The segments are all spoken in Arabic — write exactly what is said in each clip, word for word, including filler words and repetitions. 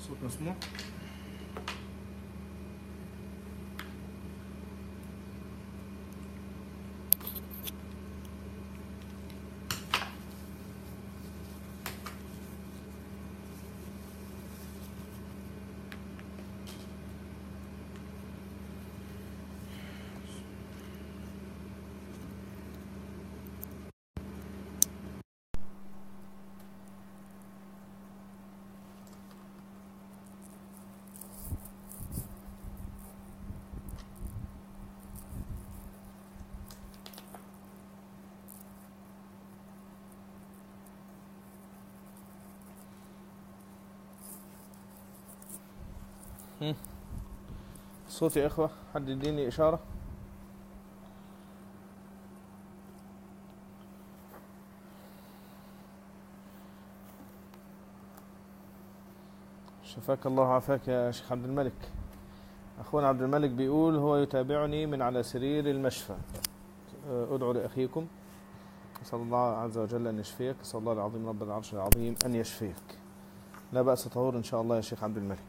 صوت مسموع. صوت يا إخوة، حد يديني إشارة. شفاك الله وعافاك يا شيخ عبد الملك. أخونا عبد الملك بيقول هو يتابعني من على سرير المشفى. أدعو لأخيكم، أسأل الله عز وجل أن يشفيك، أسأل الله العظيم رب العرش العظيم أن يشفيك. لا بأس طهور إن شاء الله يا شيخ عبد الملك.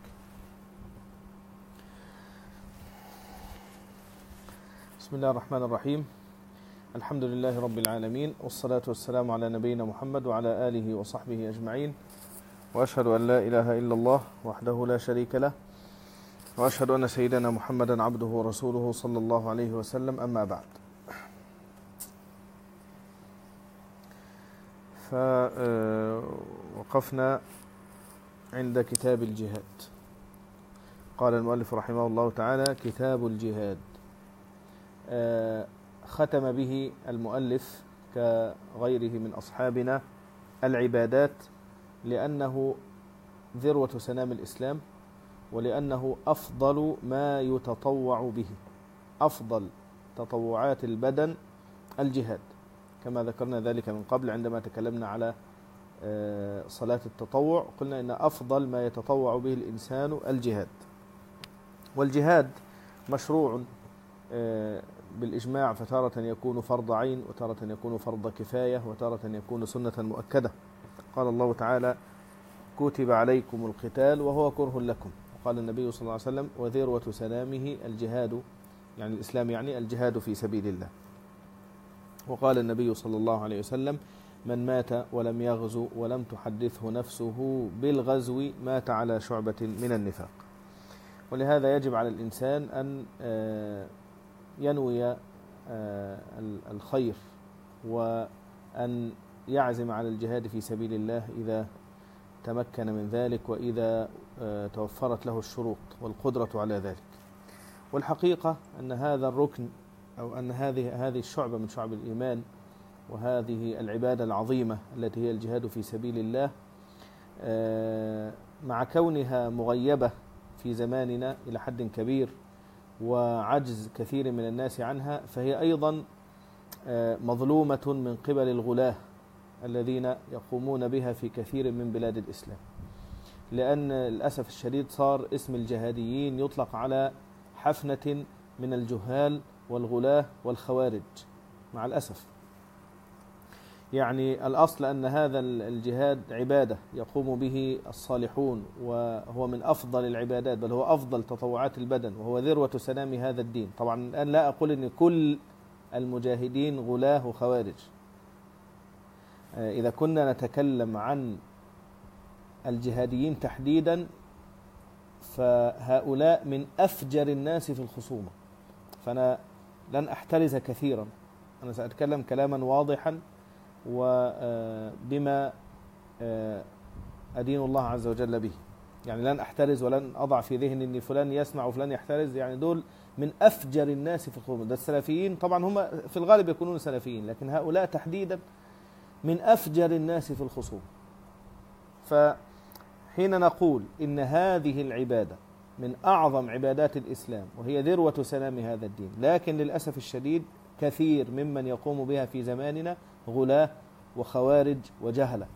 بسم الله الرحمن الرحيم. الحمد لله رب العالمين، والصلاة والسلام على نبينا محمد وعلى آله وصحبه أجمعين، وأشهد أن لا إله إلا الله وحده لا شريك له، وأشهد أن سيدنا محمدا عبده ورسوله صلى الله عليه وسلم. أما بعد، فوقفنا عند كتاب الجهاد. قال المؤلف رحمه الله تعالى: كتاب الجهاد. ختم به المؤلف كغيره من أصحابنا العبادات، لأنه ذروة سنام الإسلام، ولأنه أفضل ما يتطوع به. أفضل تطوعات البدن الجهاد، كما ذكرنا ذلك من قبل عندما تكلمنا على صلاة التطوع. قلنا إن أفضل ما يتطوع به الإنسان الجهاد. والجهاد مشروع بالإجماع، فتارة يكون فرض عين، وتارة يكون فرض كفاية، وتارة يكون سنة مؤكدة. قال الله تعالى: كتب عليكم القتال وهو كره لكم. وقال النبي صلى الله عليه وسلم: وذروة سنامه الجهاد، يعني الإسلام، يعني الجهاد في سبيل الله. وقال النبي صلى الله عليه وسلم: من مات ولم يغزو ولم تحدثه نفسه بالغزو مات على شعبة من النفاق. ولهذا يجب على الإنسان أن ينوي الخير، وأن يعزم على الجهاد في سبيل الله إذا تمكن من ذلك، وإذا توفرت له الشروط والقدرة على ذلك. والحقيقة أن هذا الركن، أو أن هذه هذه الشعبة من شعب الإيمان، وهذه العبادة العظيمة التي هي الجهاد في سبيل الله، مع كونها مغيبة في زماننا إلى حد كبير وعجز كثير من الناس عنها، فهي أيضا مظلومة من قبل الغلاة الذين يقومون بها في كثير من بلاد الإسلام. لأن للأسف الشديد صار اسم الجهاديين يطلق على حفنة من الجهال والغلاة والخوارج، مع الأسف. يعني الأصل أن هذا الجهاد عبادة يقوم به الصالحون، وهو من أفضل العبادات، بل هو أفضل تطوعات البدن، وهو ذروة سنام هذا الدين. طبعا الآن لا أقول أن كل المجاهدين غلاه وخوارج. إذا كنا نتكلم عن الجهاديين تحديدا، فهؤلاء من أفجر الناس في الخصومة. فأنا لن أحترز كثيرا، أنا سأتكلم كلاما واضحا وبما أدين الله عز وجل به. يعني لن أحترز ولن أضع في ذهن أن فلان يسمع وفلان يحترز. يعني دول من أفجر الناس في الخصومة. ده السلفيين طبعا هم في الغالب يكونون سلفيين، لكن هؤلاء تحديدا من أفجر الناس في الخصومة. فحين نقول إن هذه العبادة من أعظم عبادات الإسلام، وهي ذروة سنام هذا الدين، لكن للأسف الشديد كثير ممن يقوم بها في زماننا غلاة وخوارج وجهلة.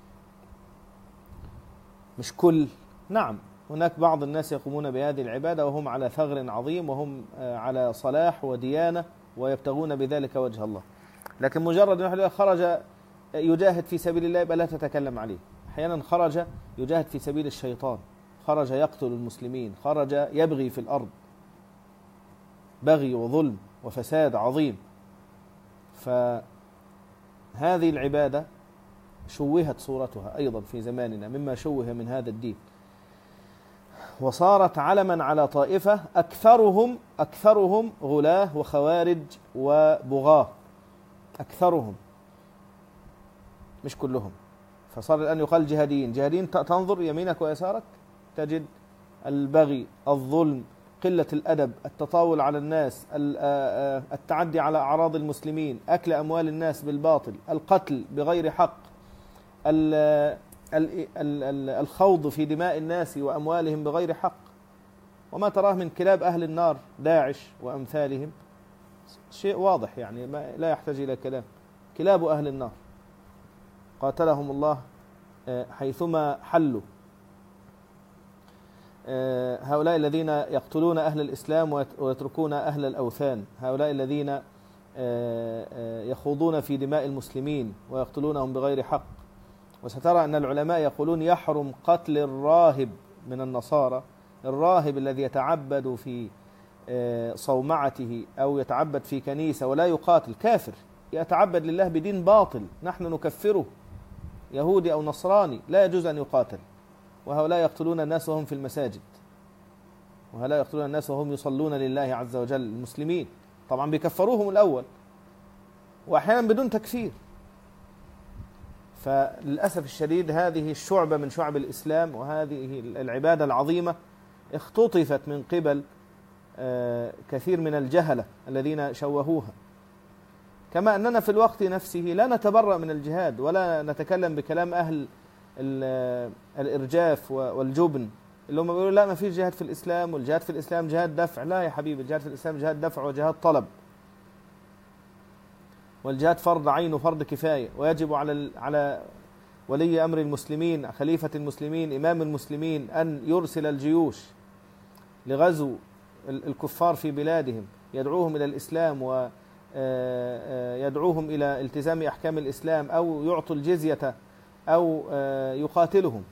مش كل، نعم، هناك بعض الناس يقومون بهذه العبادة وهم على ثغر عظيم، وهم على صلاح وديانة، ويبتغون بذلك وجه الله. لكن مجرد أنه خرج يجاهد في سبيل الله يبقى لا تتكلم عليه. أحيانا خرج يجاهد في سبيل الشيطان، خرج يقتل المسلمين، خرج يبغي في الأرض، بغي وظلم وفساد عظيم. فهذه العبادة شوهت صورتها أيضا في زماننا مما شوه من هذا الدين، وصارت علما على طائفة أكثرهم أكثرهم غلاة وخوارج وبغاة، أكثرهم مش كلهم. فصار الآن يقال جهاديين. جهاديين تنظر يمينك ويسارك تجد البغي، الظلم، قلة الأدب، التطاول على الناس، التعدي على أعراض المسلمين، أكل أموال الناس بالباطل، القتل بغير حق، الخوض في دماء الناس وأموالهم بغير حق، وما تراه من كلاب أهل النار داعش وأمثالهم شيء واضح، يعني ما لا يحتاج إلى كلام. كلاب أهل النار قاتلهم الله حيثما حلوا. هؤلاء الذين يقتلون أهل الإسلام ويتركون أهل الأوثان، هؤلاء الذين يخوضون في دماء المسلمين ويقتلونهم بغير حق. وسترى أن العلماء يقولون يحرم قتل الراهب من النصارى، الراهب الذي يتعبد في صومعته أو يتعبد في كنيسة ولا يقاتل، كافر يتعبد لله بدين باطل، نحن نكفره، يهودي أو نصراني لا يجوز أن يقاتل. وهؤلاء يقتلون الناس وهم في المساجد، وهؤلاء يقتلون الناس وهم يصلون لله عز وجل، المسلمين طبعا بيكفروهم الأول وأحيانا بدون تكفير. فللأسف الشديد هذه الشعبة من شعب الإسلام وهذه العبادة العظيمة اختطفت من قبل كثير من الجهلة الذين شوهوها. كما أننا في الوقت نفسه لا نتبرأ من الجهاد ولا نتكلم بكلام أهل الإرجاف والجبن اللي هم بيقولوا لا ما فيش جهاد في الإسلام، والجهاد في الإسلام جهاد دفع. لا يا حبيبي، الجهاد في الإسلام جهاد دفع وجهاد طلب، والجهاد فرض عين وفرض كفاية، ويجب على على ولي أمر المسلمين، خليفة المسلمين، إمام المسلمين أن يرسل الجيوش لغزو الكفار في بلادهم، يدعوهم إلى الإسلام ويدعوهم إلى التزام أحكام الإسلام، أو يعطوا الجزية أو يقاتلهم.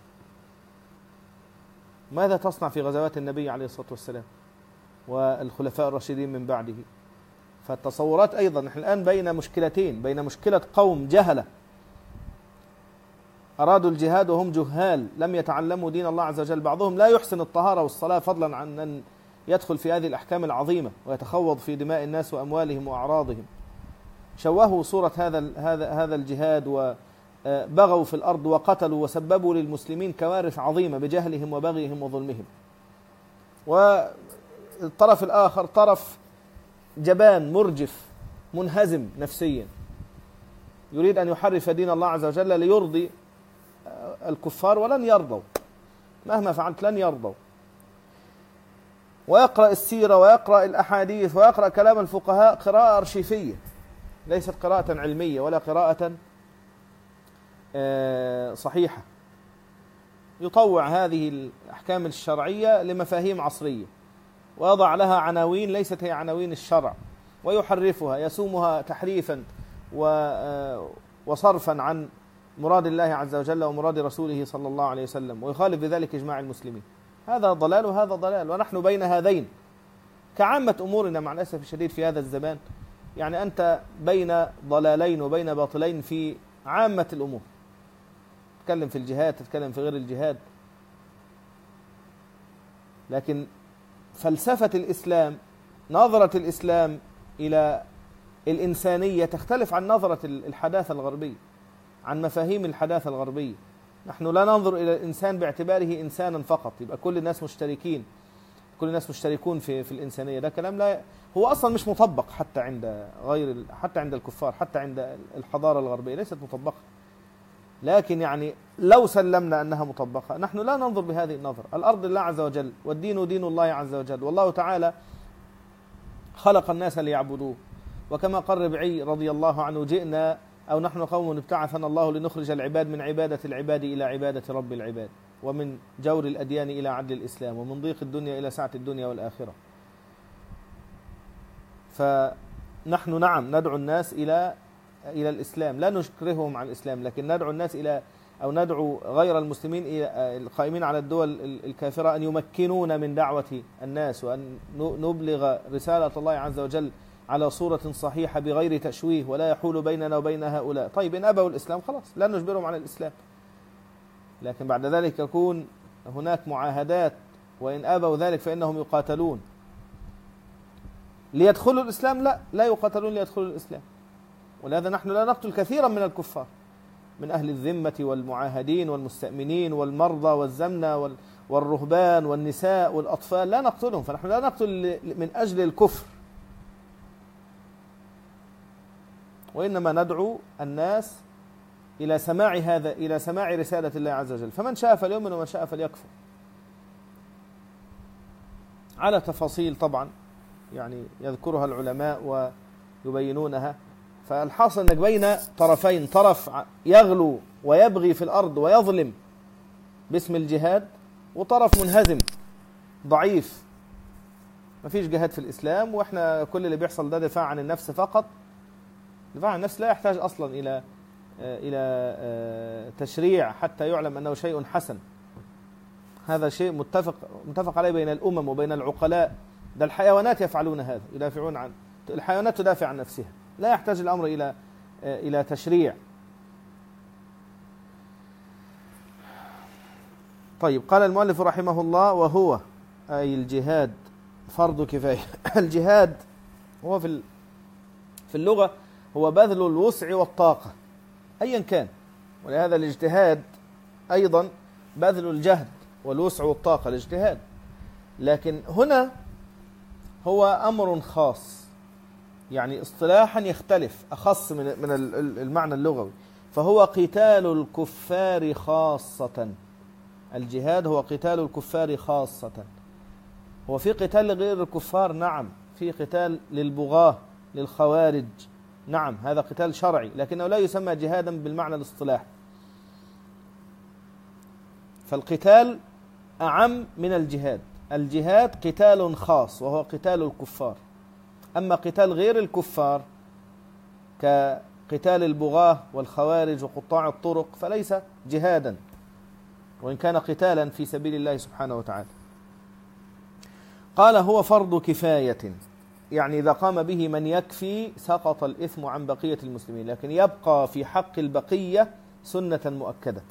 ماذا تصنع في غزوات النبي عليه الصلاة والسلام والخلفاء الراشدين من بعده؟ فالتصورات أيضا، نحن الآن بين مشكلتين، بين مشكلة قوم جهلة أرادوا الجهاد وهم جهال لم يتعلموا دين الله عز وجل، بعضهم لا يحسن الطهارة والصلاة فضلا عن أن يدخل في هذه الأحكام العظيمة ويتخوض في دماء الناس وأموالهم وأعراضهم. شوهوا صورة هذا هذا هذا الجهاد وبغوا في الأرض وقتلوا وسببوا للمسلمين كوارث عظيمة بجهلهم وبغيهم وظلمهم. والطرف الآخر طرف جبان مرجف منهزم نفسيا يريد أن يحرف دين الله عز وجل ليرضي الكفار، ولن يرضوا مهما فعلت، لن يرضوا. ويقرأ السيرة ويقرأ الأحاديث ويقرأ كلام الفقهاء قراءة أرشيفية، ليست قراءة علمية ولا قراءة صحيحة، يطوع هذه الأحكام الشرعية لمفاهيم عصرية ويضع لها عناوين ليست هي عناوين الشرع، ويحرفها يسومها تحريفا وصرفا عن مراد الله عز وجل ومراد رسوله صلى الله عليه وسلم، ويخالف بذلك إجماع المسلمين. هذا ضلال وهذا ضلال، ونحن بين هذين كعامة أمورنا مع الأسف الشديد في هذا الزمان. يعني أنت بين ضلالين وبين باطلين في عامة الأمور، تتكلم في الجهاد، تتكلم في غير الجهاد. لكن فلسفة الإسلام، نظرة الإسلام إلى الإنسانية تختلف عن نظرة الحداثة الغربية، عن مفاهيم الحداثة الغربية. نحن لا ننظر إلى الإنسان باعتباره إنسانا فقط، يبقى كل الناس مشتركين، كل الناس مشتركون في في الإنسانية. ده كلام لا هو أصلا مش مطبق حتى عند غير حتى عند الكفار، حتى عند الحضارة الغربية ليست مطبقة. لكن يعني لو سلمنا أنها مطبقة، نحن لا ننظر بهذه النظرة. الأرض لله عز وجل، والدين دين الله عز وجل، والله تعالى خلق الناس ليعبدوه. وكما قال ربعي رضي الله عنه: جئنا أو نحن قوم ابتعثنا الله لنخرج العباد من عبادة العباد إلى عبادة رب العباد، ومن جور الأديان إلى عدل الإسلام، ومن ضيق الدنيا إلى سعة الدنيا والآخرة. فنحن نعم ندعو الناس إلى إلى الإسلام، لا نكرههم عن الإسلام، لكن ندعو الناس إلى أو ندعو غير المسلمين القائمين على الدول الكافرة أن يمكنون من دعوة الناس، وأن نبلغ رسالة الله عز وجل على صورة صحيحة بغير تشويه ولا يحول بيننا وبين هؤلاء. طيب إن أبوا الإسلام خلاص لا نجبرهم على الإسلام، لكن بعد ذلك يكون هناك معاهدات، وإن أبوا ذلك فإنهم يقاتلون ليدخلوا الإسلام. لا لا يقاتلون ليدخلوا الإسلام. ولهذا نحن لا نقتل كثيرا من الكفار من أهل الذمة والمعاهدين والمستأمنين والمرضى والزمنة والرهبان والنساء والأطفال، لا نقتلهم. فنحن لا نقتل من أجل الكفر، وإنما ندعو الناس إلى سماع هذا إلى سماع رسالة الله عز وجل. فمن شاء فليؤمن ومن شاء فليكفر، على تفاصيل طبعا يعني يذكرها العلماء ويبينونها. فالحاصل أنك بين طرفين، طرف يغلو ويبغي في الأرض ويظلم باسم الجهاد، وطرف منهزم ضعيف ما فيش جهاد في الإسلام، وإحنا كل اللي بيحصل ده دفاع عن النفس فقط. دفاع عن النفس لا يحتاج أصلا إلى إلى تشريع حتى يعلم أنه شيء حسن. هذا شيء متفق متفق عليه بين الأمم وبين العقلاء. ده الحيوانات يفعلون هذا، يدافعون عن الحيوانات تدافع عن نفسها، لا يحتاج الأمر إلى إلى تشريع. طيب قال المؤلف رحمه الله: وهو أي الجهاد فرض كفاية. الجهاد هو في في اللغة هو بذل الوسع والطاقة أيا كان، ولهذا الاجتهاد أيضا بذل الجهد والوسع والطاقة الاجتهاد. لكن هنا هو أمر خاص، يعني اصطلاحا يختلف، أخص من من المعنى اللغوي. فهو قتال الكفار خاصة. الجهاد هو قتال الكفار خاصة. هو في قتال لغير الكفار؟ نعم. في قتال للبغاة للخوارج، نعم، هذا قتال شرعي، لكنه لا يسمى جهادا بالمعنى الاصطلاحي. فالقتال أعم من الجهاد. الجهاد قتال خاص وهو قتال الكفار، أما قتال غير الكفار كقتال البغاة والخوارج وقطاع الطرق فليس جهادا، وإن كان قتالا في سبيل الله سبحانه وتعالى. قال: هو فرض كفاية، يعني إذا قام به من يكفي سقط الإثم عن بقية المسلمين، لكن يبقى في حق البقية سنة مؤكدة.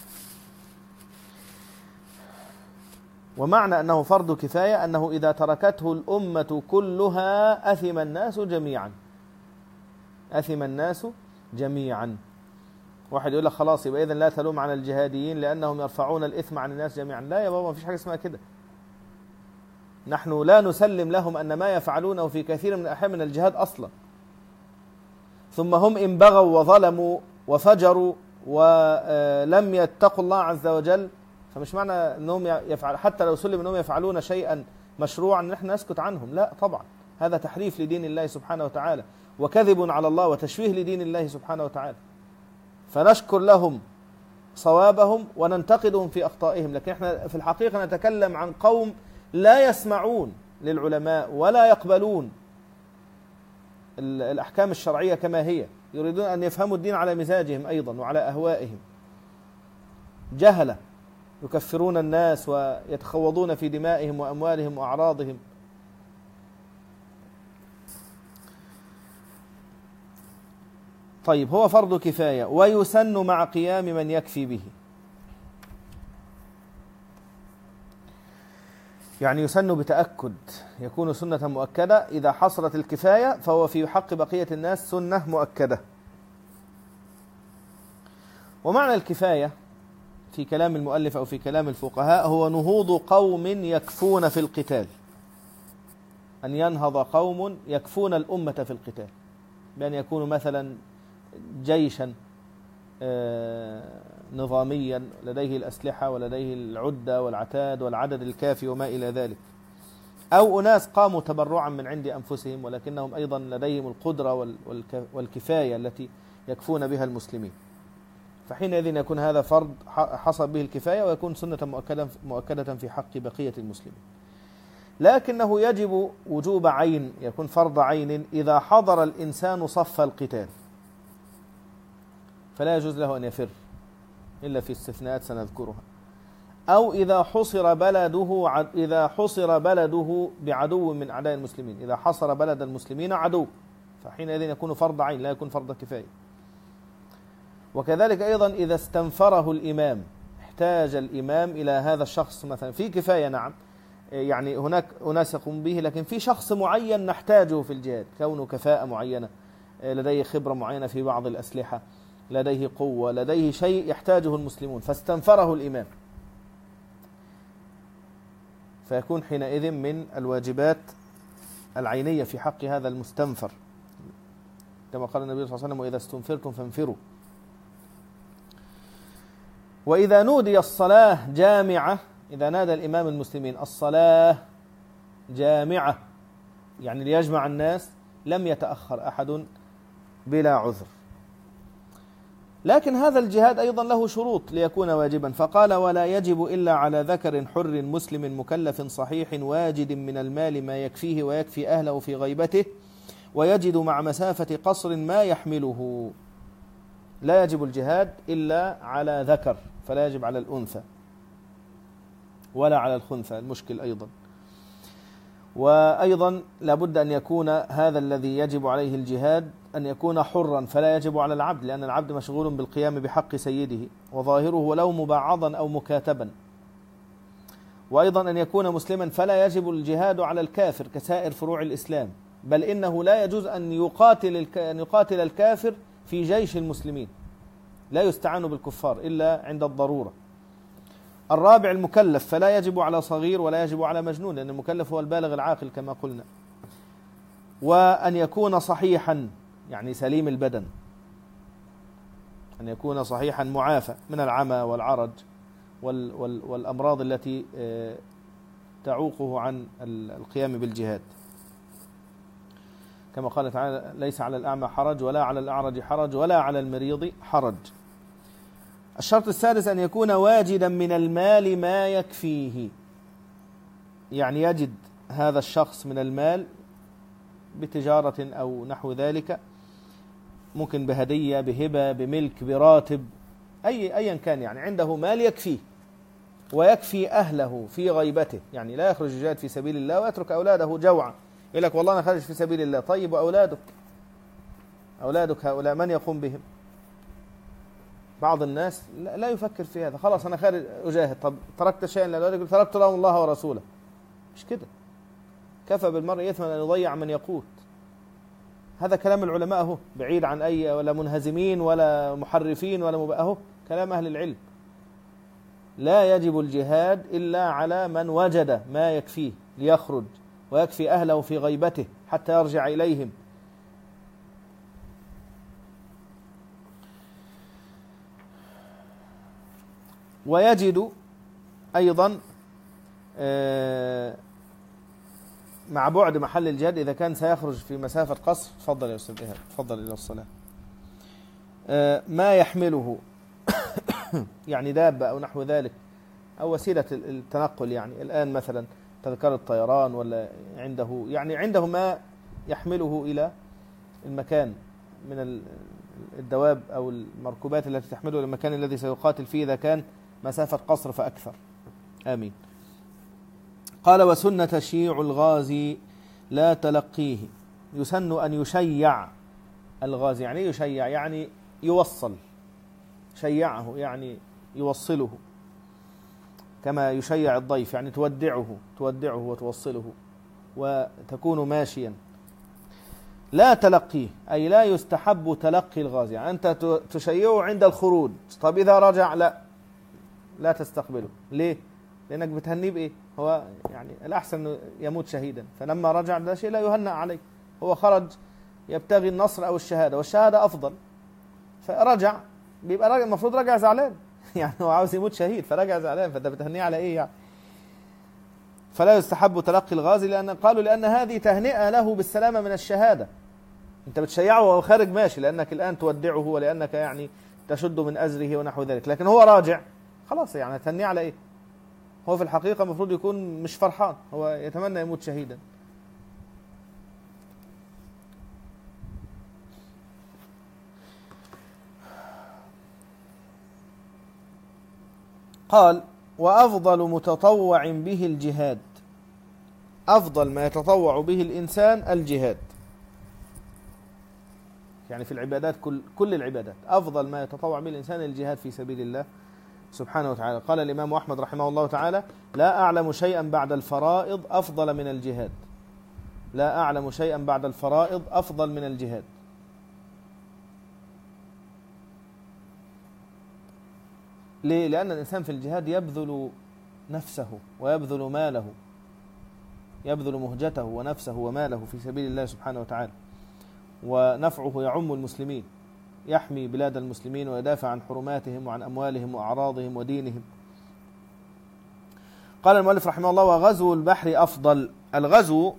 ومعنى أنه فرض كفاية أنه إذا تركته الأمة كلها أثم الناس جميعا. أثم الناس جميعا. واحد يقول لك خلاص يبقى إذن لا تلوم على الجهاديين لأنهم يرفعون الإثم عن الناس جميعا. لا يا بابا، ما فيش حاجة اسمها كده. نحن لا نسلم لهم أن ما يفعلونه في كثير من الأحيان من الجهاد أصلا. ثم هم إن بغوا وظلموا وفجروا ولم يتقوا الله عز وجل، فمش معنى أنهم يفعل حتى لو سلم أنهم يفعلون شيئا مشروعا نحن نسكت عنهم. لا طبعا، هذا تحريف لدين الله سبحانه وتعالى وكذب على الله وتشويه لدين الله سبحانه وتعالى. فنشكر لهم صوابهم وننتقدهم في أخطائهم، لكن احنا في الحقيقة نتكلم عن قوم لا يسمعون للعلماء ولا يقبلون الأحكام الشرعية كما هي، يريدون أن يفهموا الدين على مزاجهم أيضا وعلى أهوائهم. جهلة يكفرون الناس ويتخوضون في دمائهم وأموالهم وأعراضهم. طيب، هو فرض كفاية ويسن مع قيام من يكفي به. يعني يسن بتأكد، يكون سنة مؤكدة. إذا حصلت الكفاية فهو في حق بقية الناس سنة مؤكدة. ومعنى الكفاية في كلام المؤلف أو في كلام الفقهاء هو نهوض قوم يكفون في القتال، أن ينهض قوم يكفون الأمة في القتال، بأن يكونوا مثلا جيشا نظاميا لديه الأسلحة ولديه العدة والعتاد والعدد الكافي وما إلى ذلك، أو أناس قاموا تبرعا من عند أنفسهم ولكنهم أيضا لديهم القدرة والكفاية التي يكفون بها المسلمين. فحينئذ يكون هذا فرض حصل به الكفاية ويكون سنة مؤكدة مؤكدة في حق بقية المسلمين. لكنه يجب وجوب عين، يكون فرض عين إذا حضر الإنسان صف القتال، فلا يجوز له أن يفر. إلا في استثناءات سنذكرها. أو إذا حصر بلده إذا حصر بلده بعدو من أعداء المسلمين، إذا حصر بلد المسلمين عدو، فحينئذ يكون فرض عين لا يكون فرض كفاية. وكذلك أيضا إذا استنفره الإمام، احتاج الإمام إلى هذا الشخص مثلا في كفاية، نعم، يعني هناك أناس يقوم به، لكن في شخص معين نحتاجه في الجهاد، كونه كفاءة معينة، لديه خبرة معينة في بعض الأسلحة، لديه قوة، لديه شيء يحتاجه المسلمون، فاستنفره الإمام، فيكون حينئذ من الواجبات العينية في حق هذا المستنفر، كما قال النبي صلى الله عليه وسلم: وإذا استنفرتم فانفروا. وإذا نودي الصلاة جامعة، إذا نادى الإمام المسلمين الصلاة جامعة، يعني ليجمع الناس، لم يتأخر أحد بلا عذر. لكن هذا الجهاد أيضا له شروط ليكون واجبا، فقال: ولا يجب إلا على ذكر حر مسلم مكلف صحيح واجد من المال ما يكفيه ويكفي أهله في غيبته، ويجد مع مسافة قصر ما يحمله. لا يجب الجهاد إلا على ذكر، فلا يجب على الأنثى ولا على الخنثى، المشكل أيضا. وأيضا لابد أن يكون هذا الذي يجب عليه الجهاد أن يكون حرا، فلا يجب على العبد، لأن العبد مشغول بالقيام بحق سيده، وظاهره ولو مبعضا أو مكاتبا. وأيضا أن يكون مسلما، فلا يجب الجهاد على الكافر كسائر فروع الإسلام، بل إنه لا يجوز أن يقاتل أن يقاتل الكافر في جيش المسلمين، لا يستعان بالكفار إلا عند الضرورة. الرابع المكلف، فلا يجب على صغير ولا يجب على مجنون، لأن المكلف هو البالغ العاقل كما قلنا. وأن يكون صحيحا، يعني سليم البدن، أن يكون صحيحا معافى من العمى والعرج والأمراض التي تعوقه عن القيام بالجهاد، كما قال تعالى: ليس على الأعمى حرج ولا على الأعرج حرج ولا على المريض حرج. الشرط السادس أن يكون واجدا من المال ما يكفيه، يعني يجد هذا الشخص من المال بتجارة أو نحو ذلك، ممكن بهدية، بهبة، بملك، براتب، أي أيا كان، يعني عنده مال يكفيه ويكفي أهله في غيبته، يعني لا يخرج يجاهد في سبيل الله ويترك أولاده جوعا. يقول لك: والله أنا خارج في سبيل الله. طيب وأولادك؟ أولادك هؤلاء من يقوم بهم؟ بعض الناس لا يفكر في هذا، خلاص أنا خارج أجاهد، طب تركت شيئا لأولادك؟ تركت لهم الله ورسوله. مش كده، كفى بالمرء إثما أن يضيع من يقوت. هذا كلام العلماء اهو، بعيد عن أي ولا منهزمين ولا محرفين ولا مبقى، اهو كلام أهل العلم. لا يجب الجهاد إلا على من وجد ما يكفيه ليخرج ويكفي أهله في غيبته حتى يرجع إليهم. ويجد أيضا مع بعد محل الجهاد إذا كان سيخرج في مسافة قصر، تفضل يا أستاذ إيهاب، تفضل إلى الصلاة، ما يحمله يعني دابة أو نحو ذلك، أو وسيلة التنقل، يعني الآن مثلا تذكرة الطيران، ولا عنده يعني عنده ما يحمله إلى المكان من الدواب أو المركوبات التي تحمله إلى المكان الذي سيقاتل فيه إذا كان مسافة قصر فأكثر. آمين. قال: وسنة تشييع الغازي لا تلقيه، يسن أن يشيع الغازي، يعني يشيع يعني يوصل، شيعه يعني يوصله، كما يشيع الضيف، يعني تودعه تودعه وتوصله وتكون ماشيا. لا تلقيه أي لا يستحب تلقي الغازي، يعني أنت تشيعه عند الخروج، طب إذا رجع لا لا تستقبله. ليه؟ لأنك بتهنيه بإيه؟ هو يعني الأحسن أنه يموت شهيدا، فلما رجع لا شيء لا يهنأ عليه، هو خرج يبتغي النصر أو الشهادة، والشهادة أفضل، فرجع بيبقى راجع، المفروض رجع زعلان يعني هو عاوز يموت شهيد فرجع زعلان، فأنت بتهنيه على إيه يعني؟ فلا يستحب تلقي الغازي، لأن قالوا لأن هذه تهنئة له بالسلامة من الشهادة، أنت بتشيعه وهو خارج ماشي، لأنك الآن تودعه ولأنك يعني تشد من أزره ونحو ذلك، لكن هو راجع خلاص، يعني تهنيه على إيه؟ هو في الحقيقة المفروض يكون مش فرحان، هو يتمنى يموت شهيدا. قال وأفضل متطوع به الجهاد، أفضل ما يتطوع به الإنسان الجهاد، يعني في العبادات كل, كل العبادات أفضل ما يتطوع به الإنسان الجهاد في سبيل الله سبحانه وتعالى. قال الإمام أحمد رحمه الله تعالى لا أعلم شيئا بعد الفرائض أفضل من الجهاد، لا أعلم شيئا بعد الفرائض أفضل من الجهاد. ليه؟ لأن الإنسان في الجهاد يبذل نفسه ويبذل ماله، يبذل مهجته ونفسه وماله في سبيل الله سبحانه وتعالى، ونفعه يعم المسلمين، يحمي بلاد المسلمين ويدافع عن حرماتهم وعن أموالهم وأعراضهم ودينهم. قال المؤلف رحمه الله وغزو البحر أفضل. الغزو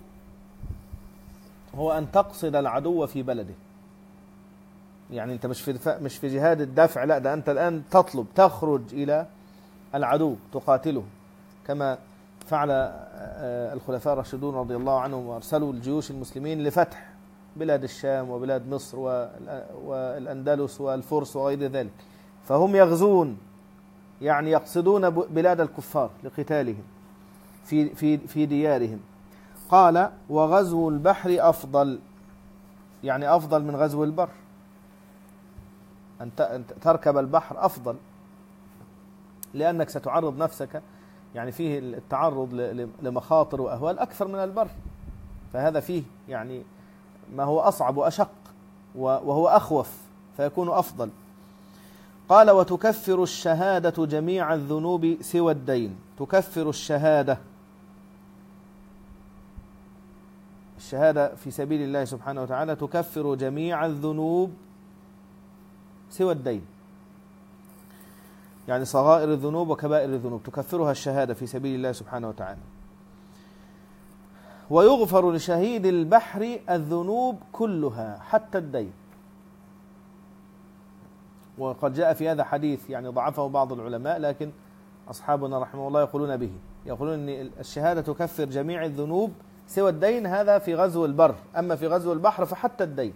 هو أن تقصد العدو في بلده، يعني أنت مش في مش في جهاد الدفع، لا، ده أنت الآن تطلب تخرج إلى العدو تقاتله، كما فعل الخلفاء الراشدون رضي الله عنهم وأرسلوا الجيوش المسلمين لفتح بلاد الشام وبلاد مصر والأندلس والفرس وغير ذلك، فهم يغزون يعني يقصدون بلاد الكفار لقتالهم في في في ديارهم. قال وغزو البحر أفضل، يعني أفضل من غزو البر، أن تركب البحر أفضل، لأنك ستعرض نفسك، يعني فيه التعرض لمخاطر وأهوال أكثر من البر، فهذا فيه يعني ما هو أصعب وأشق وهو أخوف، فيكون أفضل. قال وتكفر الشهادة جميع الذنوب سوى الدين. تكفر الشهادة، الشهادة في سبيل الله سبحانه وتعالى تكفر جميع الذنوب سوى الدين، يعني صغائر الذنوب وكبائر الذنوب تكفرها الشهادة في سبيل الله سبحانه وتعالى. ويغفر لشهيد البحر الذنوب كلها حتى الدين. وقد جاء في هذا حديث يعني ضعفه بعض العلماء، لكن أصحابنا رحمه الله يقولون به، يقولون أن الشهادة تكفر جميع الذنوب سوى الدين، هذا في غزو البر، أما في غزو البحر فحتى الدين.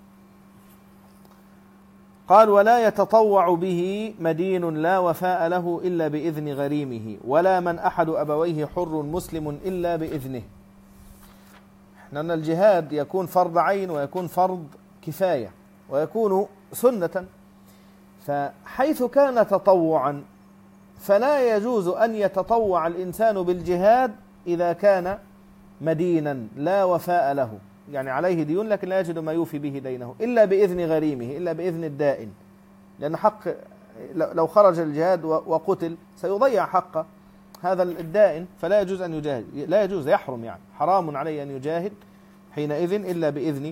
قال ولا يتطوع به مدين لا وفاء له إلا بإذن غريمه، ولا من أحد أبويه حر مسلم إلا بإذنه. لأن الجهاد يكون فرض عين ويكون فرض كفاية ويكون سنة، فحيث كان تطوعا فلا يجوز أن يتطوع الإنسان بالجهاد إذا كان مدينا لا وفاء له، يعني عليه ديون لكن لا يجد ما يوفي به دينه، إلا بإذن غريمه، إلا بإذن الدائن، لأن حق لو خرج الجهاد وقتل سيضيع حق هذا الدائن، فلا يجوز أن يجاهد، لا يجوز، يحرم، يعني حرام عليه أن يجاهد حينئذ إلا بإذن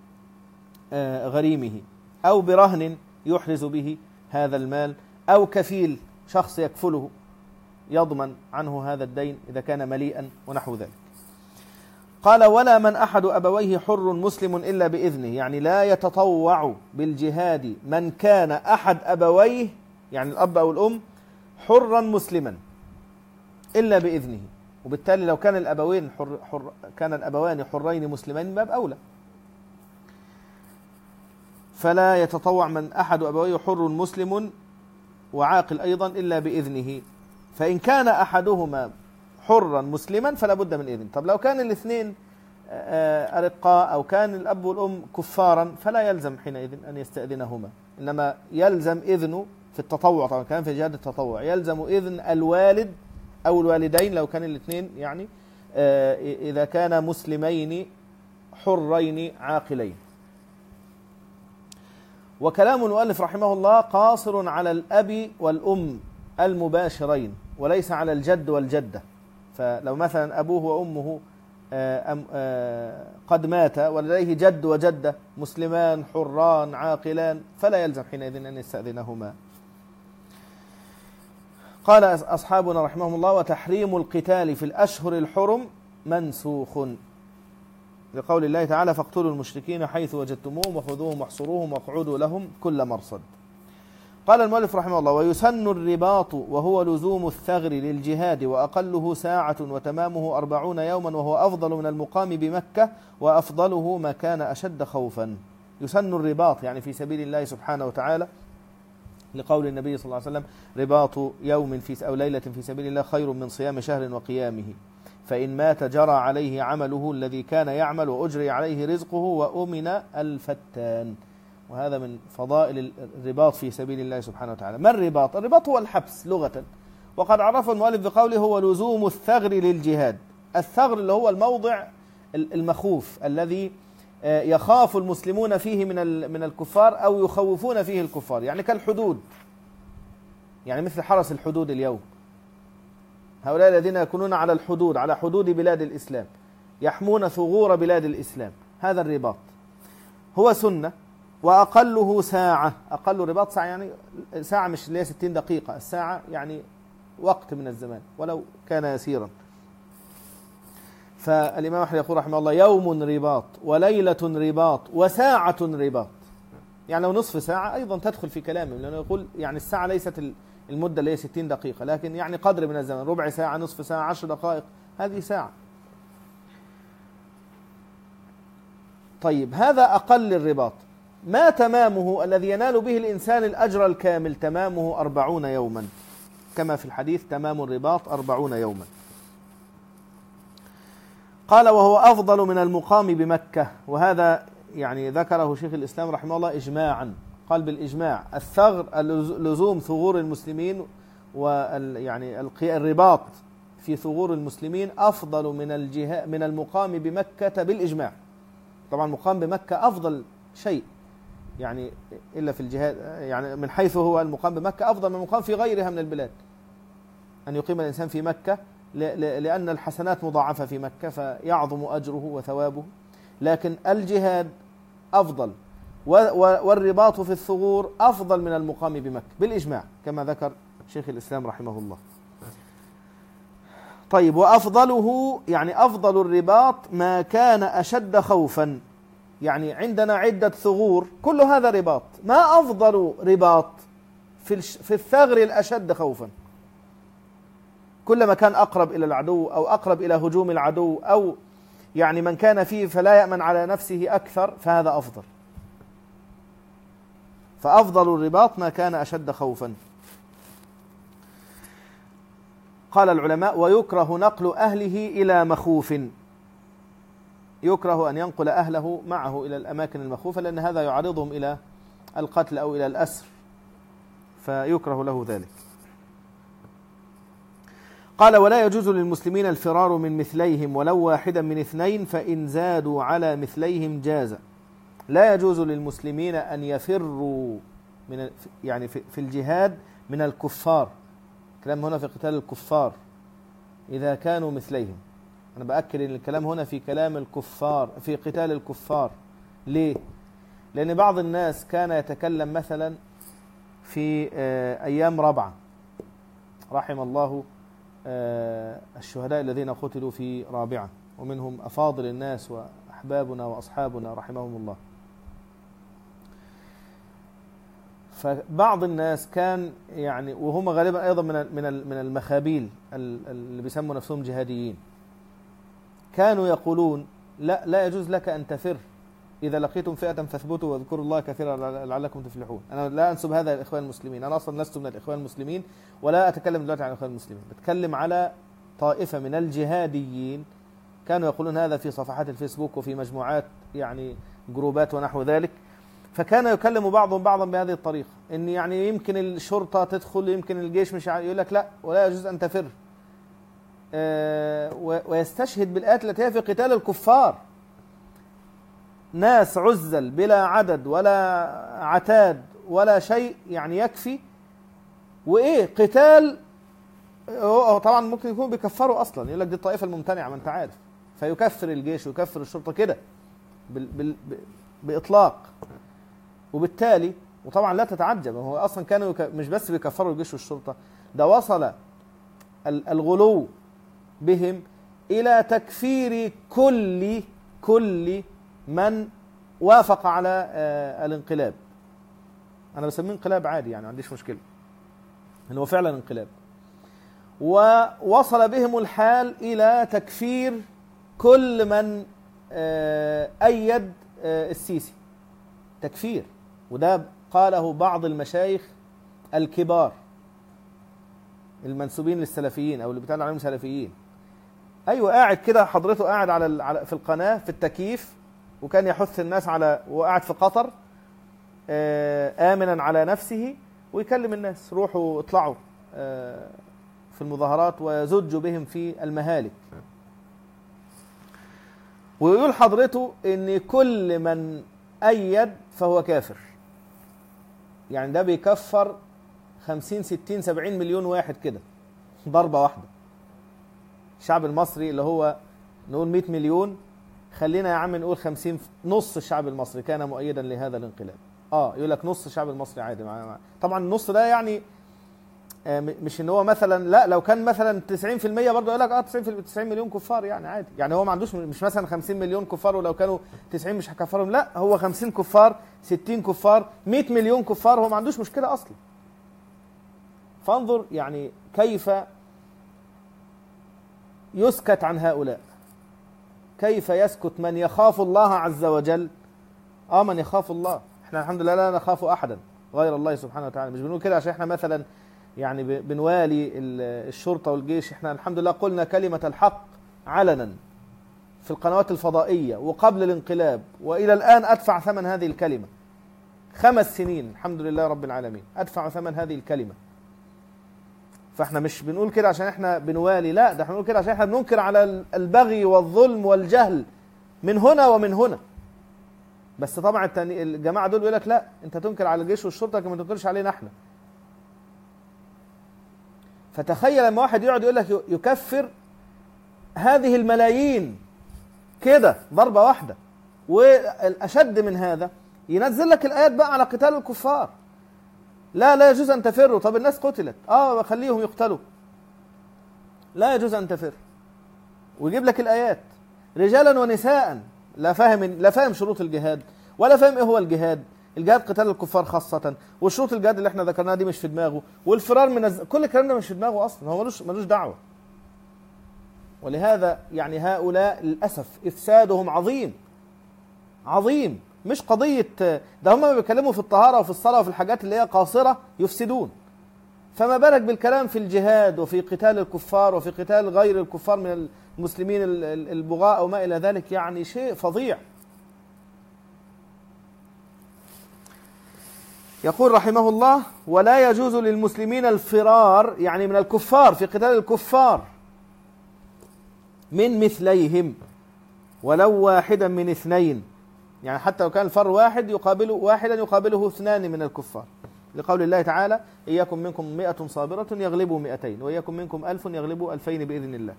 غريمه، أو برهن يحرز به هذا المال، أو كفيل، شخص يكفله يضمن عنه هذا الدين إذا كان مليئا ونحو ذلك. قال ولا من أحد أبويه حر مسلم إلا بإذنه، يعني لا يتطوع بالجهاد من كان أحد أبويه، يعني الأب أو الأم، حرا مسلما إلا بإذنه، وبالتالي لو كان الأبوين حر حر كان الأبوان حرين مسلمين باب أولى، فلا يتطوع من أحد أبويه حر مسلم وعاقل أيضا إلا بإذنه. فإن كان أحدهما حرا مسلما فلا بد من إذن. طب لو كان الاثنين أرقاء أو كان الأب والأم كفارا فلا يلزم حينئذ أن يستأذنهما، إنما يلزم إذنه في التطوع، طبعا كان في جهاد التطوع يلزم إذن الوالد أو الوالدين لو كان الاثنين، يعني إذا كان مسلمين حرين عاقلين. وكلام المؤلف رحمه الله قاصر على الأب والأم المباشرين وليس على الجد والجدة، فلو مثلا أبوه وأمه قد مات ولديه جد وجدة مسلمان حران عاقلان فلا يلزم حينئذ أن يستأذنهما. قال أصحابنا رحمهم الله وتحريم القتال في الأشهر الحرم منسوخ لقول الله تعالى فاقتلوا المشركين حيث وجدتموهم وخذوهم واحصروهم واقعدوا لهم كل مرصد. قال المؤلف رحمه الله ويسن الرباط وهو لزوم الثغر للجهاد وأقله ساعة وتمامه أربعون يوما وهو أفضل من المقام بمكة وأفضله ما كان أشد خوفا. يسن الرباط يعني في سبيل الله سبحانه وتعالى لقول النبي صلى الله عليه وسلم رباط يوم في أو ليلة في سبيل الله خير من صيام شهر وقيامه، فإن مات جرى عليه عمله الذي كان يعمل وأجري عليه رزقه وأمن الفتان. وهذا من فضائل الرباط في سبيل الله سبحانه وتعالى. ما الرباط؟ الرباط هو الحبس لغة، وقد عرف المؤلف بقوله هو لزوم الثغر للجهاد. الثغر اللي هو الموضع المخوف الذي يخاف المسلمون فيه من من الكفار أو يخوفون فيه الكفار، يعني كالحدود، يعني مثل حرس الحدود اليوم، هؤلاء الذين يكونون على الحدود، على حدود بلاد الإسلام، يحمون ثغور بلاد الإسلام. هذا الرباط هو سنة، وأقله ساعة. أقل رباط ساعة، يعني ساعة مش اللي هي ستين دقيقة، الساعة يعني وقت من الزمان ولو كان يسيرا. فالإمام أحمد يقول رحمه الله يوم رباط وليلة رباط وساعة رباط، يعني لو نصف ساعة أيضا تدخل في كلامه، لأنه يقول يعني الساعة ليست المدة اللي هي ستين دقيقة، لكن يعني قدر من الزمن، ربع ساعة، نصف ساعة، عشر دقائق، هذه ساعة. طيب هذا أقل الرباط. ما تمامه الذي ينال به الإنسان الأجر الكامل؟ تمامه أربعون يوما، كما في الحديث تمام الرباط أربعون يوما. قال وهو أفضل من المقام بمكة، وهذا يعني ذكره شيخ الإسلام رحمه الله إجماعا، قال بالإجماع الثغر لزوم ثغور المسلمين ويعني الرباط في ثغور المسلمين أفضل من الجهاد من المقام بمكة بالإجماع. طبعا المقام بمكة أفضل شيء، يعني إلا في الجهاد، يعني من حيث هو المقام بمكة أفضل من المقام في غيرها من البلاد. أن يقيم الإنسان في مكة لأن الحسنات مضاعفة في مكة فيعظم أجره وثوابه، لكن الجهاد أفضل والرباط في الثغور أفضل من المقام بمكة بالإجماع، كما ذكر شيخ الإسلام رحمه الله. طيب وأفضله يعني أفضل الرباط ما كان أشد خوفا، يعني عندنا عدة ثغور كل هذا رباط، ما أفضل رباط في الثغر الأشد خوفا؟ كلما كان أقرب إلى العدو أو أقرب إلى هجوم العدو أو يعني من كان فيه فلا يأمن على نفسه أكثر، فهذا أفضل. فأفضل الرباط ما كان أشد خوفا. قال العلماء ويكره نقل أهله إلى مخوف، يكره أن ينقل أهله معه إلى الأماكن المخوفة، لأن هذا يعرضهم إلى القتل أو إلى الأسر، فيكره له ذلك. قال ولا يجوز للمسلمين الفرار من مثليهم ولو واحدا من اثنين، فإن زادوا على مثليهم جاز. لا يجوز للمسلمين أن يفروا من يعني في الجهاد من الكفار، كلام هنا في قتال الكفار إذا كانوا مثليهم. أنا بأكد أن الكلام هنا في كلام الكفار، في قتال الكفار. ليه؟ لأن بعض الناس كان يتكلم مثلا في أيام ربعة، رحم الله الشهداء الذين قتلوا في رابعة، ومنهم أفاضل الناس وأحبابنا وأصحابنا رحمهم الله. فبعض الناس كان يعني وهم غالبا أيضا من من من المخابيل اللي بيسموا نفسهم جهاديين، كانوا يقولون لا لا يجوز لك أن تفر، إذا لقيتم فئة فاثبتوا واذكروا الله كثيرا لعلكم تفلحون. أنا لا أنسب هذا للإخوان المسلمين، أنا أصلا لست من الإخوان المسلمين ولا أتكلم دلوقتي عن الإخوان المسلمين، بتكلم على طائفة من الجهاديين كانوا يقولون هذا في صفحات الفيسبوك وفي مجموعات يعني جروبات ونحو ذلك. فكان يكلم بعضهم بعضا بهذه الطريقة، إن يعني يمكن الشرطة تدخل، يمكن الجيش مش يقول لك لا ولا يجوز أن تفر، أه ويستشهد بالآيات التي هي في قتال الكفار، ناس عزل بلا عدد ولا عتاد ولا شيء يعني يكفي، وإيه قتال طبعا ممكن يكون بيكفروا أصلا، يقول لك دي الطائفة الممتنعة ما أنت عارف، فيكفر الجيش ويكفر الشرطة كده بإطلاق. وبالتالي وطبعا لا تتعجب، هو أصلا كانوا مش بس بيكفروا الجيش والشرطة، ده وصل الغلو بهم إلى تكفير كل كل من وافق على الانقلاب. أنا بسميه انقلاب عادي يعني ما عنديش مشكلة، إنه فعلا انقلاب. ووصل بهم الحال إلى تكفير كل من أيد السيسي، تكفير. وده قاله بعض المشايخ الكبار المنسوبين للسلفيين أو اللي بيتقال عليهم سلفيين، أيوة قاعد كده حضرته قاعد على في القناة في التكييف، وكان يحث الناس على وقاعد في قطر آمنا على نفسه، ويكلم الناس روحوا اطلعوا في المظاهرات ويزج بهم في المهالك، ويقول حضرته ان كل من أيد فهو كافر. يعني ده بيكفر خمسين ستين سبعين مليون واحد كده ضربة واحدة. الشعب المصري اللي هو نقول مئة مليون، خلينا يا عم نقول خمسين، نص الشعب المصري كان مؤيدا لهذا الانقلاب. اه يقول لك نص الشعب المصري عادي. طبعا النص ده يعني مش ان هو مثلا، لا لو كان مثلا تسعين في المية برضه يقول لك اه تسعين مليون كفار يعني عادي. يعني هو ما عندوش مش مثلا خمسين مليون كفار ولو كانوا تسعين مش هكفرهم، لا هو خمسين كفار ستين كفار مئة مليون كفار، هو ما عندوش مشكلة اصلا. فانظر يعني كيف يسكت عن هؤلاء، كيف يسكت من يخاف الله عز وجل. اه من يخاف الله، احنا الحمد لله لا نخاف احدا غير الله سبحانه وتعالى. مش بنقول كده عشان احنا مثلا يعني بنوالي الشرطة والجيش، احنا الحمد لله قلنا كلمة الحق علنا في القنوات الفضائية وقبل الانقلاب، وإلى الآن أدفع ثمن هذه الكلمة. خمس سنين الحمد لله رب العالمين أدفع ثمن هذه الكلمة. فاحنا مش بنقول كده عشان احنا بنوالي، لا ده احنا بنقول كده عشان احنا بننكر على البغي والظلم والجهل من هنا ومن هنا. بس طبعا الجماعة دول يقول لك لا انت تنكر على الجيش والشرطة كما تنكرش علينا احنا. فتخيل لما واحد يقعد يقول لك يكفر هذه الملايين كده ضربة واحدة، والأشد من هذا ينزل لك الآيات بقى على قتال الكفار. لا لا يجوز أن تفروا. طب الناس قتلت، اه خليهم يقتلوا، لا يجوز أن تفر. ويجيب لك الآيات رجالا ونساء، لا فاهم لا فاهم شروط الجهاد ولا فاهم ايه هو الجهاد. الجهاد قتال الكفار خاصة، والشروط الجهاد اللي احنا ذكرناها دي مش في دماغه، والفرار من الز... كل الكلام ده مش في دماغه اصلا، هو ملوش ملوش دعوة. ولهذا يعني هؤلاء للأسف إفسادهم عظيم عظيم. مش قضية ده، هم بيتكلموا في الطهارة وفي الصلاة وفي الحاجات اللي هي قاصرة يفسدون، فما بالك بالكلام في الجهاد وفي قتال الكفار وفي قتال غير الكفار من المسلمين البغاء وما إلى ذلك. يعني شيء فظيع. يقول رحمه الله: ولا يجوز للمسلمين الفرار يعني من الكفار في قتال الكفار من مثليهم ولو واحدا من اثنين. يعني حتى لو كان الفر واحد يقابله واحدا يقابله اثنان من الكفار، لقول الله تعالى: إن يكن منكم مئة صابرة يغلبوا مئتين وإن يكن منكم ألف يغلبوا ألفين بإذن الله.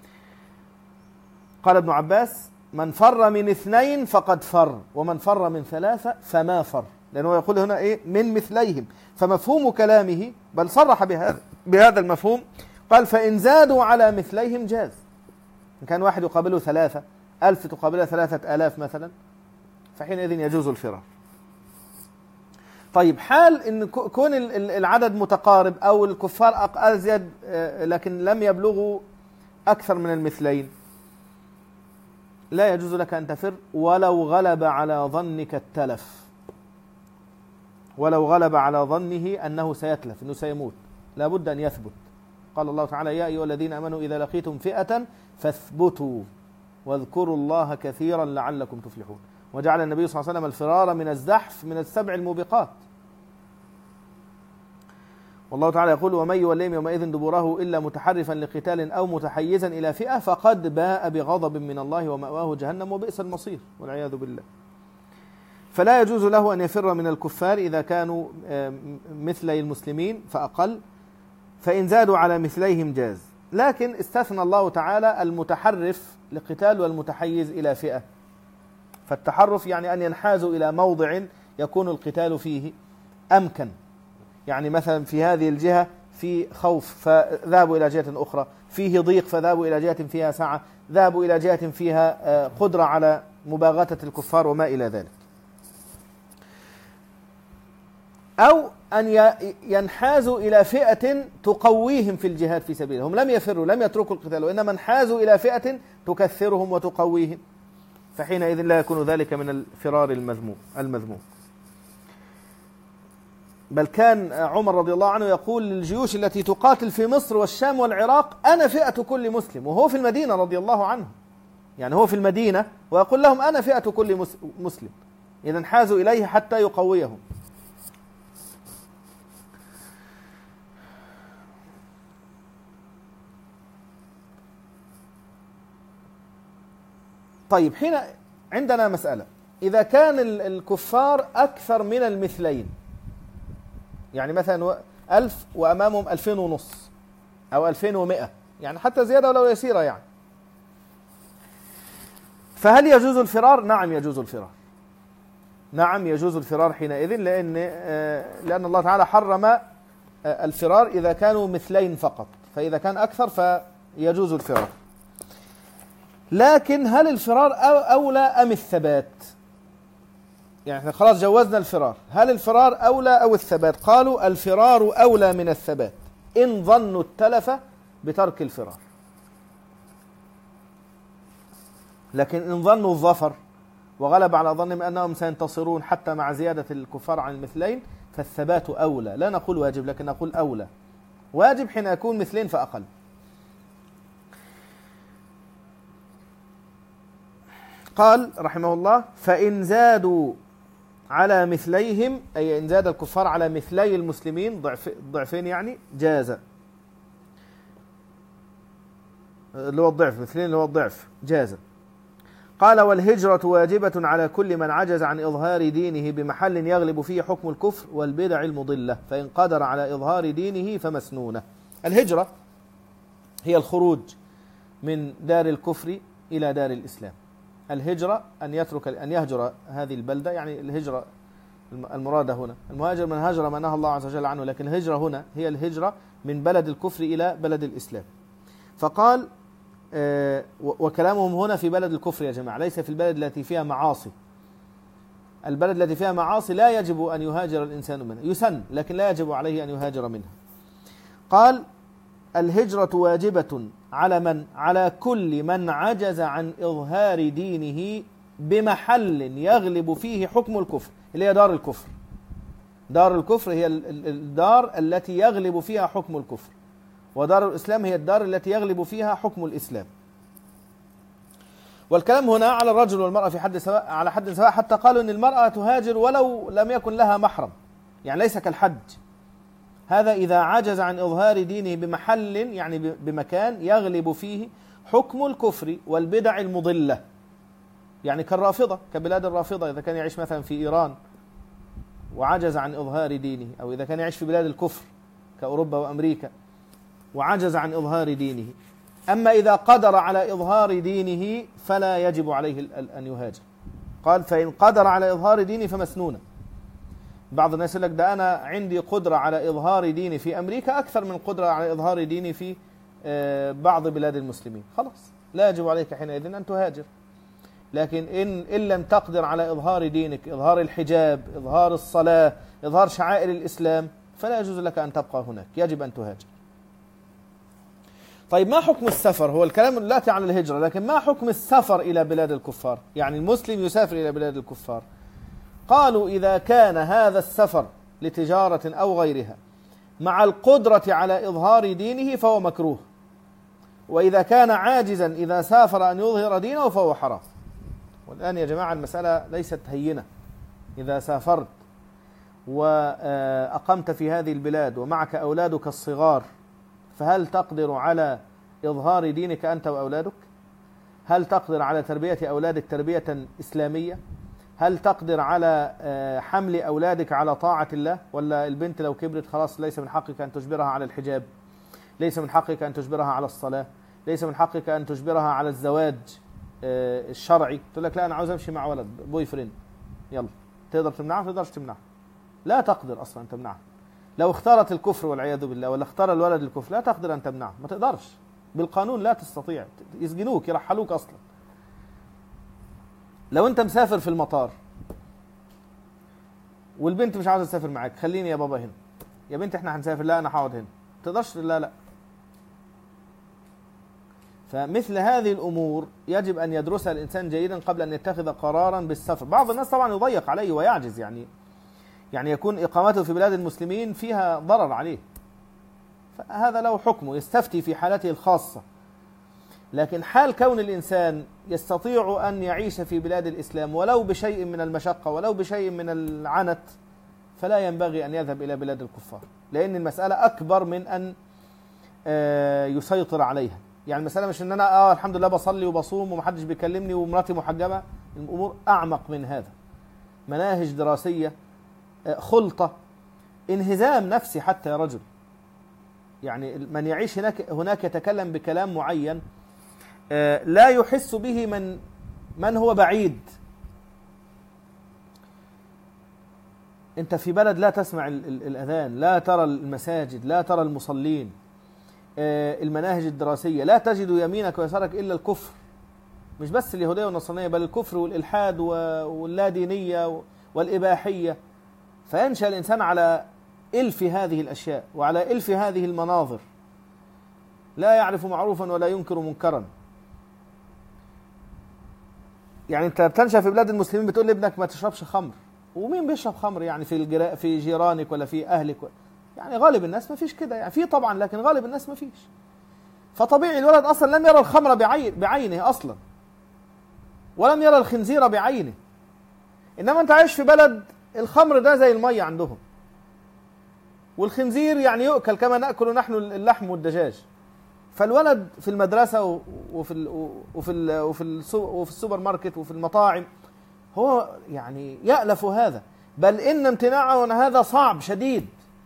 قال ابن عباس: من فر من اثنين فقد فر، ومن فر من ثلاثة فما فر. لأنه يقول هنا إيه؟ من مثليهم. فمفهوم كلامه، بل صرح بهذا بهذا المفهوم، قال: فإن زادوا على مثليهم جاز. إن كان واحد يقابله ثلاثة، ألف تقابله ثلاثة آلاف مثلا، فحينئذ يجوز الفرار. طيب حال إن كون العدد متقارب أو الكفار أزيد لكن لم يبلغوا أكثر من المثلين، لا يجوز لك أن تفر ولو غلب على ظنك التلف، ولو غلب على ظنه أنه سيتلف، أنه سيموت، لا بد أن يثبت. قال الله تعالى: يا أيها الذين آمنوا إذا لقيتم فئة فاثبتوا واذكروا الله كثيرا لعلكم تفلحون. وجعل النبي صلى الله عليه وسلم الفرار من الزحف من السبع الموبقات. والله تعالى يقول: ومن يولهم يومئذ دبره إلا متحرفا لقتال أو متحيزا إلى فئة فقد باء بغضب من الله ومأواه جهنم وبئس المصير والعياذ بالله. فلا يجوز له أن يفر من الكفار إذا كانوا مثلي المسلمين فأقل، فإن زادوا على مثليهم جاز. لكن استثنى الله تعالى المتحرف لقتال والمتحيز إلى فئة. فالتحرف يعني أن ينحازوا إلى موضع يكون القتال فيه أمكن، يعني مثلا في هذه الجهة في خوف فذهبوا إلى جهة أخرى، فيه ضيق فذهبوا إلى جهة فيها سعة، ذهبوا إلى جهة فيها قدرة على مباغتة الكفار وما إلى ذلك. أو أن ينحازوا إلى فئة تقويهم في الجهاد في سبيله. هم لم يفروا، لم يتركوا القتال، وإنما انحازوا إلى فئة تكثرهم وتقويهم، فحينئذ لا يكون ذلك من الفرار المذموم المذموم. بل كان عمر رضي الله عنه يقول للجيوش التي تقاتل في مصر والشام والعراق: أنا فئة كل مسلم، وهو في المدينة رضي الله عنه، يعني هو في المدينة ويقول لهم: أنا فئة كل مسلم. إذا انحازوا إليه حتى يقويهم. طيب، حين عندنا مسألة: إذا كان الكفار أكثر من المثلين، يعني مثلا ألف وأمامهم ألفين ونص أو ألفين ومئة، يعني حتى زيادة ولو يسيرة يعني، فهل يجوز الفرار؟ نعم يجوز الفرار، نعم يجوز الفرار حينئذ، لأن لأن الله تعالى حرم الفرار إذا كانوا مثلين فقط، فإذا كان أكثر فيجوز الفرار. لكن هل الفرار أولى أم الثبات؟ يعني احنا خلاص جوزنا الفرار، هل الفرار أولى أو الثبات؟ قالوا: الفرار أولى من الثبات إن ظنوا التلف بترك الفرار. لكن إن ظنوا الظفر وغلب على ظنهم أنهم سينتصرون حتى مع زيادة الكفار عن المثلين، فالثبات أولى. لا نقول واجب، لكن نقول أولى. واجب حين يكون مثلين فأقل. قال رحمه الله: فإن زادوا على مثليهم، أي إن زاد الكفار على مثلي المسلمين ضعف ضعفين يعني، جاز، اللي هو الضعف، مثلين اللي هو الضعف، جاز. قال: والهجرة واجبة على كل من عجز عن إظهار دينه بمحل يغلب فيه حكم الكفر والبدع المضلة، فإن قدر على إظهار دينه فمسنونة. الهجرة هي الخروج من دار الكفر إلى دار الإسلام. الهجرة أن يترك أن يهجر هذه البلدة، يعني الهجرة المرادة هنا، المهاجر من هجر ما نهى الله عز وجل عنه، لكن الهجرة هنا هي الهجرة من بلد الكفر إلى بلد الإسلام. فقال: آه وكلامهم هنا في بلد الكفر يا جماعة، ليس في البلد التي فيها معاصي. البلد التي فيها معاصي لا يجب أن يهاجر الإنسان منها، يسن لكن لا يجب عليه أن يهاجر منها. قال: الهجرة واجبة على من؟ على كل من عجز عن إظهار دينه بمحل يغلب فيه حكم الكفر، اللي هي دار الكفر. دار الكفر هي الدار التي يغلب فيها حكم الكفر، ودار الإسلام هي الدار التي يغلب فيها حكم الإسلام. والكلام هنا على الرجل والمرأة في حد سواء، على حد سواء، حتى قالوا أن المرأة تهاجر ولو لم يكن لها محرم، يعني ليس كالحج. هذا إذا عجز عن إظهار دينه بمحل، يعني بمكان يغلب فيه حكم الكفر والبدع المضلة، يعني كالرافضة، كبلاد الرافضة، إذا كان يعيش مثلا في إيران وعجز عن إظهار دينه، أو إذا كان يعيش في بلاد الكفر كأوروبا وأمريكا وعجز عن إظهار دينه. أما إذا قدر على إظهار دينه فلا يجب عليه أن يهاجر. قال: فإن قدر على إظهار دينه فمسنونة. بعض الناس يقول لك: ده أنا عندي قدرة على إظهار ديني في أمريكا أكثر من قدرة على إظهار ديني في بعض بلاد المسلمين، خلاص لا يجب عليك حينئذ أن تهاجر. لكن إن, إن لم تقدر على إظهار دينك، إظهار الحجاب، إظهار الصلاة، إظهار شعائر الإسلام، فلا يجوز لك أن تبقى هناك، يجب أن تهاجر. طيب، ما حكم السفر؟ هو الكلام دلوقتي عن الهجرة، لكن ما حكم السفر إلى بلاد الكفار؟ يعني المسلم يسافر إلى بلاد الكفار. قالوا: إذا كان هذا السفر لتجارة أو غيرها مع القدرة على إظهار دينه فهو مكروه، وإذا كان عاجزا إذا سافر أن يظهر دينه فهو حرام. والآن يا جماعة المسألة ليست هينة. إذا سافرت وأقمت في هذه البلاد ومعك أولادك الصغار، فهل تقدر على إظهار دينك أنت وأولادك؟ هل تقدر على تربية أولادك تربية إسلامية؟ هل تقدر على حمل أولادك على طاعة الله؟ ولا البنت لو كبرت خلاص ليس من حقك أن تجبرها على الحجاب، ليس من حقك أن تجبرها على الصلاة، ليس من حقك أن تجبرها على الزواج الشرعي؟ تقول لك: لا أنا عاوز أمشي مع ولد بوي فريند، يلا. تقدر تمنعها؟ ما تقدرش تمنعها، لا تقدر أصلا أن تمنعها. لو اختارت الكفر والعياذ بالله، ولا اختار الولد الكفر، لا تقدر أن تمنعها، ما تقدرش بالقانون، لا تستطيع، يسجنوك، يرحلوك أصلا. لو أنت مسافر في المطار والبنت مش عاوزة تسافر معاك: خليني يا بابا هنا، يا بنت احنا هنسافر، لا أنا هقعد هنا، ما تقدرش، لا لا. فمثل هذه الأمور يجب أن يدرسها الإنسان جيدا قبل أن يتخذ قرارا بالسفر. بعض الناس طبعا يضيق عليه ويعجز، يعني يعني يكون إقامته في بلاد المسلمين فيها ضرر عليه، فهذا له حكمه، يستفتي في حالته الخاصة. لكن حال كون الإنسان يستطيع أن يعيش في بلاد الإسلام ولو بشيء من المشقة ولو بشيء من العنت، فلا ينبغي أن يذهب إلى بلاد الكفار، لأن المسألة أكبر من أن يسيطر عليها. يعني المسألة مش أن أنا آه الحمد لله بصلي وبصوم ومحدش بيكلمني ومراتي محجبة، الأمور أعمق من هذا، مناهج دراسية، خلطة، انهزام نفسي حتى يا رجل. يعني من يعيش هناك هناك يتكلم بكلام معين لا يحس به من من هو بعيد. أنت في بلد لا تسمع الأذان، لا ترى المساجد، لا ترى المصلين، المناهج الدراسية لا تجد يمينك ويسارك إلا الكفر، مش بس اليهودية والنصرانية، بل الكفر والإلحاد واللادينية والإباحية. فينشأ الإنسان على إلف هذه الأشياء وعلى إلف هذه المناظر، لا يعرف معروفا ولا ينكر منكرا. يعني أنت بتنشأ في بلاد المسلمين بتقول لابنك ما تشربش خمر، ومين بيشرب خمر يعني في الجرا... في جيرانك ولا في أهلك؟ يعني غالب الناس ما فيش كده، يعني في طبعا، لكن غالب الناس ما فيش. فطبيعي الولد أصلا لم يرى الخمر بعين... بعينه أصلا، ولم يرى الخنزير بعينه. إنما أنت عايش في بلد الخمر ده زي المية عندهم، والخنزير يعني يؤكل كما نأكل نحن اللحم والدجاج. فالولد في المدرسة وفي ال وفي ال وفي ال وفي السوبر ماركت وفي المطاعم هو يعني يألف هذا، بل إن امتناعه عن هذا صعب شديد.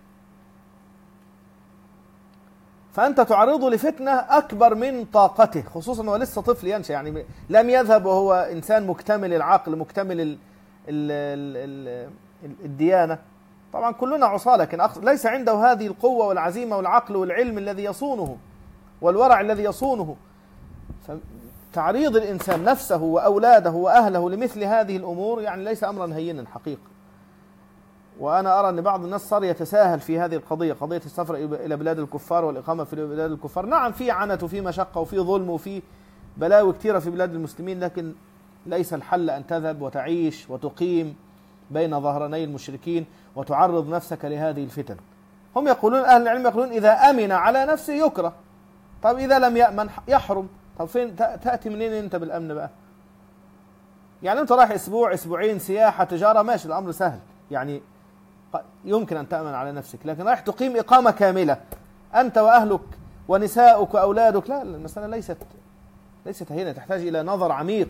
فأنت تعرضه لفتنة أكبر من طاقته، خصوصا هو لسه طفل ينشأ، يعني لم يذهب وهو إنسان مكتمل العقل مكتمل ال ال ال ال الديانة. طبعا كلنا عصاة، لكن ليس عنده هذه القوة والعزيمة والعقل والعلم الذي يصونه والورع الذي يصونه. فتعريض الإنسان نفسه وأولاده وأهله لمثل هذه الأمور يعني ليس أمرا هينا حقيقة. وأنا أرى أن بعض الناس صار يتساهل في هذه القضية، قضية السفر إلى بلاد الكفار والإقامة في بلاد الكفار. نعم في عنت وفي مشقة وفي ظلم وفي بلاوي كثيرة في بلاد المسلمين، لكن ليس الحل أن تذهب وتعيش وتقيم بين ظهراني المشركين وتعرض نفسك لهذه الفتن. هم يقولون، أهل العلم يقولون إذا أمن على نفسه يكره. طب إذا لم يأمن يحرم. طب فين تأتي منين أنت بالأمن بقى؟ يعني أنت رايح أسبوع أسبوعين سياحة تجارة، ماشي الأمر سهل، يعني يمكن أن تأمن على نفسك. لكن رايح تقيم إقامة كاملة أنت وأهلك ونساؤك وأولادك، لا، المسألة ليست ليست هينة، تحتاج إلى نظر عميق،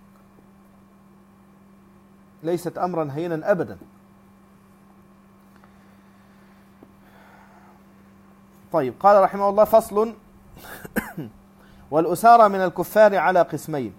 ليست أمرا هينا أبدا. طيب، قال رحمه الله: فصل. والأسارى من الكفار على قسمين: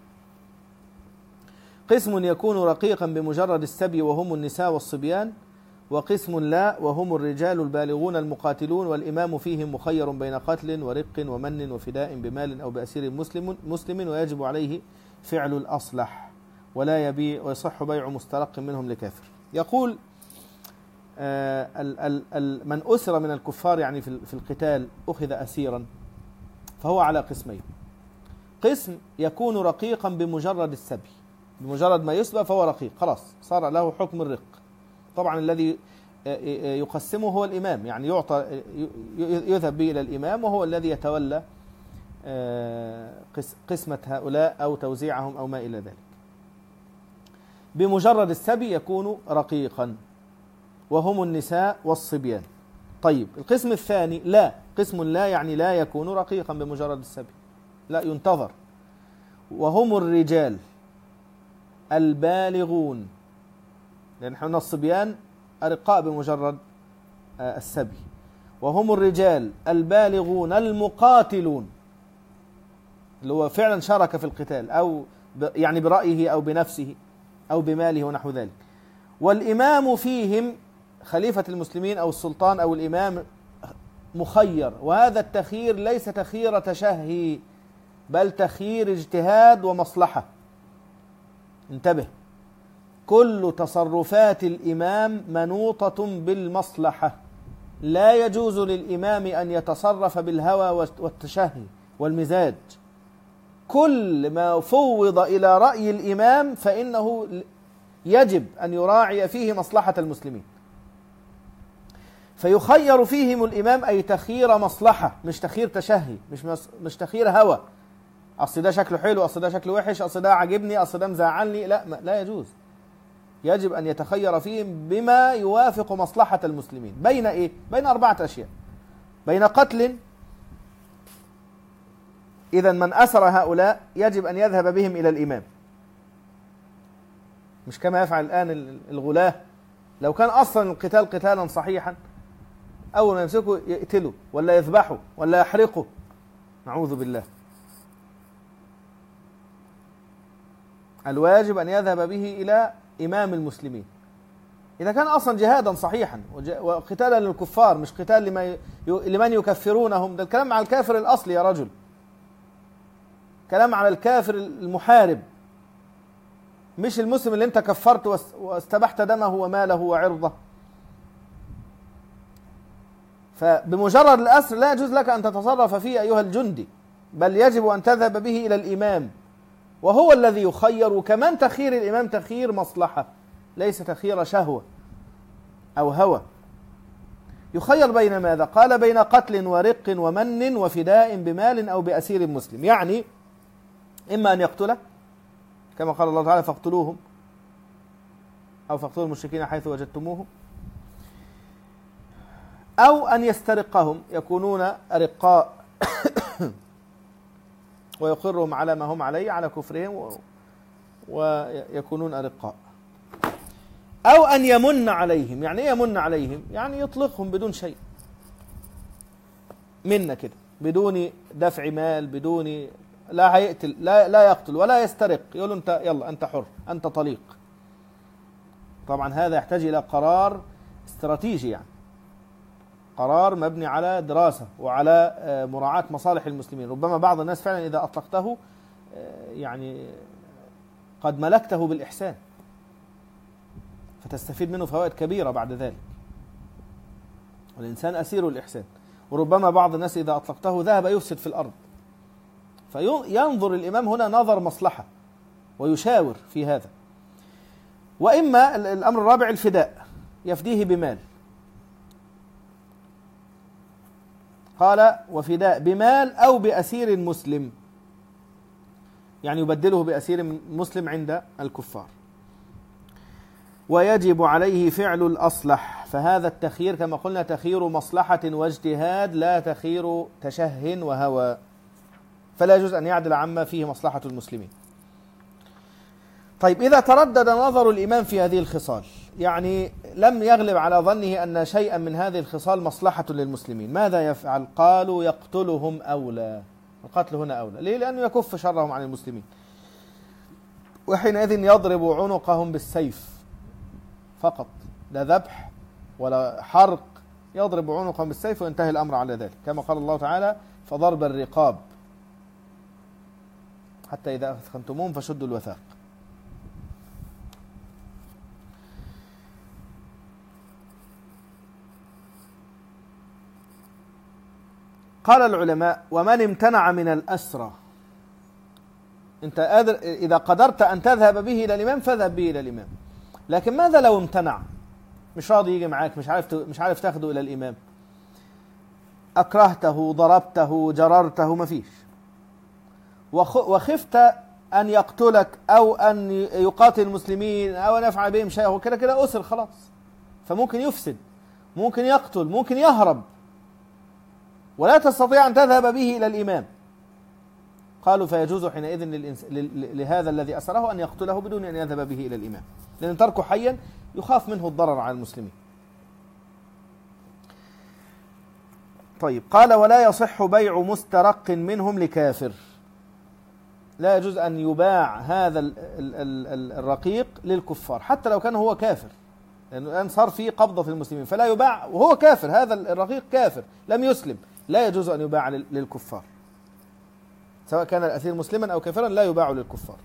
قسم يكون رقيقا بمجرد السبي وهم النساء والصبيان، وقسم لا وهم الرجال البالغون المقاتلون، والإمام فيهم مخير بين قتل ورق ومن وفداء بمال أو بأسير مسلم مسلم ويجب عليه فعل الأصلح، ولا يبيع ويصح بيع مسترق منهم لكافر. يقول آه ال ال ال من أسر من الكفار، يعني في, في القتال أخذ أسيرا، فهو على قسمين: قسم يكون رقيقا بمجرد السبي، بمجرد ما يسبى فهو رقيق، خلاص صار له حكم الرق. طبعا الذي يقسمه هو الإمام، يعني يعطى يذهب به إلى الإمام وهو الذي يتولى قسمة هؤلاء أو توزيعهم أو ما إلى ذلك. بمجرد السبي يكون رقيقا وهم النساء والصبيان. طيب، القسم الثاني لا، قسم لا يعني لا يكون رقيقا بمجرد السبي، لا، ينتظر، وهم الرجال البالغون، لأن احنا الصبيان أرقاء بمجرد السبي، وهم الرجال البالغون المقاتلون، اللي هو فعلا شارك في القتال، أو يعني برأيه أو بنفسه أو بماله ونحو ذلك. والإمام فيهم خليفة المسلمين أو السلطان أو الإمام مخير، وهذا التخيير ليس تخيير تشهي، بل تخيير اجتهاد ومصلحة. انتبه، كل تصرفات الإمام منوطة بالمصلحة، لا يجوز للإمام أن يتصرف بالهوى والتشهي والمزاج. كل ما فوض إلى رأي الإمام فإنه يجب أن يراعي فيه مصلحة المسلمين، فيخير فيهم الإمام، أي تخيير مصلحة مش تخيير تشهي، مش مش تخيير هوى، أصل ده شكله حلو، أصل ده شكله وحش، أصل ده عاجبني، أصل ده مزعلني، لا لا يجوز. يجب أن يتخير فيهم بما يوافق مصلحة المسلمين. بين إيه؟ بين أربعة أشياء. بين قتل، إذا من أسر هؤلاء يجب أن يذهب بهم إلى الإمام، مش كما يفعل الآن الغلاة. لو كان أصلا القتال قتالا صحيحا أول ما يمسكوا يقتلوا ولا يذبحوا ولا يحرقوا، نعوذ بالله. الواجب أن يذهب به إلى إمام المسلمين إذا كان أصلا جهادا صحيحا وقتالا للكفار، مش قتال لما لمن يكفرونهم. ده الكلام على الكافر الأصلي يا رجل، كلام على الكافر المحارب، مش المسلم اللي انت كفرت واستبحت دمه وماله وعرضه. فبمجرد الأسر لا يجوز لك أن تتصرف فيه أيها الجندي، بل يجب أن تذهب به إلى الإمام، وهو الذي يخير. وكمان تخيير الإمام تخيير مصلحة، ليس تخيير شهوة أو هوى. يخير بين ماذا؟ قال بين قتل ورق ومن وفداء بمال أو بأسير مسلم. يعني إما أن يقتله كما قال الله تعالى فاقتلوهم أو فاقتلوا المشركين حيث وجدتموهم، أو أن يسترقهم يكونون أرقاء ويقرهم على ما هم عليه على كفرهم ويكونون أرقاء، أو أن يمن عليهم. يعني إيه يمن عليهم؟ يعني يطلقهم بدون شيء منا كده، بدون دفع مال، بدون لا هيقتل لا لا يقتل ولا يسترق، يقول له أنت يلا أنت حر أنت طليق. طبعا هذا يحتاج إلى قرار استراتيجي، يعني قرار مبني على دراسة وعلى مراعاة مصالح المسلمين. ربما بعض الناس فعلا إذا أطلقته يعني قد ملكته بالإحسان فتستفيد منه فوائد كبيرة بعد ذلك، والإنسان أسير الإحسان. وربما بعض الناس إذا أطلقته ذهب يفسد في الأرض، فينظر الإمام هنا نظر مصلحة ويشاور في هذا. وإما الأمر الرابع الفداء، يفديه بمال. قال وفداء بمال أو بأسير مسلم، يعني يبدله بأسير مسلم عند الكفار. ويجب عليه فعل الأصلح، فهذا التخيير كما قلنا تخيير مصلحة واجتهاد، لا تخيير تشه وهوى، فلا يجوز أن يعدل عما فيه مصلحة المسلمين. طيب إذا تردد نظر الإمام في هذه الخصال، يعني لم يغلب على ظنه أن شيئا من هذه الخصال مصلحة للمسلمين، ماذا يفعل؟ قالوا يقتلهم أولى. القتل هنا أولى، ليه؟ لأنه يكف شرهم عن المسلمين، وحينئذ يضرب عنقهم بالسيف فقط، لا ذبح ولا حرق، يضرب عنقهم بالسيف وينتهي الأمر على ذلك، كما قال الله تعالى فضرب الرقاب حتى إذا أثخنتموهم فشدوا الوثاق. قال العلماء ومن امتنع من الأسرى، أنت قادر إذا قدرت أن تذهب به إلى الإمام فاذهب به إلى الإمام، لكن ماذا لو امتنع؟ مش راضي يجي معاك، مش عارف مش عارف تاخده إلى الإمام، أكرهته ضربته جررته ما فيش، وخفت أن يقتلك أو أن يقاتل المسلمين أو أن يفعل بهم شيء، هو كده كده أسر خلاص، فممكن يفسد، ممكن يقتل، ممكن يهرب، ولا تستطيع أن تذهب به إلى الإمام. قالوا فيجوز حينئذ لهذا الذي أسره أن يقتله بدون أن يذهب به إلى الإمام، لأن تركه حيا يخاف منه الضرر على المسلمين. طيب قال ولا يصح بيع مسترق منهم لكافر، لا يجوز أن يباع هذا الرقيق للكفار حتى لو كان هو كافر، لأنه الآن صار فيه قبضة في المسلمين، فلا يباع وهو كافر، هذا الرقيق كافر لم يسلم، لا يجوز أن يباع للكفار، سواء كان الأسير مسلما أو كافرا لا يباع للكفار.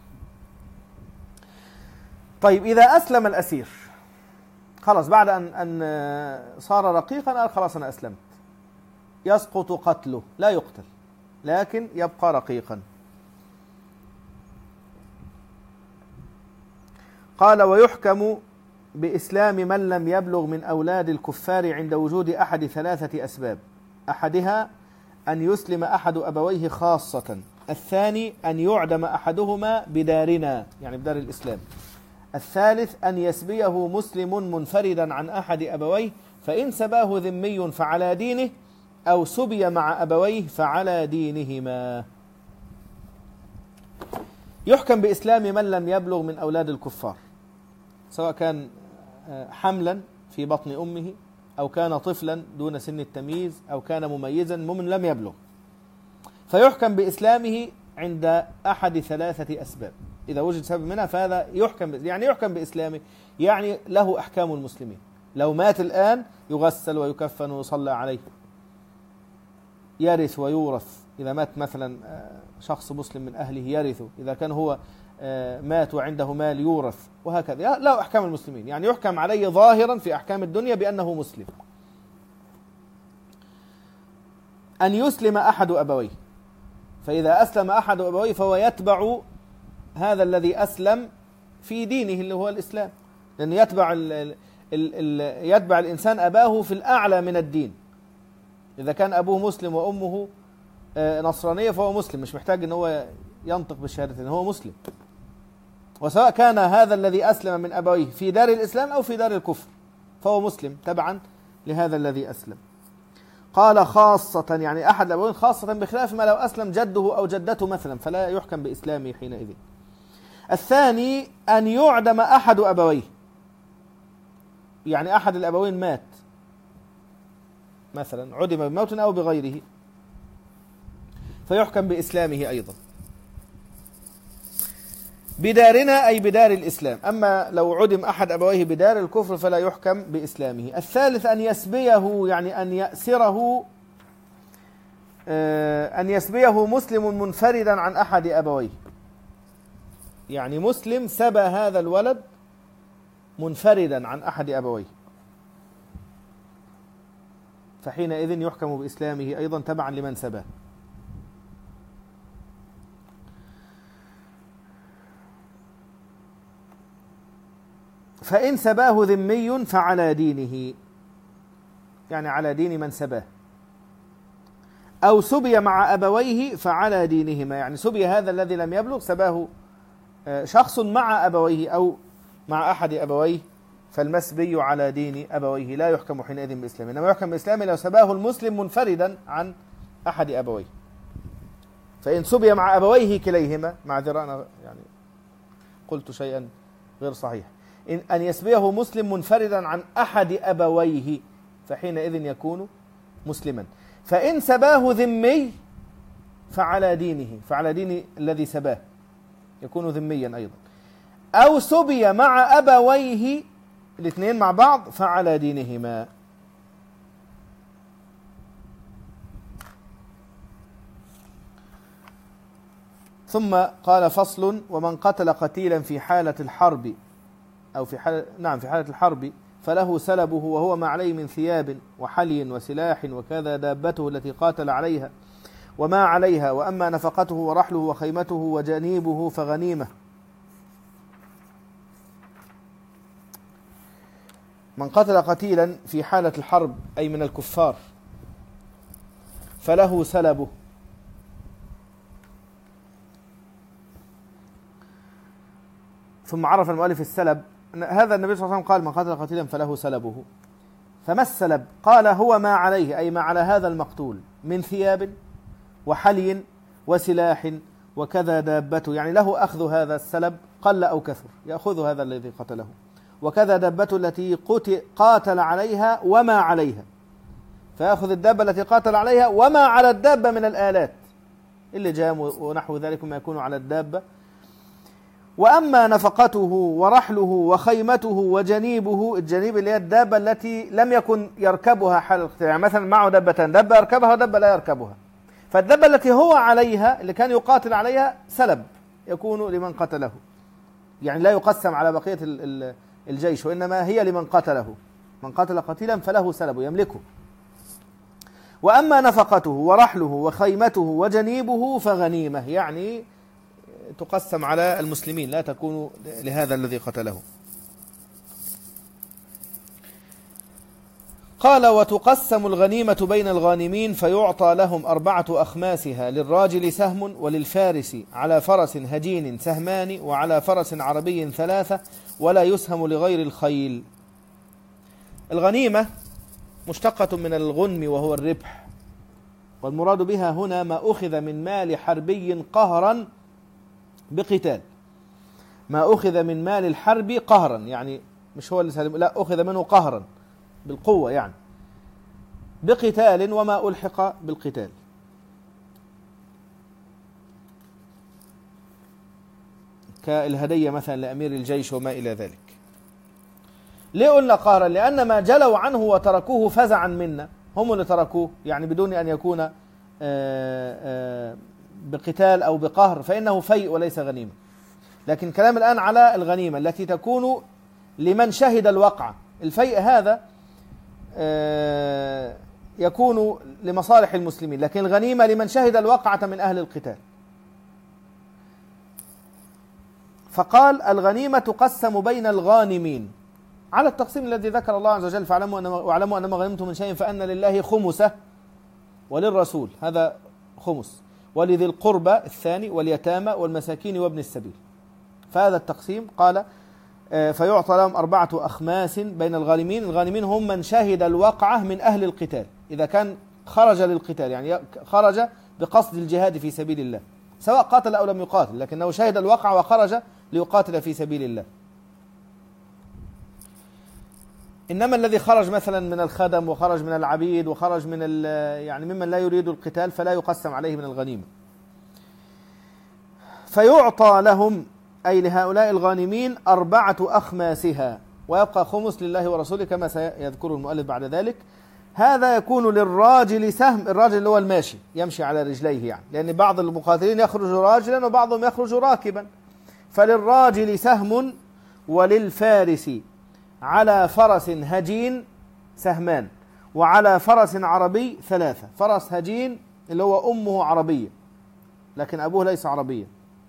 طيب إذا أسلم الأسير خلاص بعد أن أن صار رقيقا قال خلاص أنا أسلمت، يسقط قتله، لا يقتل لكن يبقى رقيقا. قال ويحكم بإسلام من لم يبلغ من أولاد الكفار عند وجود أحد ثلاثة أسباب. أحدها أن يسلم أحد أبويه خاصة، الثاني أن يعدم أحدهما بدارنا يعني بدار الإسلام، الثالث أن يسبيه مسلم منفردا عن أحد أبويه، فإن سباه ذمي فعلى دينه، أو سبي مع أبويه فعلى دينهما. يحكم بإسلام من لم يبلغ من أولاد الكفار، سواء كان حملا في بطن أمه، أو كان طفلا دون سن التمييز، أو كان مميزا ممن لم يبلغ، فيحكم بإسلامه عند أحد ثلاثة أسباب. إذا وجد سبب منها فهذا يحكم، يعني يحكم بإسلامه يعني له أحكام المسلمين. لو مات الآن يغسل ويكفن ويصلى عليه، يرث ويورث. إذا مات مثلا شخص مسلم من أهله يرثه، إذا كان هو مات وعنده مال يورث، وهكذا له أحكام المسلمين، يعني يحكم عليه ظاهرا في أحكام الدنيا بأنه مسلم. أن يسلم أحد أبويه، فإذا أسلم أحد أبويه فهو يتبع هذا الذي أسلم في دينه اللي هو الإسلام، لأن يتبع ال ال ال يتبع الإنسان أباه في الأعلى من الدين. إذا كان أبوه مسلم وأمه نصرانية فهو مسلم، مش محتاج أن هو ينطق بالشهادتين، هو مسلم. وسواء كان هذا الذي أسلم من أبويه في دار الإسلام أو في دار الكفر فهو مسلم تبعا لهذا الذي أسلم. قال خاصة يعني أحد الأبوين، خاصة بخلاف ما لو أسلم جده أو جدته مثلا فلا يحكم بإسلامه حينئذ. الثاني أن يعدم أحد أبويه، يعني أحد الأبوين مات مثلا، عدم بموت أو بغيره، فيحكم بإسلامه أيضا. بدارنا أي بدار الإسلام، أما لو عدم أحد أبويه بدار الكفر فلا يحكم بإسلامه. الثالث أن يسبيه يعني أن يأسره، أن يسبيه مسلم منفردا عن أحد أبويه، يعني مسلم سبى هذا الولد منفردا عن أحد أبويه، فحينئذ يحكم بإسلامه أيضا تبعا لمن سباه. فإن سباه ذمي فعلى دينه، يعني على دين من سباه، أو سبي مع أبويه فعلى دينهما، يعني سبي هذا الذي لم يبلغ سباه شخص مع أبويه أو مع أحد أبويه، فالمسبي على دين أبويه لا يحكم حينئذ بإسلامه، إنما يحكم بإسلامه لو سباه المسلم منفردا عن أحد أبويه. فإن سبي مع أبويه كليهما، معذرة أنا يعني قلت شيئا غير صحيح، إن أن يسبيه مسلم منفردا عن أحد أبويه فحينئذ يكون مسلما. فإن سباه ذمي فعلى دينه، فعلى دين الذي سباه يكون ذميا أيضا، أو سبي مع أبويه الاثنين مع بعض فعلى دينهما. ثم قال فصل: ومن قتل قتيلا في حالة الحرب أو في حالة نعم في حالة الحرب فله سلبه وهو ما عليه من ثياب وحلي وسلاح وكذا دابته التي قاتل عليها وما عليها، وأما نفقته ورحله وخيمته وجنيبه فغنيمة. من قتل قتيلا في حالة الحرب أي من الكفار فله سلبه، ثم عرف المؤلف السلب. هذا النبي صلى الله عليه وسلم قال: من قتل قتيلا فله سلبه. فما السلب؟ قال: هو ما عليه أي ما على هذا المقتول من ثياب وحلي وسلاح وكذا دابته، يعني له أخذ هذا السلب قل أو كثر، يأخذ هذا الذي قتله، وكذا دابته التي قاتل عليها وما عليها، فيأخذ الدابة التي قاتل عليها وما على الدابة من الآلات، اللجام ونحو ذلك ما يكون على الدابة. وأما نفقته ورحله وخيمته وجنيبه، الجنيب اللي هي الدابة التي لم يكن يركبها حال القتال، يعني مثلا معه دابتان، دابة يركبها ودابة لا يركبها، فالدابة التي هو عليها اللي كان يقاتل عليها سلب يكون لمن قتله، يعني لا يقسم على بقية الجيش، وإنما هي لمن قتله. من قتل قتيلا فله سلب يملكه. وأما نفقته ورحله وخيمته وجنيبه فغنيمة، يعني تقسم على المسلمين لا تكون لهذا الذي قتله. قال وتقسم الغنيمة بين الغانمين فيعطى لهم أربعة أخماسها، للراجل سهم وللفارس على فرس هجين سهمان وعلى فرس عربي ثلاثة، ولا يسهم لغير الخيل. الغنيمة مشتقة من الغنم وهو الربح، والمراد بها هنا ما أخذ من مال حربي قهرا بقتال. ما أخذ من مال الحرب قهرا، يعني مش هو اللي سلم، لا، أخذ منه قهرا بالقوة يعني، بقتال وما ألحق بالقتال. كالهدية مثلا لأمير الجيش وما إلى ذلك. ليه قلنا قهرا؟ لأن ما جلوا عنه وتركوه فزعا منا، هم اللي تركوه يعني بدون أن يكون بقتال أو بقهر، فإنه فيء وليس غنيمة. لكن كلام الآن على الغنيمة التي تكون لمن شهد الوقعة. الفيء هذا يكون لمصالح المسلمين، لكن الغنيمة لمن شهد الوقعة من أهل القتال. فقال الغنيمة تقسم بين الغانمين على التقسيم الذي ذكر الله عز وجل، واعلموا أنما غنمتم من شيء فأن لله خمسه وللرسول، هذا خمس، ولذي القربى الثاني، واليتامى والمساكين وابن السبيل. فهذا التقسيم. قال فيعطى لهم أربعة أخماس بين الغانمين. الغانمين هم من شهد الوقعة من أهل القتال، إذا كان خرج للقتال يعني خرج بقصد الجهاد في سبيل الله، سواء قاتل أو لم يقاتل، لكنه شهد الوقعة وخرج ليقاتل في سبيل الله. إنما الذي خرج مثلا من الخدم وخرج من العبيد وخرج من يعني ممن لا يريد القتال فلا يقسم عليه من الغنيمة. فيعطى لهم أي لهؤلاء الغانمين أربعة أخماسها، ويبقى خمس لله ورسوله كما سيذكره المؤلف بعد ذلك. هذا يكون للراجل سهم، الراجل اللي هو الماشي يمشي على رجليه يعني، لأن بعض المقاتلين يخرج راجلا وبعضهم يخرج راكبا. فللراجل سهم وللفارس على فرس هجين سهمان وعلى فرس عربي ثلاثة. فرس هجين اللي هو أمه عربية لكن أبوه ليس عربيا.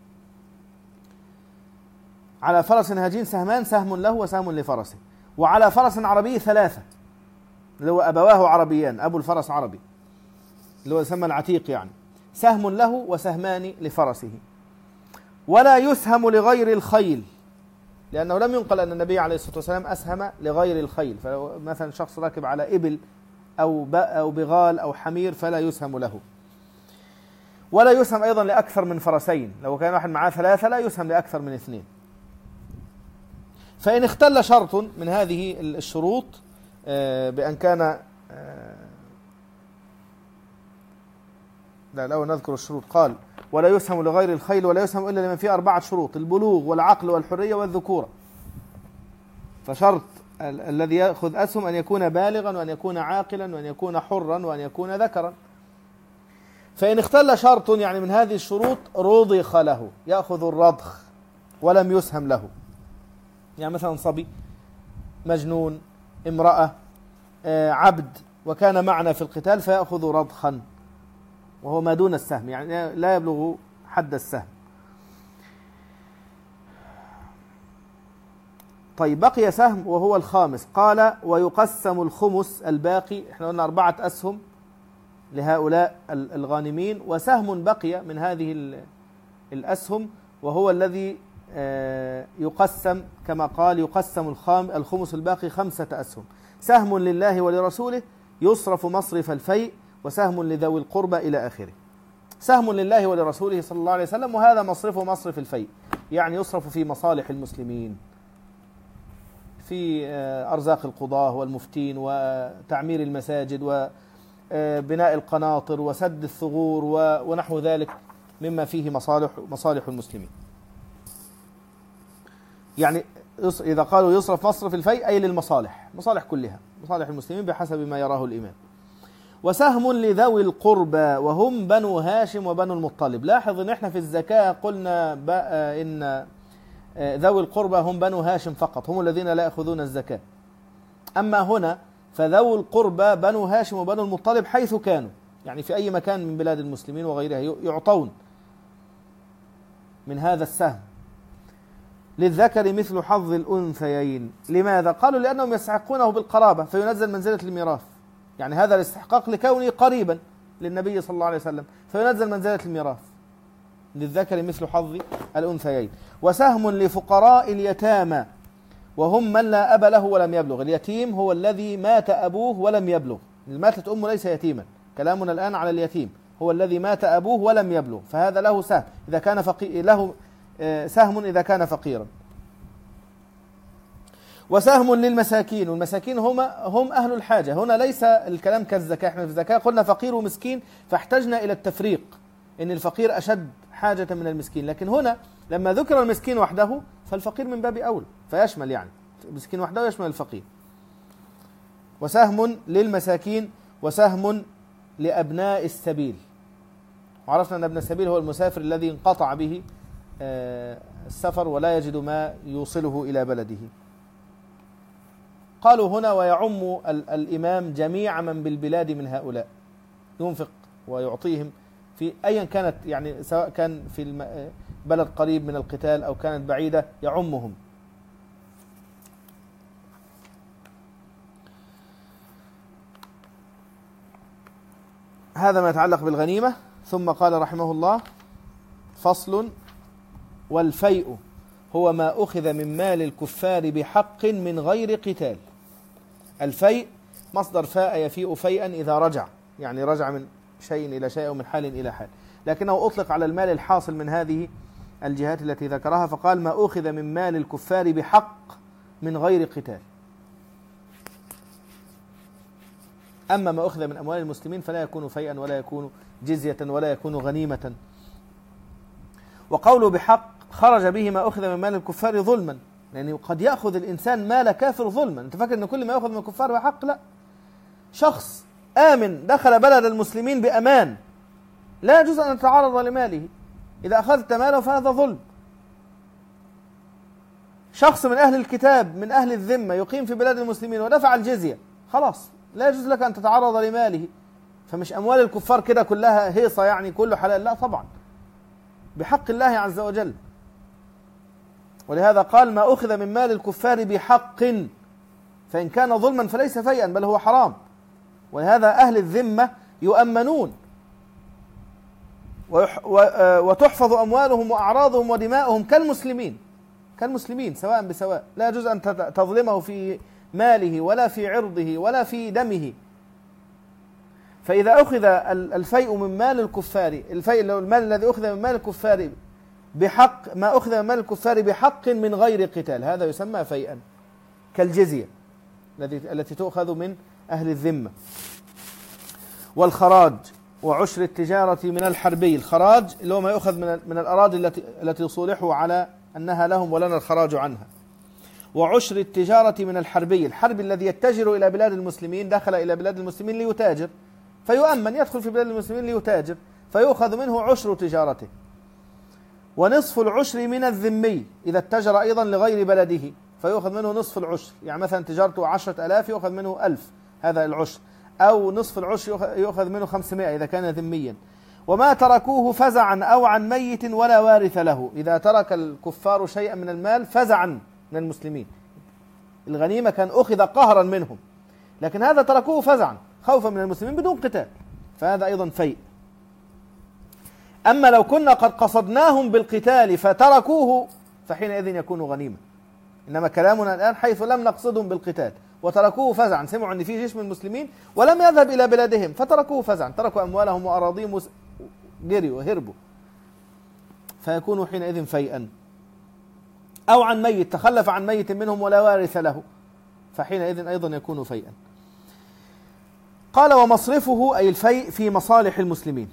على فرس هجين سهمان، سهم له وسهم لفرسه. وعلى فرس عربي ثلاثة اللي هو أبواه عربيان، أبو الفرس عربي اللي هو يسمى العتيق يعني، سهم له وسهمان لفرسه. ولا يسهم لغير الخيل، لأنه لم ينقل أن النبي عليه الصلاة والسلام أسهم لغير الخيل. فلو مثلا شخص راكب على إبل أو أو بغال أو حمير فلا يسهم له. ولا يسهم أيضا لأكثر من فرسين، لو كان واحد معاه ثلاثة لا يسهم لأكثر من اثنين. فإن اختل شرط من هذه الشروط بأن كان، لا لو نذكر الشروط، قال ولا يسهم لغير الخيل ولا يسهم إلا لمن فيه أربعة شروط: البلوغ والعقل والحرية والذكورة. فشرط ال الذي يأخذ أسهم أن يكون بالغا وأن يكون عاقلا وأن يكون حرا وأن يكون ذكرا. فإن اختل شرط يعني من هذه الشروط رضخ له، يأخذ الرضخ ولم يسهم له. يعني مثلا صبي، مجنون، امرأة، عبد، وكان معنا في القتال فيأخذ رضخا وهو ما دون السهم، يعني لا يبلغ حد السهم. طيب بقي سهم وهو الخامس. قال ويقسم الخمس الباقي، احنا قلنا أربعة أسهم لهؤلاء الغانمين، وسهم بقي من هذه الأسهم وهو الذي يقسم كما قال يقسم الخمس الباقي خمسة أسهم: سهم لله ولرسوله يصرف مصرف الفيء، وسهم لذوي القربى إلى آخره. سهم لله ولرسوله صلى الله عليه وسلم، وهذا مصرفه مصرف الفيء، يعني يصرف في مصالح المسلمين، في أرزاق القضاة والمفتين وتعمير المساجد وبناء القناطر وسد الثغور ونحو ذلك مما فيه مصالح مصالح المسلمين. يعني إذا قالوا يصرف مصرف الفيء أي للمصالح، مصالح كلها، مصالح المسلمين بحسب ما يراه الإمام. وسهم لذوي القربى وهم بنو هاشم وبنو المطلب. لاحظ ان احنا في الزكاة قلنا ان ذوي القربى هم بنو هاشم فقط، هم الذين لا يأخذون الزكاة. أما هنا فذوي القربى بنو هاشم وبنو المطلب حيث كانوا، يعني في أي مكان من بلاد المسلمين وغيرها يعطون من هذا السهم. للذكر مثل حظ الأنثيين. لماذا؟ قالوا لأنهم يستحقونه بالقرابة فينزل منزلة الميراث، يعني هذا الاستحقاق لكونه قريبا للنبي صلى الله عليه وسلم فينزل منزلة الميراث. للذكر مثل حظ الأنثيين. وسهم لفقراء اليتامى وهم من لا أب له ولم يبلغ. اليتيم هو الذي مات أبوه ولم يبلغ، ماتت أمه ليس يتيما، كلامنا الآن على اليتيم، هو الذي مات أبوه ولم يبلغ، فهذا له سهم إذا كان فقي... له سهم إذا كان فقيرا. وسهم للمساكين، والمساكين هم هم أهل الحاجة. هنا ليس الكلام كالزكاة، احنا في الزكاة قلنا فقير ومسكين فاحتجنا إلى التفريق إن الفقير أشد حاجة من المسكين، لكن هنا لما ذكر المسكين وحده فالفقير من باب أولى فيشمل، يعني المسكين وحده يشمل الفقير. وسهم للمساكين وسهم لأبناء السبيل. وعرفنا أن ابن السبيل هو المسافر الذي انقطع به السفر ولا يجد ما يوصله إلى بلده. قالوا هنا ويعم الإمام جميع من بالبلاد من هؤلاء، ينفق ويعطيهم في أيا كانت، يعني سواء كان في بلد قريب من القتال أو كانت بعيدة يعمهم. هذا ما يتعلق بالغنيمة. ثم قال رحمه الله: فصل: والفيء هو ما أخذ من مال الكفار بحق من غير قتال. الفيء مصدر فاء يفيء فيئا إذا رجع، يعني رجع من شيء إلى شيء ومن حال إلى حال، لكنه أطلق على المال الحاصل من هذه الجهات التي ذكرها، فقال ما أخذ من مال الكفار بحق من غير قتال. أما ما أخذ من أموال المسلمين فلا يكون فيئا ولا يكون جزية ولا يكون غنيمة. وقوله بحق خرج به ما أخذ من مال الكفار ظلما، يعني قد يأخذ الإنسان مال كافر ظلما. أنت فاكر أن كل ما يأخذ من الكفار بحق؟ لا، شخص آمن دخل بلد المسلمين بأمان لا يجوز أن يتعرض لماله، إذا أخذت ماله فهذا ظلم. شخص من أهل الكتاب من أهل الذمة يقيم في بلاد المسلمين ودفع الجزية، خلاص لا يجوز لك أن تتعرض لماله. فمش أموال الكفار كده كلها هيصة يعني كله حلال، لا طبعا، بحق الله عز وجل. ولهذا قال ما أخذ من مال الكفار بحق، فإن كان ظلما فليس فيئا بل هو حرام. ولهذا أهل الذمة يؤمنون وتحفظ أموالهم وأعراضهم ودماؤهم كالمسلمين كالمسلمين سواء بسواء، لا يجوز أن تظلمه في ماله ولا في عرضه ولا في دمه. فإذا أخذ الفيء من مال الكفار، الفيء المال الذي أخذ من مال الكفار بحق، ما أخذ من مال الكفار بحق من غير قتال، هذا يسمى فيئا كالجزية التي تؤخذ من أهل الذمة. والخراج وعشر التجارة من الحربي. الخراج اللي هو ما يؤخذ من من الأراضي التي التي صلحوا على أنها لهم ولنا الخراج عنها. وعشر التجارة من الحربي، الحربي الذي يتجر إلى بلاد المسلمين، دخل إلى بلاد المسلمين ليتاجر فيؤمن، يدخل في بلاد المسلمين ليتاجر فيؤخذ منه عشر تجارته. ونصف العشر من الذمي إذا اتجر أيضا لغير بلده فيؤخذ منه نصف العشر، يعني مثلا تجارته عشرة ألاف يؤخذ منه ألف، هذا العشر، أو نصف العشر يؤخذ منه خمسمائة إذا كان ذميا. وما تركوه فزعا أو عن ميت ولا وارث له، إذا ترك الكفار شيئا من المال فزعا من المسلمين، الغنيمة كان أخذ قهرا منهم، لكن هذا تركوه فزعا خوفا من المسلمين بدون قتال، فهذا أيضا فيء. أما لو كنا قد قصدناهم بالقتال فتركوه فحينئذ يكون غنيمة. إنما كلامنا الآن حيث لم نقصدهم بالقتال وتركوه فزعا، سمعوا أن في جيش من المسلمين ولم يذهب إلى بلادهم فتركوه فزعا، تركوا أموالهم وأراضيهم جريوا وهربوا، فيكونوا حينئذ فيئا. أو عن ميت، تخلف عن ميت منهم ولا وارث له، فحينئذ أيضا يكون فيئا. قال ومصرفه أي الفيء في مصالح المسلمين،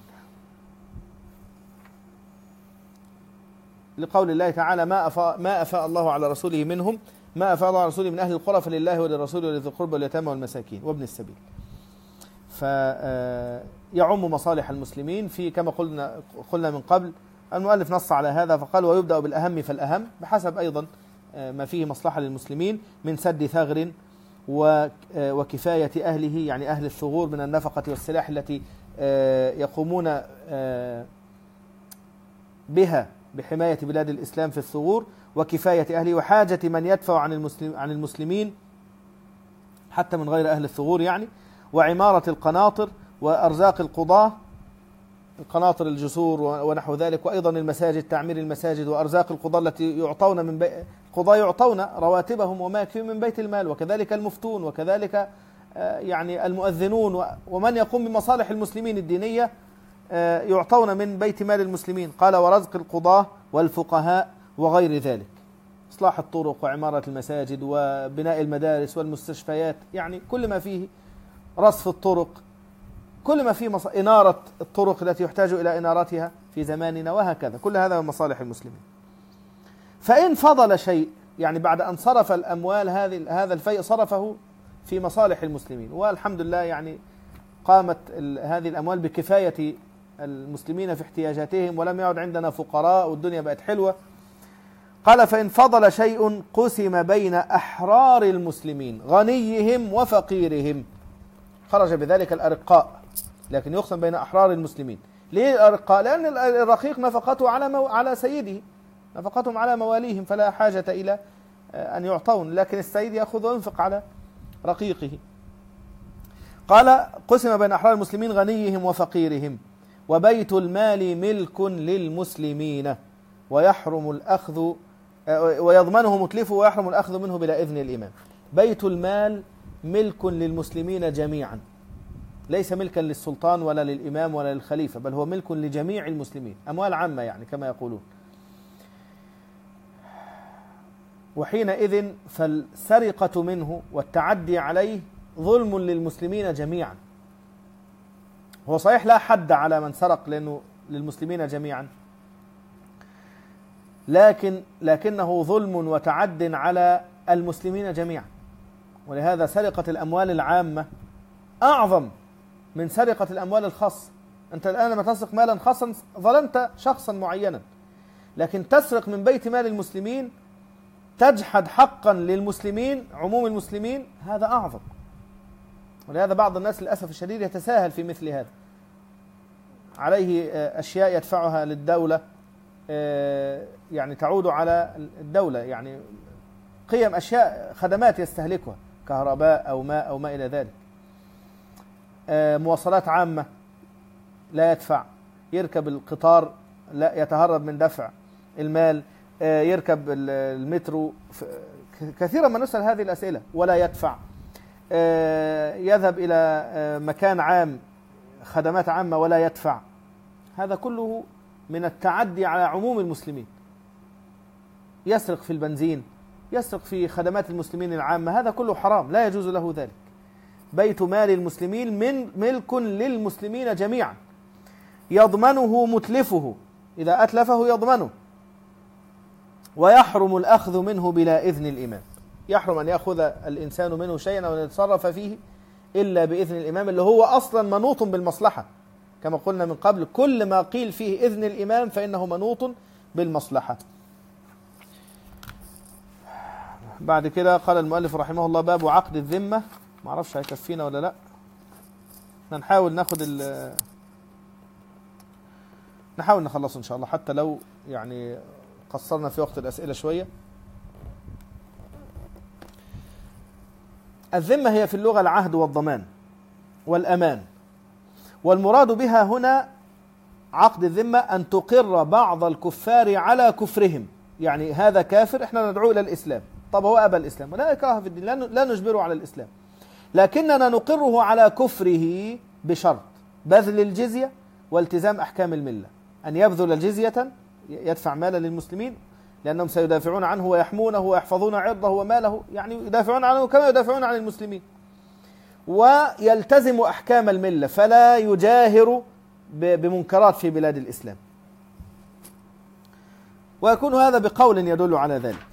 لقول الله تعالى ما أفاء, ما أفاء الله على رسوله منهم، ما أفاء الله على رسوله من أهل القرى فلله وللرسول ولذي القربى واليتامى والمساكين وابن السبيل. فيعم مصالح المسلمين في كما قلنا قلنا من قبل. المؤلف نص على هذا فقال ويبدأ بالأهم فالأهم، بحسب أيضا ما فيه مصلحة للمسلمين من سد ثغر وكفاية أهله، يعني أهل الثغور من النفقة والسلاح التي يقومون بها بحماية بلاد الإسلام في الثغور، وكفاية أهله وحاجة من يدفع عن المسلم عن المسلمين حتى من غير أهل الثغور يعني، وعمارة القناطر وأرزاق القضاة، القناطر الجسور ونحو ذلك، وأيضا المساجد، تعمير المساجد وأرزاق القضاة التي يعطون من بي... القضاة يعطون رواتبهم وما يكفي من بيت المال، وكذلك المفتون، وكذلك يعني المؤذنون ومن يقوم بمصالح المسلمين الدينية يعطون من بيت مال المسلمين. قال ورزق القضاة والفقهاء وغير ذلك، إصلاح الطرق وعمارة المساجد وبناء المدارس والمستشفيات، يعني كل ما فيه رصف الطرق، كل ما فيه مص... إنارة الطرق التي يحتاج إلى إنارتها في زماننا، وهكذا كل هذا من مصالح المسلمين. فإن فضل شيء، يعني بعد أن صرف الأموال هذه هذا الفيء صرفه في مصالح المسلمين، والحمد لله يعني قامت هذه الأموال بكفاية المسلمين في احتياجاتهم، ولم يعد عندنا فقراء والدنيا بقت حلوة. قال فإن فضل شيء قسم بين أحرار المسلمين غنيهم وفقيرهم، خرج بذلك الأرقاء، لكن يقسم بين أحرار المسلمين. ليه الأرقاء؟ لأن الرقيق نفقته على مو... على سيده، نفقتهم على مواليهم، فلا حاجة إلى أن يعطون، لكن السيد يأخذ وينفق على رقيقه. قال قسم بين أحرار المسلمين غنيهم وفقيرهم، وبيت المال ملك للمسلمين ويحرم الأخذ ويضمنه متلفه ويحرم الأخذ منه بلا إذن الإمام. بيت المال ملك للمسلمين جميعا، ليس ملكا للسلطان ولا للإمام ولا للخليفة، بل هو ملك لجميع المسلمين، أموال عامة يعني كما يقولون. وحينئذ فالسرقة منه والتعدي عليه ظلم للمسلمين جميعا. هو صحيح لا حد على من سرق لأنه للمسلمين جميعا، لكن لكنه ظلم وتعد على المسلمين جميعا. ولهذا سرقة الأموال العامة أعظم من سرقة الأموال الخاصة. أنت الآن لما تسرق مالا خاصا ظلمت شخصا معينا، لكن تسرق من بيت مال المسلمين تجحد حقا للمسلمين عموم المسلمين، هذا أعظم. ولهذا بعض الناس للأسف الشديد يتساهل في مثل هذا، عليه أشياء يدفعها للدولة يعني تعود على الدولة، يعني قيم أشياء خدمات يستهلكها كهرباء أو ماء أو ما إلى ذلك، مواصلات عامة لا يدفع، يركب القطار لا يتهرب من دفع المال، يركب المترو، كثيرا ما نسأل هذه الأسئلة ولا يدفع، يذهب إلى مكان عام خدمات عامة ولا يدفع. هذا كله من التعدي على عموم المسلمين. يسرق في البنزين، يسرق في خدمات المسلمين العامة، هذا كله حرام، لا يجوز له ذلك. بيت مال المسلمين من ملك للمسلمين جميعا، يضمنه متلفه، إذا أتلفه يضمنه، ويحرم الأخذ منه بلا إذن الإمام. يحرم أن يأخذ الإنسان منه شيئا أو أن يتصرف فيه إلا بإذن الإمام، اللي هو أصلا منوط بالمصلحة، كما قلنا من قبل كل ما قيل فيه إذن الإمام فإنه منوط بالمصلحة. بعد كده قال المؤلف رحمه الله باب عقد الذمة. ما اعرفش هيكفينا ولا لا، نحاول ناخد ال نحاول نخلص إن شاء الله، حتى لو يعني قصرنا في وقت الأسئلة شوية. الذمة هي في اللغة العهد والضمان والأمان، والمراد بها هنا عقد الذمة أن تقر بعض الكفار على كفرهم، يعني هذا كافر احنا ندعو إلى الإسلام، طب هو أبى الإسلام ولا إكراه في الدين، لا نجبره على الإسلام، لكننا نقره على كفره بشرط بذل الجزية والتزام أحكام الملة، أن يبذل الجزية يدفع مالا للمسلمين لأنهم سيدافعون عنه ويحمونه ويحفظون عرضه وماله، يعني يدافعون عنه كما يدافعون عن المسلمين، ويلتزم أحكام الملة فلا يجاهر بمنكرات في بلاد الإسلام، ويكون هذا بقول يدل على ذلك،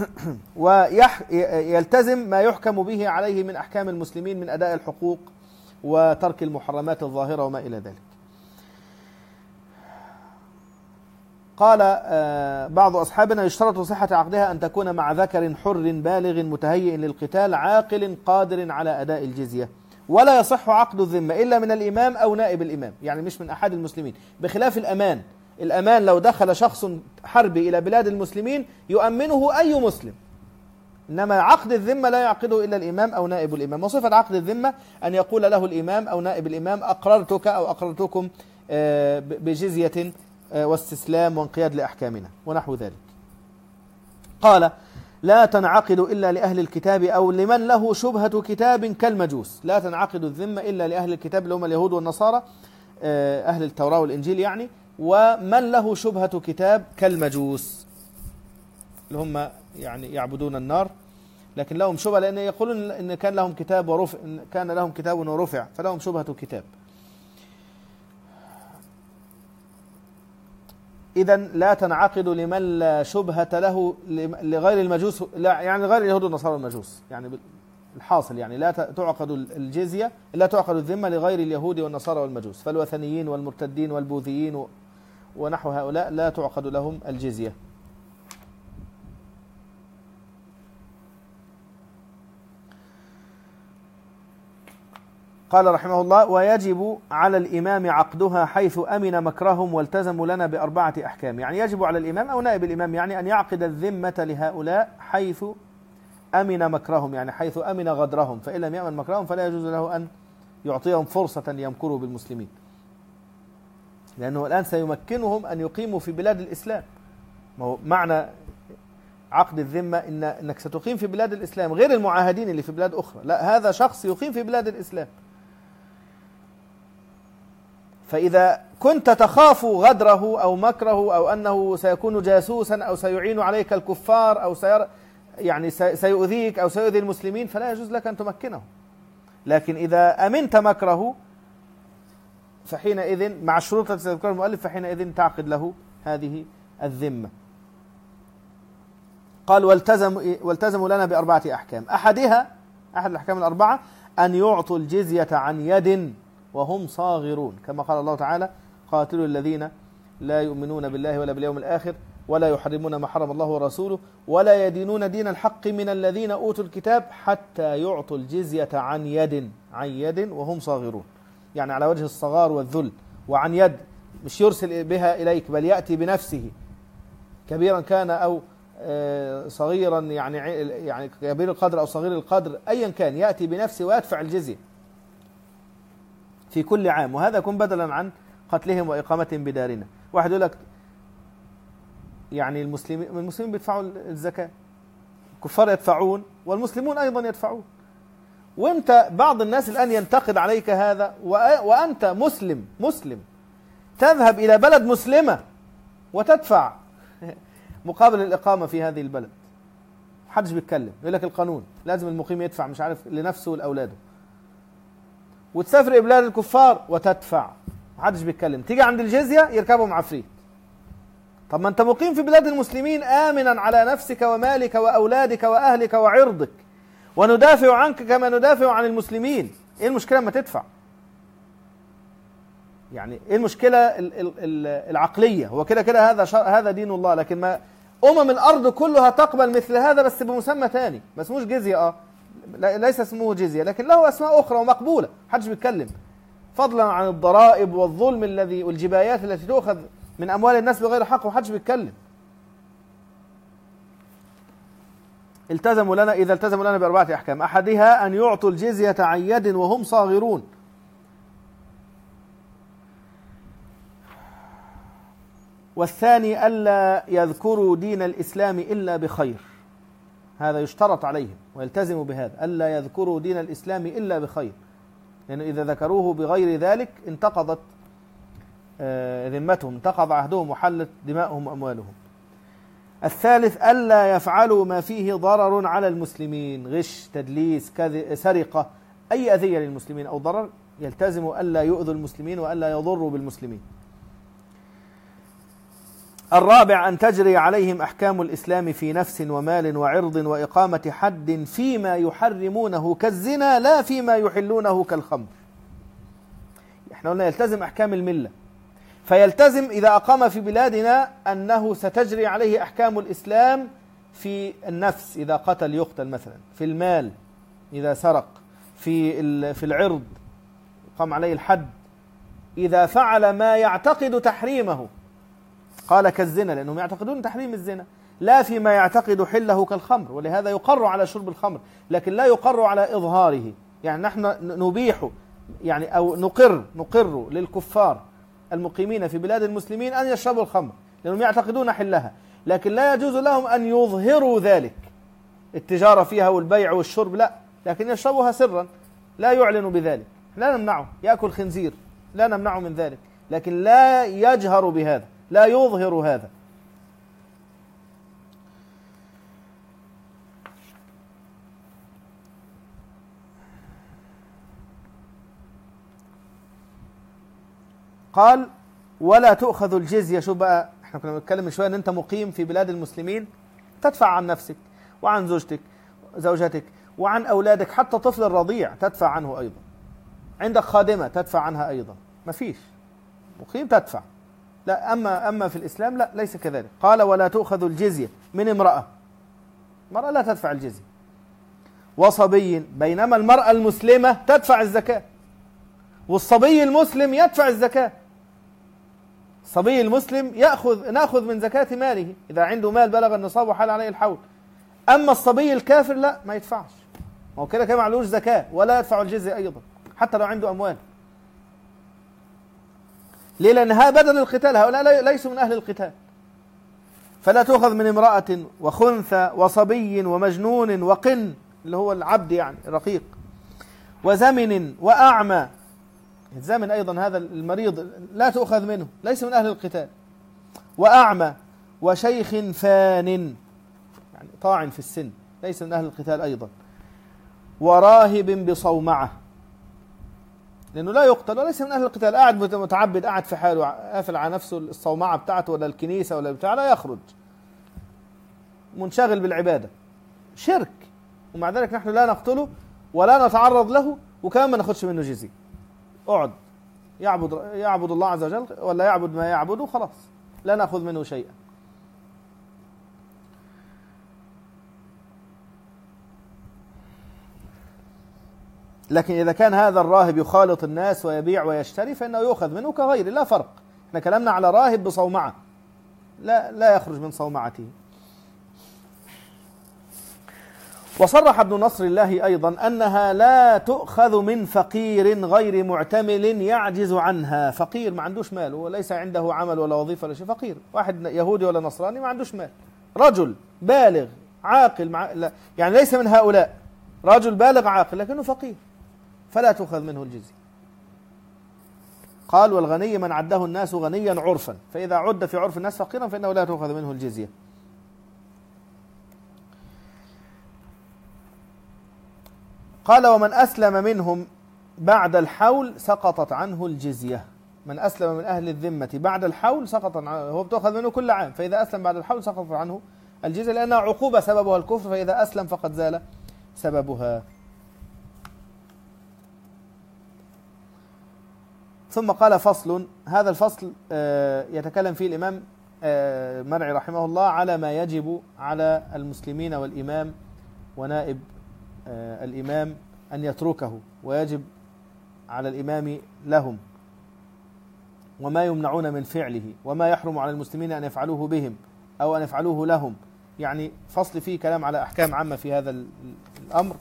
ويلتزم ما يحكم به عليه من أحكام المسلمين من أداء الحقوق وترك المحرمات الظاهرة وما إلى ذلك. قال بعض أصحابنا يشترط صحة عقدها أن تكون مع ذكر حر بالغ متهيئ للقتال عاقل قادر على أداء الجزية، ولا يصح عقد الذمة إلا من الإمام أو نائب الإمام، يعني مش من أحد المسلمين، بخلاف الأمان. الأمان لو دخل شخص حربي إلى بلاد المسلمين يؤمنه أي مسلم، إنما عقد الذمة لا يعقده إلا الإمام أو نائب الإمام. وصفة عقد الذمة أن يقول له الإمام أو نائب الإمام أقررتك أو أقررتكم بجزية واستسلام وانقياد لأحكامنا ونحو ذلك. قال لا تنعقد إلا لأهل الكتاب أو لمن له شبهة كتاب كالمجوس. لا تنعقد الذمة إلا لأهل الكتاب اللي هم اليهود والنصارى، أهل التوراة والإنجيل يعني، ومن له شبهة كتاب كالمجوس اللي هم يعني يعبدون النار لكن لهم شبهة، لأن يقولون إن كان لهم كتاب ورفع، كان لهم كتاب ورفع فلهم شبهة كتاب. إذا لا تنعقد لمن لا شبهة له لغير المجوس، لا يعني غير اليهود والنصارى والمجوس، يعني الحاصل يعني لا تعقد الجزية، لا تعقد الذمة لغير اليهود والنصارى والمجوس، فالوثنيين والمرتدين والبوذيين ونحو هؤلاء لا تعقد لهم الجزية. قال رحمه الله ويجب على الإمام عقدها حيث أمن مكرهم والتزموا لنا بأربعة أحكام. يعني يجب على الإمام أو نائب الإمام يعني أن يعقد الذمة لهؤلاء حيث أمن مكرهم، يعني حيث أمن غدرهم، فإن لم يأمن مكرهم فلا يجوز له أن يعطيهم فرصة يمكروا بالمسلمين، لأنه الآن سيمكنهم أن يقيموا في بلاد الإسلام. ما هو معنى عقد الذمة إن إنك ستقيم في بلاد الإسلام غير المعاهدين اللي في بلاد أخرى، لا هذا شخص يقيم في بلاد الإسلام. فإذا كنت تخاف غدره أو مكره أو أنه سيكون جاسوسا أو سيعين عليك الكفار أو سير يعني سيؤذيك أو سيؤذي المسلمين فلا يجوز لك أن تمكنه. لكن إذا أمنت مكره فحينئذ مع الشروط التي سيذكرها المؤلف فحينئذ تعقد له هذه الذمة. قال والتزم والتزموا لنا بأربعة أحكام. أحدها أحد الأحكام الأربعة أن يعطوا الجزية عن يد وهم صاغرون، كما قال الله تعالى قاتلوا الذين لا يؤمنون بالله ولا باليوم الآخر ولا يحرمون ما حرم الله ورسوله ولا يدينون دين الحق من الذين أوتوا الكتاب حتى يعطوا الجزية عن يد عن يد وهم صاغرون، يعني على وجه الصغار والذل، وعن يد مش يرسل بها إليك بل يأتي بنفسه كبيرا كان أو صغيرا، يعني يعني كبير القدر أو صغير القدر أيا كان يأتي بنفسه ويدفع الجزية في كل عام، وهذا يكون بدلا عن قتلهم وإقامتهم بدارنا. واحد يقول لك يعني المسلمين المسلمين بيدفعوا الزكاة، الكفار يدفعون والمسلمون أيضا يدفعون، وانت بعض الناس الآن ينتقد عليك هذا وأنت مسلم مسلم تذهب إلى بلد مسلمة وتدفع مقابل الإقامة في هذه البلد. محدش بيتكلم، يقول لك القانون لازم المقيم يدفع مش عارف لنفسه ولأولاده، وتسافر بلاد الكفار وتدفع، محدش بيتكلم. تيجي عند الجزية يركبهم عفريت. طب ما انت مقيم في بلاد المسلمين آمنا على نفسك ومالك وأولادك وأهلك وعرضك، وندافع عنك كما ندافع عن المسلمين، ايه المشكلة ما تدفع؟ يعني ايه المشكلة العقلية؟ هو كده كده هذا هذا دين الله، لكن ما أمم الأرض كلها تقبل مثل هذا بس بمسمى ثاني، ما اسموش جزية، اه ليس اسمه جزية لكن له أسماء أخرى ومقبولة، محدش بيتكلم، فضلا عن الضرائب والظلم الذي والجبايات التي تؤخذ من أموال الناس بغير حق ومحدش بيتكلم. التزموا لنا إذا التزموا لنا بأربعة أحكام. أحدها أن يعطوا الجزية عن يد وهم صاغرون، والثاني ألا يذكروا دين الإسلام إلا بخير، هذا يشترط عليهم ويلتزموا بهذا، ألا يذكروا دين الإسلام إلا بخير، لأن يعني إذا ذكروه بغير ذلك انتقضت ذمتهم، انتقض عهدهم وحلت دماؤهم وأموالهم. الثالث ألا يفعلوا ما فيه ضرر على المسلمين، غش، تدليس، سرقة، أي أذية للمسلمين أو ضرر، يلتزموا ألا يؤذوا المسلمين وألا يضروا بالمسلمين. الرابع أن تجري عليهم أحكام الإسلام في نفس ومال وعرض وإقامة حد فيما يحرمونه كالزنا لا فيما يحلونه كالخمر. احنا قلنا يلتزم أحكام الملة، فيلتزم إذا أقام في بلادنا أنه ستجري عليه أحكام الإسلام في النفس إذا قتل يقتل مثلا، في المال إذا سرق، في في العرض قام عليه الحد، إذا فعل ما يعتقد تحريمه قال كالزنا لأنهم يعتقدون تحريم الزنا، لا فيما يعتقد حله كالخمر، ولهذا يقر على شرب الخمر لكن لا يقر على إظهاره. يعني نحن نبيح يعني أو نقر نقر للكفار المقيمين في بلاد المسلمين أن يشربوا الخمر لأنهم يعتقدون حلها، لكن لا يجوز لهم أن يظهروا ذلك، التجارة فيها والبيع والشرب لا، لكن يشربها سرا لا يعلن بذلك. لا نمنعه يأكل خنزير، لا نمنعه من ذلك، لكن لا يجهر بهذا، لا يظهر هذا. قال ولا تؤخذ الجزية. شو بقى، احنا كنا بنتكلم من شوية ان انت مقيم في بلاد المسلمين تدفع عن نفسك وعن زوجتك زوجتك وعن أولادك، حتى طفل الرضيع تدفع عنه أيضا، عندك خادمة تدفع عنها أيضا، ما فيش مقيم تدفع. لا، أما أما في الإسلام لا، ليس كذلك. قال ولا تؤخذ الجزية من امرأة، المرأة لا تدفع الجزية، وصبي، بينما المرأة المسلمة تدفع الزكاة، والصبي المسلم يدفع الزكاة. الصبي المسلم يأخذ نأخذ من زكاة ماله إذا عنده مال بلغ النصاب وحال عليه الحول. أما الصبي الكافر لا، ما يدفعش، ما هو كده كده معلوش زكاة ولا يدفع الجزية أيضا حتى لو عنده أموال. ليه؟ لأن هذا بدل القتال، هؤلاء ليسوا من أهل القتال. فلا تؤخذ من امرأة وخنثى وصبي ومجنون وقن، اللي هو العبد يعني الرقيق، وزمن وأعمى. الزمن أيضا هذا المريض لا تؤخذ منه، ليس من أهل القتال. وأعمى وشيخ فان، يعني طاعن في السن، ليس من أهل القتال أيضا. وراهب بصومعة، لأنه لا يقتل وليس من أهل القتال، قاعد متعبد، قاعد في حاله قافل على نفسه الصومعة بتاعته ولا الكنيسة ولا بتاع، لا يخرج، منشغل بالعبادة، شرك، ومع ذلك نحن لا نقتله ولا نتعرض له وكمان ما ناخدش منه جزية. اقعد يعبد يعبد الله عز وجل ولا يعبد ما يعبده، خلاص لا نأخذ منه شيئا. لكن إذا كان هذا الراهب يخالط الناس ويبيع ويشتري فإنه يؤخذ منه كغيره، لا فرق. احنا كلامنا على راهب بصومعة، لا لا يخرج من صومعته. وصرح ابن نصر الله أيضا أنها لا تؤخذ من فقير غير معتمل يعجز عنها. فقير ما عندوش مال وليس عنده عمل ولا وظيفة ولا شيء، فقير، واحد يهودي ولا نصراني ما عندوش مال، رجل بالغ عاقل مع... لا. يعني ليس من هؤلاء، رجل بالغ عاقل لكنه فقير، فلا تؤخذ منه الجزية. قال والغني من عده الناس غنيا عرفا، فإذا عد في عرف الناس فقيرا فإنه لا تؤخذ منه الجزية. قال ومن أسلم منهم بعد الحول سقطت عنه الجزية. من أسلم من أهل الذمة بعد الحول سقط عنه، هو بتأخذ منه كل عام، فإذا أسلم بعد الحول سقطت عنه الجزية، لأنها عقوبة سببها الكفر، فإذا أسلم فقد زال سببها. ثم قال فصل، هذا الفصل يتكلم فيه الإمام مرعي رحمه الله على ما يجب على المسلمين والإمام ونائب الإمام أن يتركه، ويجب على الإمام لهم، وما يمنعون من فعله، وما يحرم على المسلمين أن يفعلوه بهم أو أن يفعلوه لهم. يعني فصل فيه كلام على أحكام عامة في هذا الأمر.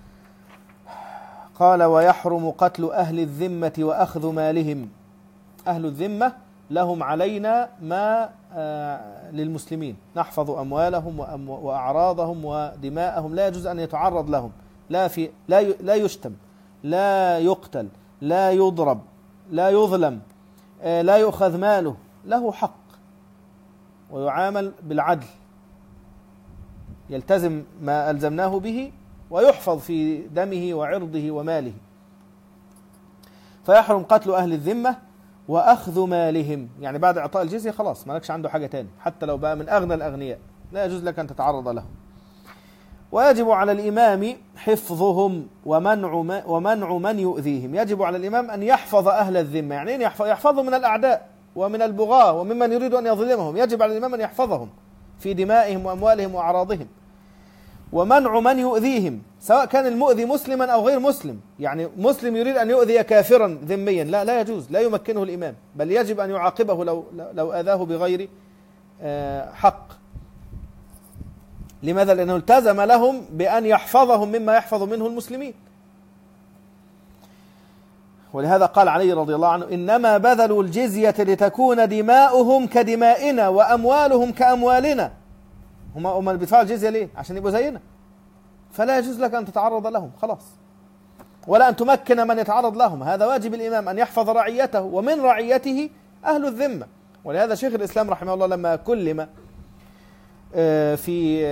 قال ويحرم قتل أهل الذمة وأخذ مالهم. أهل الذمة لهم علينا ما للمسلمين، نحفظ أموالهم وأعراضهم ودماءهم، لا يجوز أن يتعرض لهم، لا في لا لا يشتم، لا يقتل، لا يضرب، لا يظلم، لا يؤخذ ماله، له حق ويعامل بالعدل، يلتزم ما ألزمناه به ويحفظ في دمه وعرضه وماله. فيحرم قتل أهل الذمة وأخذ مالهم، يعني بعد إعطاء الجزية خلاص ما لكش عنده حاجة تاني، حتى لو بقى من أغنى الأغنياء لا يجوز لك أن تتعرض له. ويجب على الإمام حفظهم ومنع ومنع من يؤذيهم. يجب على الإمام أن يحفظ أهل الذمة، يعني يحفظهم من الأعداء ومن البغاة وممن يريد أن يظلمهم، يجب على الإمام أن يحفظهم في دمائهم وأموالهم وأعراضهم. ومنع من يؤذيهم، سواء كان المؤذي مسلما أو غير مسلم. يعني مسلم يريد أن يؤذي كافرا ذميا، لا لا يجوز، لا يمكنه الإمام، بل يجب أن يعاقبه لو لو آذاه بغير حق. لماذا؟ لأنه التزم لهم بأن يحفظهم مما يحفظ منه المسلمين. ولهذا قال علي رضي الله عنه: إنما بذلوا الجزية لتكون دماؤهم كدمائنا وأموالهم كأموالنا. هم هم بيدفعوا الجزية ليه؟ عشان يبقوا زينا. فلا يجوز لك أن تتعرض لهم خلاص، ولا أن تمكن من يتعرض لهم. هذا واجب الإمام أن يحفظ رعيته، ومن رعيته أهل الذمة. ولهذا شيخ الإسلام رحمه الله لما كلم في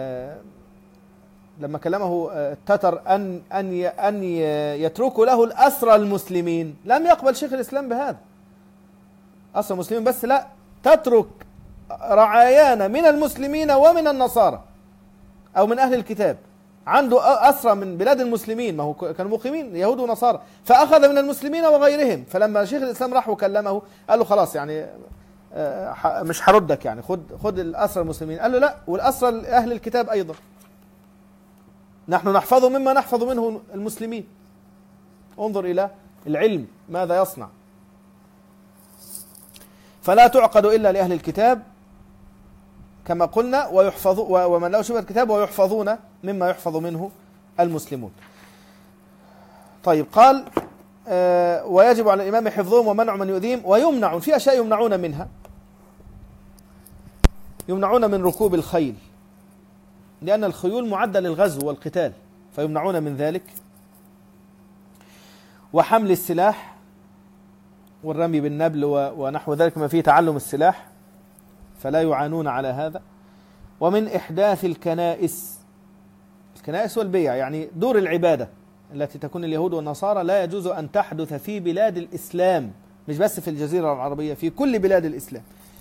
لما كلمه التتر أن أن أن يتركوا له الأسرى المسلمين، لم يقبل شيخ الإسلام بهذا. أسرى المسلمين بس لا، تترك رعايانا من المسلمين ومن النصارى أو من أهل الكتاب. عنده أسرى من بلاد المسلمين، ما هو كانوا مقيمين يهود ونصارى، فأخذ من المسلمين وغيرهم. فلما شيخ الإسلام راح وكلمه قال له: خلاص يعني مش هردك، يعني خد خد الأسرى المسلمين. قال له: لا، والأسرى أهل الكتاب أيضا نحن نحفظ مما نحفظ منه المسلمين. انظر إلى العلم ماذا يصنع. فلا تعقد إلا لأهل الكتاب كما قلنا، ويحفظ ومن له شبهة الكتاب ويحفظون مما يحفظ منه المسلمون. طيب، قال آه ويجب على الإمام حفظهم ومنع من يؤذيهم، ويمنعون في أشياء يمنعون منها. يمنعون من ركوب الخيل، لأن الخيول معدة للغزو والقتال، فيمنعون من ذلك. وحمل السلاح والرمي بالنبل ونحو ذلك ما فيه تعلم السلاح، فلا يعانون على هذا. ومن إحداث الكنائس، الكنائس والبيع يعني دور العبادة التي تكون اليهود والنصارى، لا يجوز أن تحدث في بلاد الإسلام، مش بس في الجزيرة العربية، في كل بلاد الإسلام.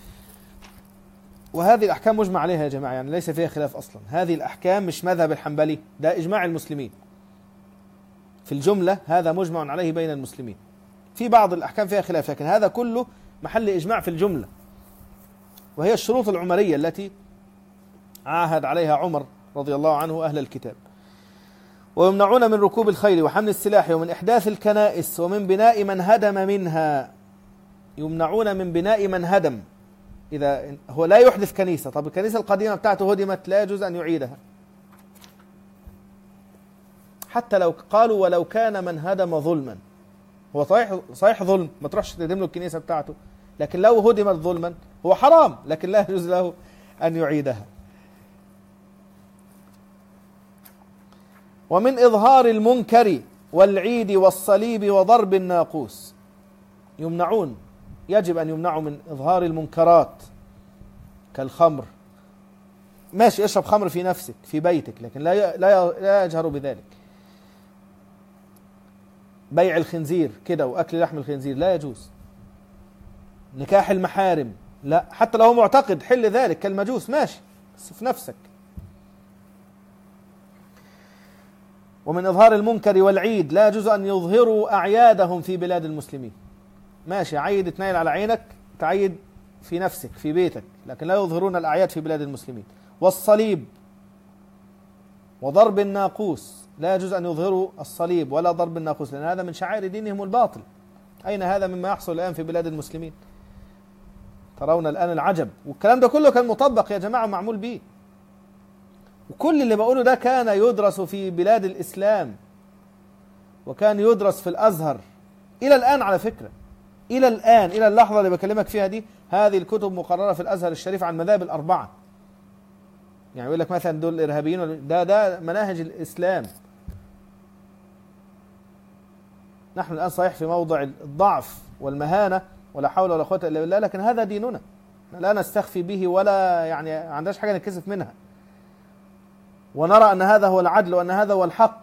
وهذه الأحكام مجمع عليها يا جماعة، يعني ليس فيها خلاف أصلا. هذه الأحكام مش مذهب الحنبلي، ده إجماع المسلمين في الجملة، هذا مجمع عليه بين المسلمين. في بعض الأحكام فيها خلاف، لكن هذا كله محل إجماع في الجملة. وهي الشروط العمرية التي عاهد عليها عمر رضي الله عنه أهل الكتاب. ويمنعون من ركوب الخيل وحمل السلاح ومن إحداث الكنائس ومن بناء من هدم منها. يمنعون من بناء من هدم، إذا هو لا يحدث كنيسة، طب الكنيسة القديمة بتاعته هدمت، لا يجوز أن يعيدها، حتى لو قالوا ولو كان من هدم ظلما. هو صحيح صحيح ظلم، ما تروحش تهدم له الكنيسة بتاعته، لكن لو هدمت ظلما هو حرام، لكن لا يجوز له أن يعيدها. ومن إظهار المنكر والعيد والصليب وضرب الناقوس. يمنعون، يجب أن يمنعوا من إظهار المنكرات كالخمر. ماشي، اشرب خمر في نفسك في بيتك، لكن لا لا لا يجهروا بذلك. بيع الخنزير كده وأكل لحم الخنزير لا يجوز. نكاح المحارم لا، حتى لو معتقد حل ذلك كالمجوس ماشي، بس في نفسك. ومن إظهار المنكر والعيد، لا يجوز أن يظهروا أعيادهم في بلاد المسلمين. ماشي، عيد تنايل على عينك، تعيد في نفسك في بيتك، لكن لا يظهرون الأعياد في بلاد المسلمين. والصليب وضرب الناقوس، لا يجوز أن يظهروا الصليب ولا ضرب الناقوس، لأن هذا من شعائر دينهم الباطل. أين هذا مما يحصل الآن في بلاد المسلمين؟ ترون الآن العجب، والكلام ده كله كان مطبق يا جماعة، معمول به. وكل اللي بقوله ده كان يدرس في بلاد الإسلام، وكان يدرس في الأزهر إلى الآن على فكرة، إلى الآن، إلى اللحظة اللي بكلمك فيها دي، هذه الكتب مقررة في الأزهر الشريف عن مذاهب الأربعة. يعني يقول لك مثلا دول الإرهابيين، ده ده مناهج الإسلام. نحن الآن صحيح في موضع الضعف والمهانة ولا حول ولا قوة إلا بالله، لكن هذا ديننا، لا نستخفي به ولا يعني عندناش حاجة نتكسف منها، ونرى أن هذا هو العدل وأن هذا هو الحق.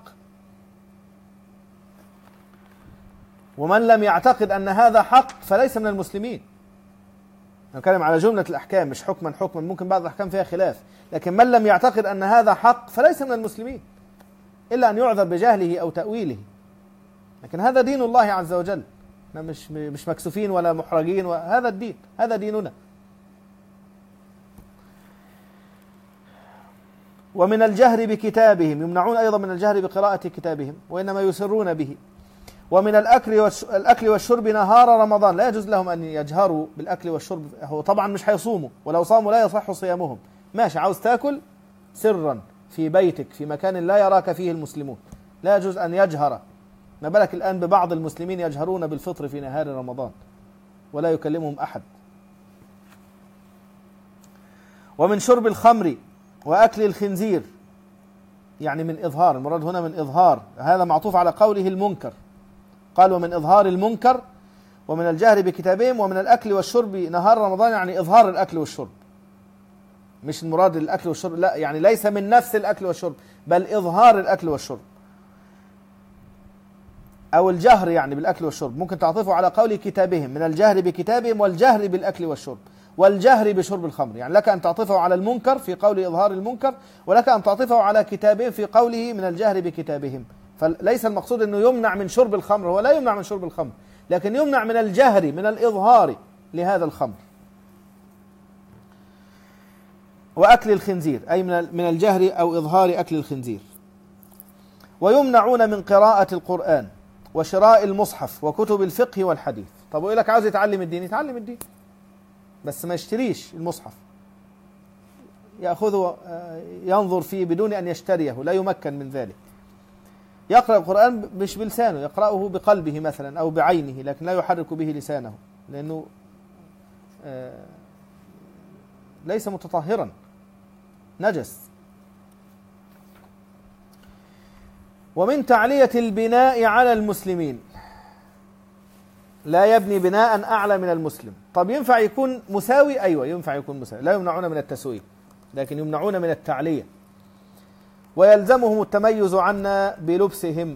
ومن لم يعتقد أن هذا حق فليس من المسلمين. نتكلم على جملة الأحكام مش حكما حكما، ممكن بعض الأحكام فيها خلاف، لكن من لم يعتقد أن هذا حق فليس من المسلمين، إلا أن يعذر بجهله أو تأويله. لكن هذا دين الله عز وجل، مش مش مكسوفين ولا محرجين، وهذا الدين، هذا ديننا. ومن الجهر بكتابهم، يمنعون أيضا من الجهر بقراءة كتابهم وإنما يسرون به. ومن الأكل الأكل والشرب نهار رمضان، لا يجوز لهم أن يجهروا بالأكل والشرب. هو طبعا مش هيصوموا، ولو صاموا لا يصح صيامهم. ماشي، عاوز تاكل سرا في بيتك في مكان لا يراك فيه المسلمون، لا يجوز أن يجهر. ما بالك الآن ببعض المسلمين يجهرون بالفطر في نهار رمضان ولا يكلمهم أحد. ومن شرب الخمر وأكل الخنزير، يعني من إظهار، المراد هنا من إظهار، هذا معطوف على قوله المنكر، قال ومن إظهار المنكر ومن الجهر بكتابهم ومن الأكل والشرب نهار رمضان، يعني إظهار الأكل والشرب، مش المراد الأكل والشرب، لا، يعني ليس من نفس الأكل والشرب بل إظهار الأكل والشرب أو الجهر يعني بالأكل والشرب. ممكن تعطفه على قول كتابهم، من الجهر بكتابهم والجهر بالأكل والشرب والجهر بشرب الخمر، يعني لك أن تعطفه على المنكر في قول إظهار المنكر، ولك أن تعطفه على كتابهم في قوله من الجهر بكتابهم. فليس المقصود أنه يمنع من شرب الخمر، هو لا يمنع من شرب الخمر، لكن يمنع من الجهر من الإظهار لهذا الخمر. وأكل الخنزير أي من الجهر أو إظهار أكل الخنزير. ويمنعون من قراءة القرآن وشراء المصحف وكتب الفقه والحديث. طب ويقول لك عاوز يتعلم الدين، يتعلم الدين بس ما يشتريش المصحف، يأخذه ينظر فيه بدون أن يشتريه، لا يمكن من ذلك. يقرأ القرآن مش بلسانه، يقرأه بقلبه مثلا أو بعينه، لكن لا يحرك به لسانه لأنه ليس متطهرا، نجس. ومن تعلية البناء على المسلمين، لا يبني بناء أعلى من المسلم. طب ينفع يكون مساوي؟ أيوة ينفع يكون مساوي، لا يمنعون من التسوية لكن يمنعون من التعلية. ويلزمهم التميز عنا بلبسهم.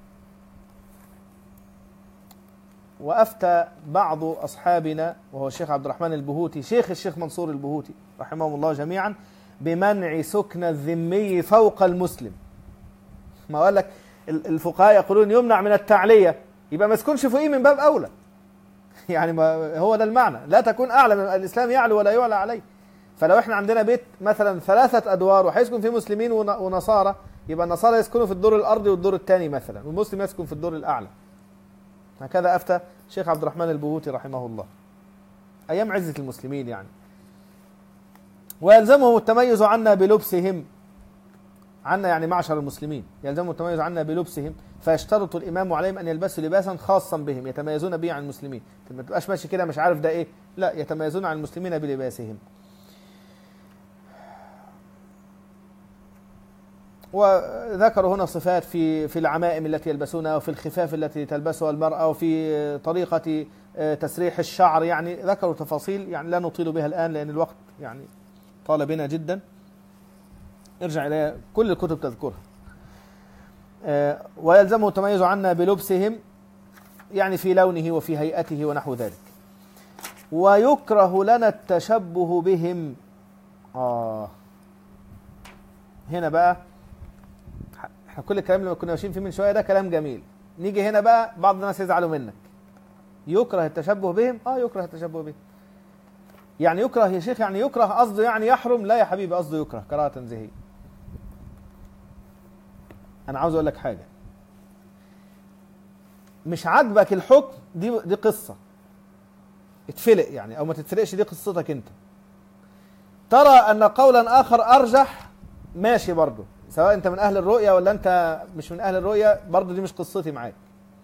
وأفتى بعض أصحابنا وهو الشيخ عبد الرحمن البهوتي شيخ الشيخ منصور البهوتي رحمهم الله جميعا بمنع سكن الذمي فوق المسلم. ما قال لك الفقهاء يقولون يمنع من التعلية، يبقى ما يسكنش فوقيه من باب أولى، يعني ما هو ده المعنى، لا تكون أعلى من الإسلام، يعلو ولا يعلى عليه. فلو احنا عندنا بيت مثلا ثلاثة أدوار وهيسكن فيه مسلمين ونصارى، يبقى النصارى يسكنوا في الدور الأرضي والدور الثاني مثلا، والمسلم يسكن في الدور الأعلى. هكذا أفتى الشيخ عبد الرحمن البهوتي رحمه الله أيام عزة المسلمين يعني. ويلزمهم التميز عنا بلبسهم، عنا يعني معشر المسلمين، يلزمهم التميز عنا بلبسهم، فيشترط الإمام عليهم أن يلبسوا لباسا خاصا بهم يتميزون به عن المسلمين. ما تبقاش ماشي كده مش عارف ده إيه، لا، يتميزون عن المسلمين بلباسهم. وذكروا هنا صفات في في العمائم التي يلبسونها وفي الخفاف التي تلبسها المرأة وفي طريقة تسريح الشعر، يعني ذكروا تفاصيل يعني لا نطيل بها الآن لأن الوقت يعني طال بنا جدا، ارجع إلى كل الكتب تذكرها. ويلزمه التميز عنا بلبسهم يعني في لونه وفي هيئته ونحو ذلك. ويكره لنا التشبه بهم. آه هنا بقى احنا كل الكلام اللي كنا ماشيين فيه من شوية ده كلام جميل، نيجي هنا بقى بعض الناس يزعلوا منك. يكره التشبه بهم، اه يكره التشبه بهم. يعني يكره يا شيخ، يعني يكره قصده يعني يحرم؟ لا يا حبيبي، قصده يكره كراهة تنزيهية. انا عاوز اقول لك حاجة، مش عاجبك الحكم دي دي قصة اتفلق يعني او ما تتفلقش، دي قصتك انت. ترى ان قولا اخر ارجح، ماشي برضه، سواء انت من اهل الرؤية ولا انت مش من اهل الرؤية، برضه دي مش قصتي معاك.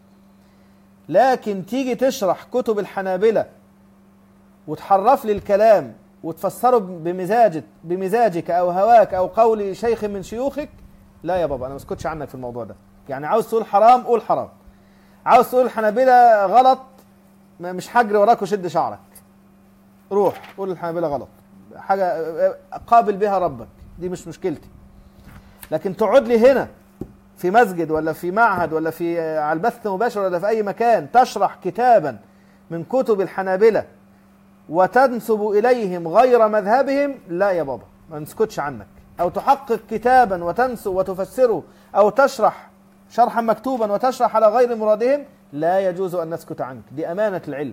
لكن تيجي تشرح كتب الحنابلة وتحرف لي الكلام وتفسره بمزاجك بمزاجك او هواك او قول شيخ من شيوخك، لا يا بابا، انا ما اسكتش عنك في الموضوع ده. يعني عاوز تقول حرام قول حرام، عاوز تقول الحنابلة غلط مش حجر وراك وشد شعرك، روح قول الحنابلة غلط، حاجة قابل بها ربك، دي مش مشكلتي. لكن تقعد لي هنا في مسجد ولا في معهد ولا في على البث مباشر ولا في أي مكان تشرح كتابا من كتب الحنابلة وتنسب إليهم غير مذهبهم، لا يا بابا ما نسكتش عنك. أو تحقق كتابا وتنسب وتفسره أو تشرح شرحا مكتوبا وتشرح على غير مرادهم، لا يجوز أن نسكت عنك، دي أمانة العلم.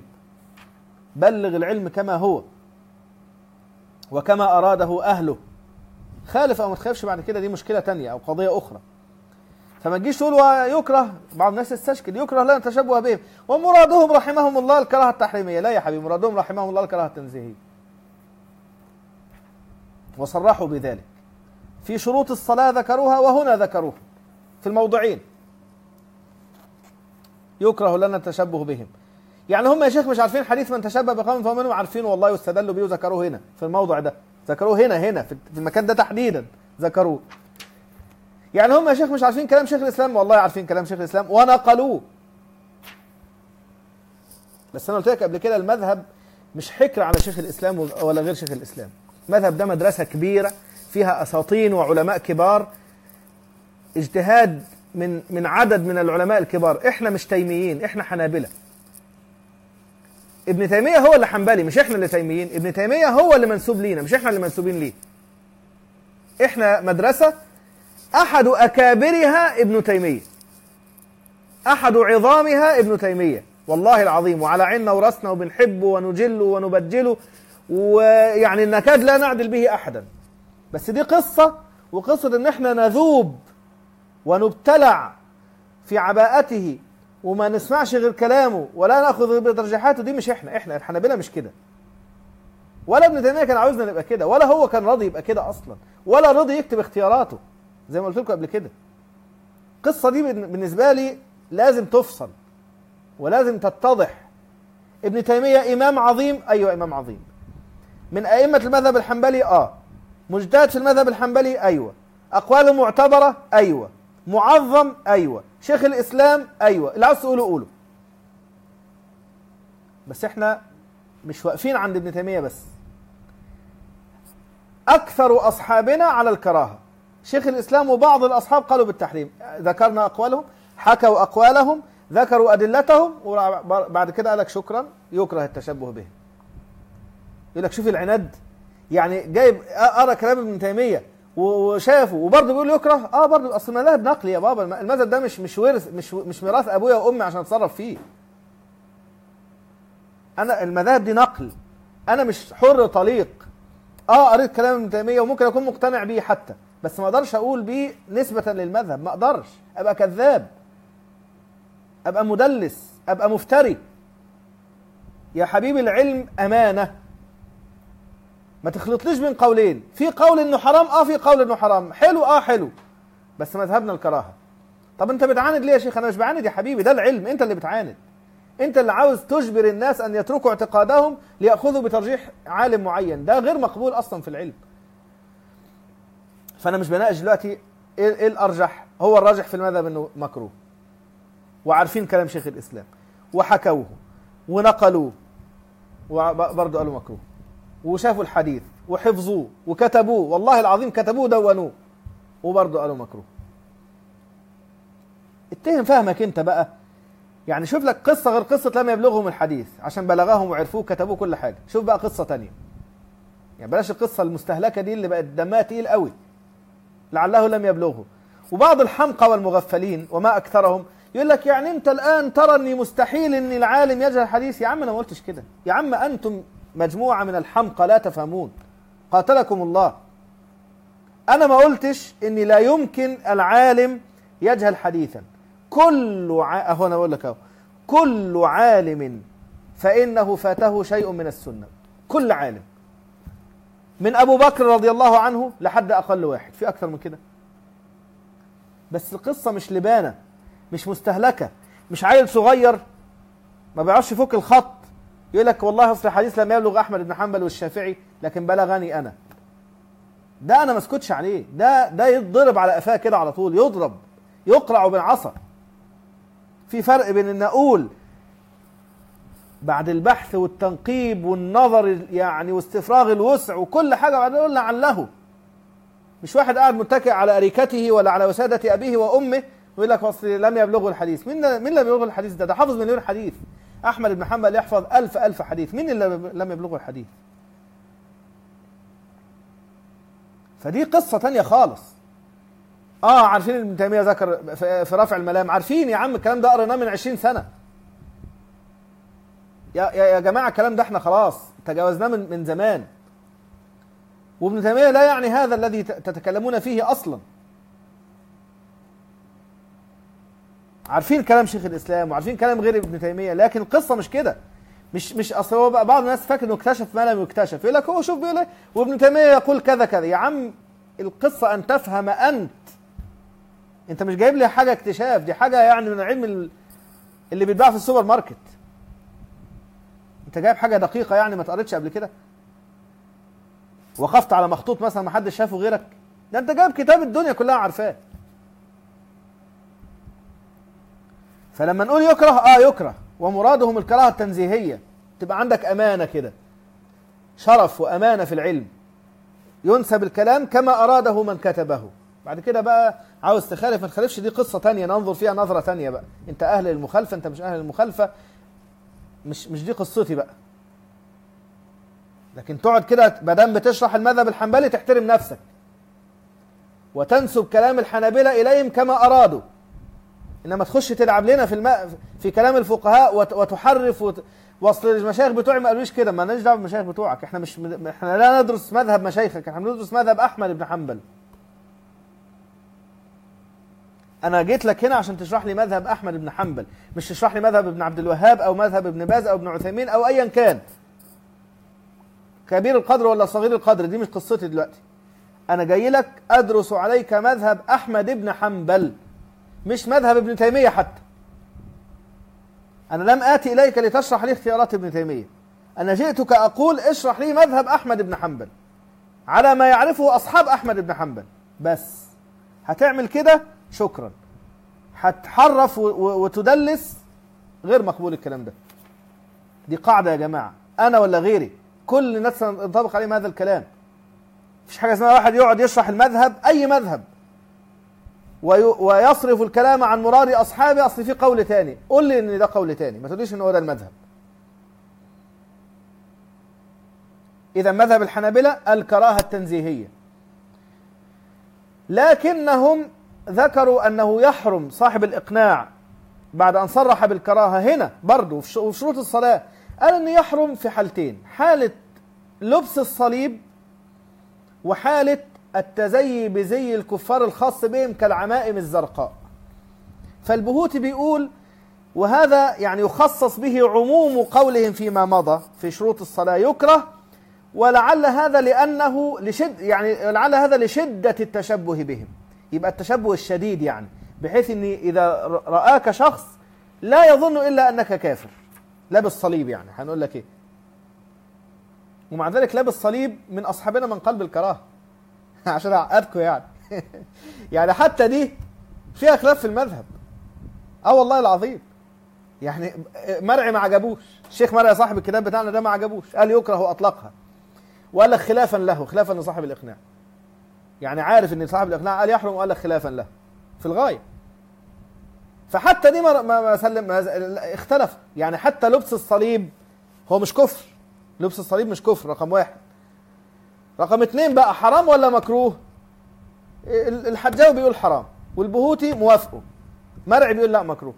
بلغ العلم كما هو وكما أراده أهله، خالف او ما تخالفش بعد كده دي مشكله تانية او قضيه اخرى. فما تجيش تقول ويكره، بعض الناس تستشكل يكره لنا التشبه بهم ومرادهم رحمهم الله الكراهه التحريميه. لا يا حبيبي، مرادهم رحمهم الله الكراهه التنزيهيه، وصرحوا بذلك في شروط الصلاه ذكروها وهنا ذكروها في الموضعين. يكره لنا التشبه بهم، يعني هم يا شيخ مش عارفين حديث من تشبه بقوم فهو منهم؟ عارفينه والله، واستدلوا بيه وذكروه هنا في الموضع ده، ذكروه هنا هنا في المكان ده تحديدا ذكروه. يعني هم يا شيخ مش عارفين كلام شيخ الاسلام؟ والله عارفين كلام شيخ الاسلام ونقلوه. بس انا قلت لك قبل كده المذهب مش حكر على شيخ الاسلام ولا غير شيخ الاسلام. المذهب ده مدرسه كبيره فيها اساطين وعلماء كبار، اجتهاد من من عدد من العلماء الكبار. احنا مش تيميين، احنا حنابلة. ابن تيمية هو اللي حنبلي، مش احنا اللي تيميين. ابن تيمية هو اللي منسوب لينا، مش احنا اللي منسوبين ليه. احنا مدرسة احد اكابرها ابن تيمية، احد عظامها ابن تيمية، والله العظيم، وعلى عيننا وراسنا وبنحبه ونجله ونبجله، ويعني نكاد لا نعدل به احدا. بس دي قصة، وقصة ان احنا نذوب ونبتلع في عباءته وما نسمعش غير كلامه ولا ناخذ بترجيحاته، دي مش احنا. احنا الحنابلة مش كده، ولا ابن تيمية كان عاوزنا نبقى كده، ولا هو كان راضي يبقى كده اصلا، ولا راضي يكتب اختياراته زي ما قلت لكم قبل كده. القصة دي بالنسبة لي لازم تفصل ولازم تتضح. ابن تيمية امام عظيم، ايوه امام عظيم، من ائمة المذهب الحنبلي، اه مجتهد في المذهب الحنبلي، ايوه، اقواله معتبرة، ايوه، معظم، ايوه، شيخ الاسلام، ايوه، اللي عاوز تقوله قوله. بس احنا مش واقفين عند ابن تيمية بس. اكثر اصحابنا على الكراهة. شيخ الاسلام وبعض الاصحاب قالوا بالتحريم، ذكرنا اقوالهم، حكوا اقوالهم، ذكروا ادلتهم، وبعد كده قالك شكرا يكره التشبه به. يقول لك شوف العناد، يعني جايب ارى كلام ابن تيمية وشافه وبرضه بيقول يكره. اه برضه اصل المذهب نقلي يا بابا، المذهب ده مش مش ورث، مش مش ميراث ابويا وامي عشان اتصرف فيه. انا المذاهب دي نقل، انا مش حر طليق. اه قريت كلام ابن تيمية وممكن اكون مقتنع بيه حتى، بس ما اقدرش اقول بيه نسبة للمذهب، ما اقدرش، ابقى كذاب، ابقى مدلس، ابقى مفتري. يا حبيبي العلم امانة، ما تخلطليش بين قولين، في قول انه حرام، اه في قول انه حرام، حلو، اه حلو، بس مذهبنا الكراهه. طب انت بتعاند ليه يا شيخ؟ انا مش بعاند يا حبيبي، ده العلم، انت اللي بتعاند، انت اللي عاوز تجبر الناس ان يتركوا اعتقادهم ليأخذوا بترجيح عالم معين، ده غير مقبول اصلا في العلم. فانا مش بناقش دلوقتي ايه الارجح، هو الراجح في المذهب انه مكروه، وعارفين كلام شيخ الاسلام وحكوه ونقلوه وبرضه قالوا مكروه، وشافوا الحديث وحفظوه وكتبوه، والله العظيم كتبوه ودونوه، وبرضه قالوا مكروه. اتهم فهمك انت بقى، يعني شوف لك قصة غير قصة لم يبلغهم الحديث عشان بلغهم وعرفوه كتبوه كل حاجة، شوف بقى قصة تانية. يعني بلاش القصة المستهلكة دي اللي بقت دمها تقيل قوي، لعله لم يبلغه. وبعض الحمقى والمغفلين وما أكثرهم يقول لك يعني انت الآن ترى اني مستحيل ان العالم يجهل الحديث. يا عم انا ما قلتش كده، يا عم انتم مجموعة من الحمقى لا تفهمون، قاتلكم الله. أنا ما قلتش إن لا يمكن العالم يجهل حديثا، كل ع... أهو أنا أقول لك أهو، كل عالم فإنه فاته شيء من السنة، كل عالم، من أبو بكر رضي الله عنه لحد أقل واحد، في أكثر من كده. بس القصة مش لبانة، مش مستهلكة، مش عيل صغير ما بيعرفش يفك الخط يقول لك والله اصل الحديث لم يبلغ احمد بن حنبل والشافعي لكن بلغني انا. ده انا ما اسكتش عليه، ده ده يضرب على قفاه كده على طول، يضرب يقرع بالعصا. في فرق بين ان اقول بعد البحث والتنقيب والنظر يعني واستفراغ الوسع وكل حاجه بعدين اقول لعله، مش واحد قاعد متكئ على اريكته ولا على وساده ابيه وامه ويقول لك اصل لم يبلغه الحديث. مين مين لم يبلغه الحديث؟ ده ده حافظ مليون حديث. احمد بن حنبل يحفظ ألف ألف حديث، مين اللي لم يبلغه الحديث؟ فدي قصة تانية خالص. اه عارفين ابن تيمية ذكر في رفع الملام، عارفين يا عم الكلام ده قريناه من عشرين سنة. يا يا جماعة الكلام ده احنا خلاص تجاوزناه من من زمان. وابن تيمية لا يعني هذا الذي تتكلمون فيه أصلا. عارفين كلام شيخ الإسلام وعارفين كلام غير ابن تيمية، لكن القصة مش كده. مش مش اصل هو بعض الناس فاكر انه اكتشف ما لم يكتشف، يقول لك هو شوف بيقول ايه وابن تيمية يقول كذا كذا. يا عم القصة أن تفهم أنت. أنت مش جايب لي حاجة اكتشاف، دي حاجة يعني من العلم اللي بيتباع في السوبر ماركت. أنت جايب حاجة دقيقة يعني ما تقريتش قبل كده؟ وقفت على مخطوط مثلا ما حدش شافه غيرك؟ ده أنت جايب كتاب الدنيا كلها عارفاه. فلما نقول يكره آه يكره، ومرادهم الكراهة التنزيهية، تبقى عندك أمانة كده، شرف وأمانة في العلم، ينسب الكلام كما أراده من كتبه. بعد كده بقى عاوز تخالف ما تخالفش، دي قصة تانية ننظر فيها نظرة تانية بقى. انت اهل المخالفة، انت مش اهل المخالفة، مش مش دي قصتي بقى. لكن تقعد كده مادام بتشرح المذهب الحنبلي تحترم نفسك وتنسب كلام الحنابلة اليهم كما ارادوا، انما تخش تلعب لنا في الم... في كلام الفقهاء وت... وتحرف وت... واصل المشايخ بتوعي ما قالوش كده، ما لناش دعوه بالمشايخ بتوعك. احنا مش احنا لا ندرس مذهب مشايخك، احنا بندرس مذهب احمد بن حنبل. انا جيت لك هنا عشان تشرح لي مذهب احمد بن حنبل، مش تشرح لي مذهب ابن عبد الوهاب او مذهب ابن باز او ابن عثيمين او ايا كان، كبير القدر ولا صغير القدر، دي مش قصتي دلوقتي. انا جاي لك ادرس عليك مذهب احمد بن حنبل، مش مذهب ابن تيمية حتى. انا لم اتي اليك لتشرح لي اختيارات ابن تيمية، انا جئتك اقول اشرح لي مذهب احمد بن حنبل على ما يعرفه اصحاب احمد بن حنبل بس. هتعمل كده شكرا، هتحرف وتدلس، غير مقبول الكلام ده. دي قاعدة يا جماعة، انا ولا غيري كل الناس ينطبق عليهم هذا الكلام. مفيش حاجة اسمها واحد يقعد يشرح المذهب اي مذهب ويصرف الكلام عن مراد اصحابه، اصل في قول تاني، قول لي ان ده قول تاني، ما تقوليش ان هو ده المذهب. اذا مذهب الحنابلة الكراهة التنزيهية، لكنهم ذكروا أنه يحرم صاحب الإقناع بعد أن صرح بالكراهة هنا برضو في شروط الصلاة، قال أنه يحرم في حالتين: حالة لبس الصليب وحالة التزيي بزي الكفار الخاص بهم كالعمائم الزرقاء. فالبهوتي بيقول وهذا يعني يخصص به عموم قولهم فيما مضى في شروط الصلاة يكره، ولعل هذا لأنه لشد يعني لعل هذا لشدة التشبه بهم، يبقى التشبه الشديد يعني بحيث ان اذا رآك شخص لا يظن الا انك كافر لابس صليب، يعني هنقول لك ايه، ومع ذلك لابس صليب من اصحابنا من قلب الكراهه عشان اعقدكم يعني يعني حتى دي فيها خلاف في المذهب. اه والله العظيم، يعني مرعي ما عجبوش، الشيخ مرعي صاحب الكتاب بتاعنا ده ما عجبوش، قال يكره واطلقها، وقال لك خلافا له، خلافا لصاحب الاقناع، يعني عارف ان صاحب الاقناع قال يحرم وقال لك خلافا له في الغايه. فحتى دي ما ما سلم اختلف، يعني حتى لبس الصليب هو مش كفر، لبس الصليب مش كفر رقم واحد. رقم اتنين بقى حرام ولا مكروه؟ الحجاوي بيقول حرام والبهوتي موافقه، مرعي بيقول لا مكروه.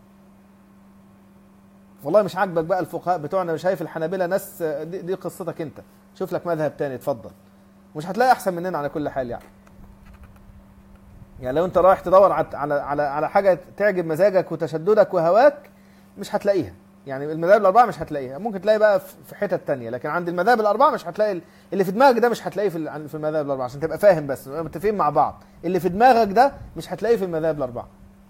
والله مش عاجبك بقى الفقهاء بتوعنا، مش شايف الحنابلة ناس، دي, دي قصتك انت، شوف لك مذهب تاني اتفضل، مش هتلاقي احسن مننا على كل حال. يعني يعني لو انت رايح تدور على على على حاجه تعجب مزاجك وتشددك وهواك مش هتلاقيها، يعني المذاهب الاربعه مش هتلاقيها، ممكن تلاقي بقى في حتت تانية، لكن عند المذاهب الاربعه مش هتلاقي اللي في دماغك ده، مش هتلاقيه في في المذاهب الاربعه، عشان تبقى فاهم بس متفقين مع بعض. اللي في دماغك ده مش هتلاقيه في المذاهب الاربعه،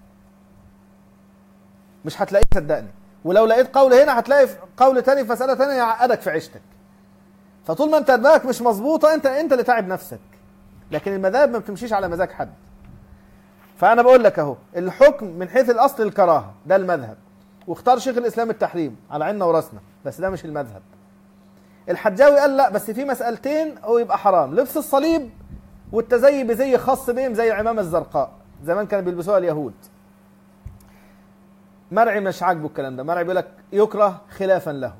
مش هتلاقيه صدقني. ولو لقيت قول هنا هتلاقي قول تاني في مساله تانية يعقدك في عيشتك. فطول ما انت دماغك مش مظبوطه انت انت اللي تعب نفسك، لكن المذاهب ما بتمشيش على مزاج حد. فانا بقول لك اهو الحكم من حيث الاصل الكراهه ده المذهب، واختار شيخ الاسلام التحريم على عيننا وراسنا، بس ده مش المذهب. الحجاوي قال لا بس في مسألتين هو يبقى حرام: لبس الصليب والتزيي بزي خاص بهم زي العمامة الزرقاء زمان كانوا بيلبسوها اليهود. مرعي مش عاجبه الكلام ده، مرعي بيقول لك يكره خلافا له.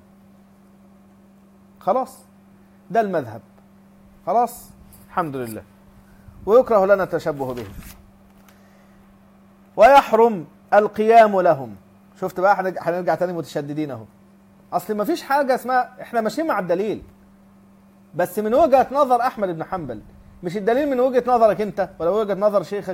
خلاص ده المذهب، خلاص الحمد لله، ويكره لنا التشبه بهم. ويحرم القيام لهم. شفت بقى هنرجع تاني متشددين اهو، اصل ما فيش حاجه اسمها احنا ماشيين مع الدليل. بس من وجهة نظر أحمد بن حنبل، مش الدليل من وجهة نظرك أنت ولا وجهة نظر شيخك.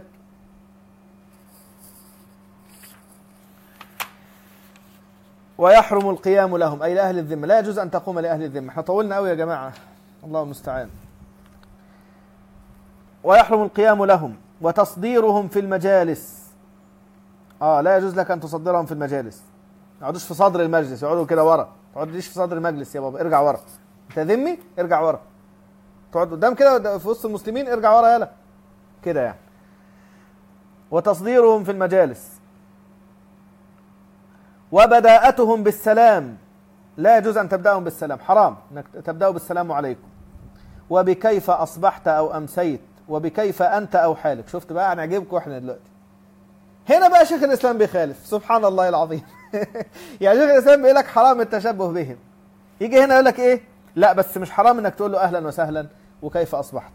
ويحرم القيام لهم أي لأهل الذمة، لا يجوز أن تقوم لأهل الذمة. احنا طولنا قوي يا جماعة، الله المستعان. ويحرم القيام لهم وتصديرهم في المجالس. اه لا يجوز لك أن تصدرهم في المجالس، ما يقعدوش في صدر المجلس، يقعدوا كده ورا. ما تقعدش في صدر المجلس يا بابا، ارجع ورا. انت ذمي ارجع ورا. تقعد قدام كده في وسط المسلمين، ارجع ورا يلا كده يعني. وتصديرهم في المجالس. وبداءتهم بالسلام، لا يجوز أن تبدأهم بالسلام، حرام أنك تبدأوا بالسلام عليكم. وبكيف أصبحت أو أمسيت، وبكيف أنت أو حالك. شفت بقى هنعجبكم احنا دلوقتي. هنا بقى شيخ الإسلام بيخالف، سبحان الله العظيم. يعني شيخ الإسلام بيقول لك حرام التشبه بهم، يجي هنا يقول لك إيه؟ لا بس مش حرام إنك تقول له أهلا وسهلا وكيف أصبحت.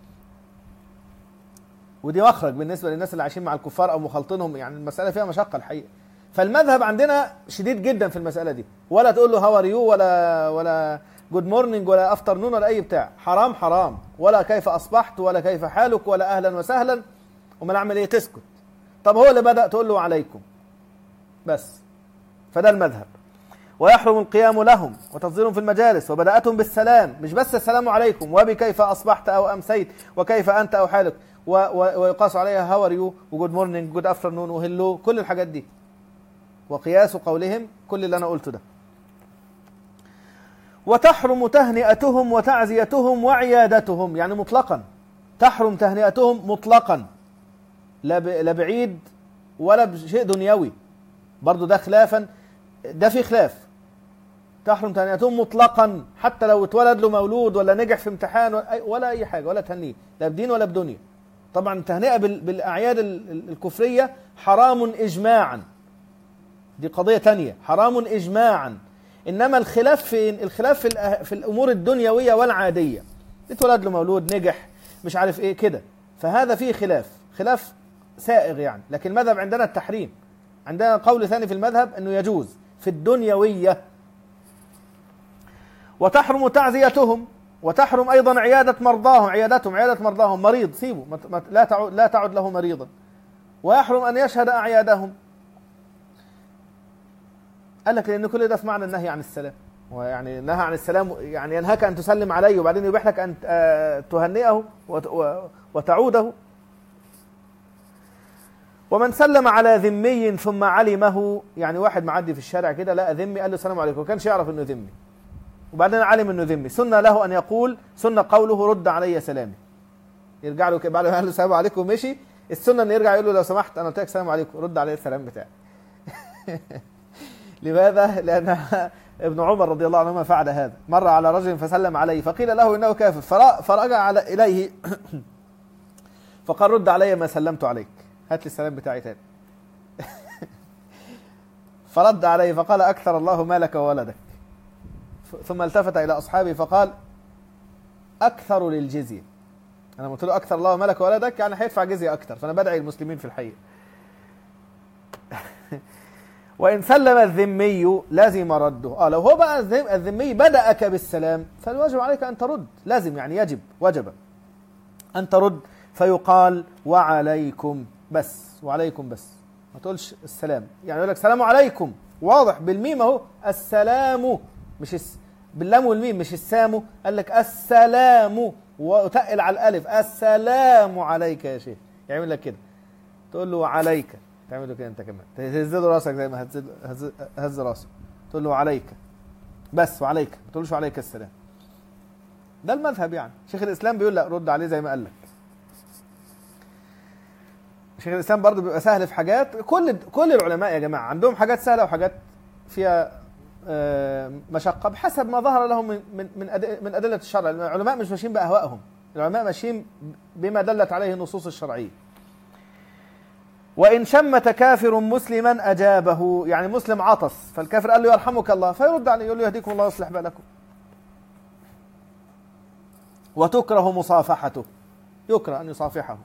ودي مخرج بالنسبة للناس اللي عايشين مع الكفار أو مخلطينهم، يعني المسألة فيها مشقة الحقيقة. فالمذهب عندنا شديد جدا في المسألة دي، ولا تقول له هاو ار يو ولا ولا جود مورنينج ولا افتر نون ولا أي بتاع، حرام حرام. ولا كيف أصبحت ولا كيف حالك ولا أهلا وسهلا. وما نعمل إيه؟ تسكت. طب هو اللي بدأ تقول له عليكم بس. فده المذهب. ويحرم القيام لهم وتصديرهم في المجالس وبدأتهم بالسلام، مش بس السلام عليكم، وبكيف أصبحت أو أمسيت وكيف أنت أو حالك، ويقاس عليها هاو ار يو وجود مورنينج وجود افتر نون وهلو، كل الحاجات دي. وقياس قولهم كل اللي أنا قلته ده. وتحرم تهنئتهم وتعزيتهم وعيادتهم، يعني مطلقا تحرم تهنئتهم مطلقا، لا بعيد ولا بشيء دنيوي. برضو ده خلافا، ده في خلاف. تحرم تهنئتهم مطلقا، حتى لو اتولد له مولود ولا نجح في امتحان ولا أي حاجة، ولا تهنيه لا بدين ولا بدنيا. طبعا التهنئة بالأعياد الكفرية حرام إجماعا، دي قضية تانية، حرام إجماعا. إنما الخلاف في الخلاف في, في الأمور الدنيوية والعادية، اتولد له مولود نجح مش عارف إيه كده، فهذا فيه خلاف، خلاف سائغ يعني. لكن المذهب عندنا التحريم، عندنا قول ثاني في المذهب أنه يجوز في الدنيوية. وتحرم تعزيتهم، وتحرم أيضا عيادة مرضاهم، عيادتهم عيادة مرضاهم، مريض سيبه لا تعد, لا تعد له مريضا. ويحرم أن يشهد أعيادهم. قال لك لأن كل ده في معنى النهي عن السلام، ويعني نهى عن السلام يعني ينهاك أن تسلم عليه، وبعدين يبيح لك أن تهنئه وتعوده. ومن سلم على ذمي ثم علمه، يعني واحد معدي في الشارع كده لقى ذمي قال له السلام عليكم، وكانش يعرف انه ذمي، وبعدين علم انه ذمي، سنة له ان يقول، سنة قوله رد علي سلامي، يرجع له بعد ما قال له السلام عليكم ومشي، السنة ان يرجع يقول له لو سمحت انا قلت لك السلام عليكم رد علي السلام بتاعي. لماذا؟ لان ابن عمر رضي الله عنهما فعل هذا، مر على رجل فسلم عليه فقيل له انه كافر، فرجع اليه فقال رد علي ما سلمت عليك، هات لي السلام بتاعي تاني. فرد عليه فقال أكثر الله مالك وولدك. ثم التفت إلى أصحابه فقال أكثر للجزية. أنا قلت له أكثر الله مالك وولدك يعني هيدفع جزية أكثر، فأنا بدعي المسلمين في الحقيقة. وإن سلم الذمي لازم رده. آه لو هو بقى الذمي بدأك بالسلام فالواجب عليك أن ترد، لازم يعني يجب وجب أن ترد، فيقال وعليكم بس، وعليكم بس، ما تقولش السلام. يعني يقول لك السلام عليكم واضح بالميم اهو، السلام مش الس... باللام والميم مش السام، قال لك السلام وتقل على الالف، السلام عليك يا شيخ، يعمل لك كده، تقول له عليك، تعمل له كده انت كمان، تهز له راسك زي ما هز هز, هز راسه، تقول له عليك بس، وعليك ما تقولوش عليك السلام. ده المذهب يعني. شيخ الاسلام بيقول لا رد عليه زي ما قال لك. شيخ الإسلام برضه بيبقى سهل في حاجات، كل كل العلماء يا جماعة عندهم حاجات سهلة وحاجات فيها مشقة بحسب ما ظهر لهم من من من أدلة الشرع. العلماء مش ماشيين بأهوائهم، العلماء ماشيين بما دلت عليه النصوص الشرعية. وإن شمت كافر مسلما أجابه، يعني مسلم عطس فالكافر قال له يرحمك الله، فيرد عليه يقول له يهديكم الله ويصلح بالكم. وتكره مصافحته، يكره أن يصافحه.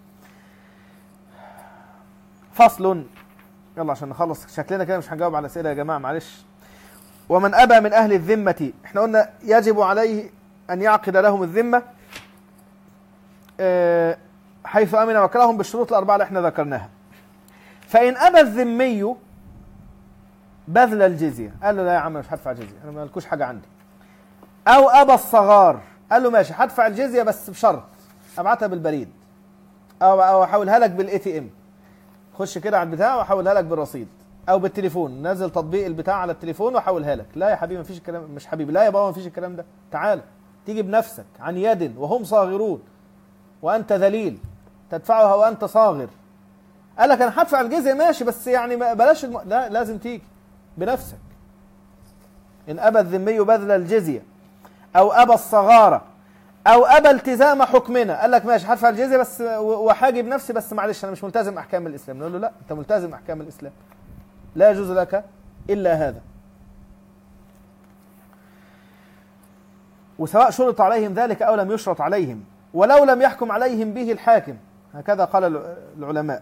فصل، يلا عشان نخلص شكلنا كده مش هنجاوب على الأسئلة يا جماعة معلش. ومن أبى من أهل الذمة، احنا قلنا يجب عليه أن يعقد لهم الذمة حيث أمن وكلهم بالشروط الأربعة اللي احنا ذكرناها. فإن أبى الذمي بذل الجزية، قال له لا يا عم مش هدفع جزية، أنا ما لكوش حاجة عندي. أو أبى الصغار، قال له ماشي هدفع الجزية بس بشرط أبعتها بالبريد أو أو أحولها لك بالإي تي إم، خش كده على البتاع وأحولها لك بالرصيد، أو بالتليفون نزل تطبيق البتاع على التليفون وأحولها لك. لا يا حبيبي مفيش الكلام، مش حبيبي، لا يا بابا مفيش الكلام ده، تعال تيجي بنفسك عن يد وهم صاغرون وأنت ذليل تدفعها وأنت صاغر. قال لك أنا هدفع الجزية ماشي بس يعني بلاش الم... لا لازم تيجي بنفسك. إن أبى الذمي بذل الجزية أو أبى الصغارة أو أبى التزام حكمنا، قال لك ماشي هدفع الجزية بس وحاجب نفسي بس معلش أنا مش ملتزم أحكام الإسلام، نقول له لا أنت ملتزم أحكام الإسلام، لا يجوز لك إلا هذا. وسواء شرط عليهم ذلك أو لم يشرط عليهم، ولو لم يحكم عليهم به الحاكم، هكذا قال العلماء.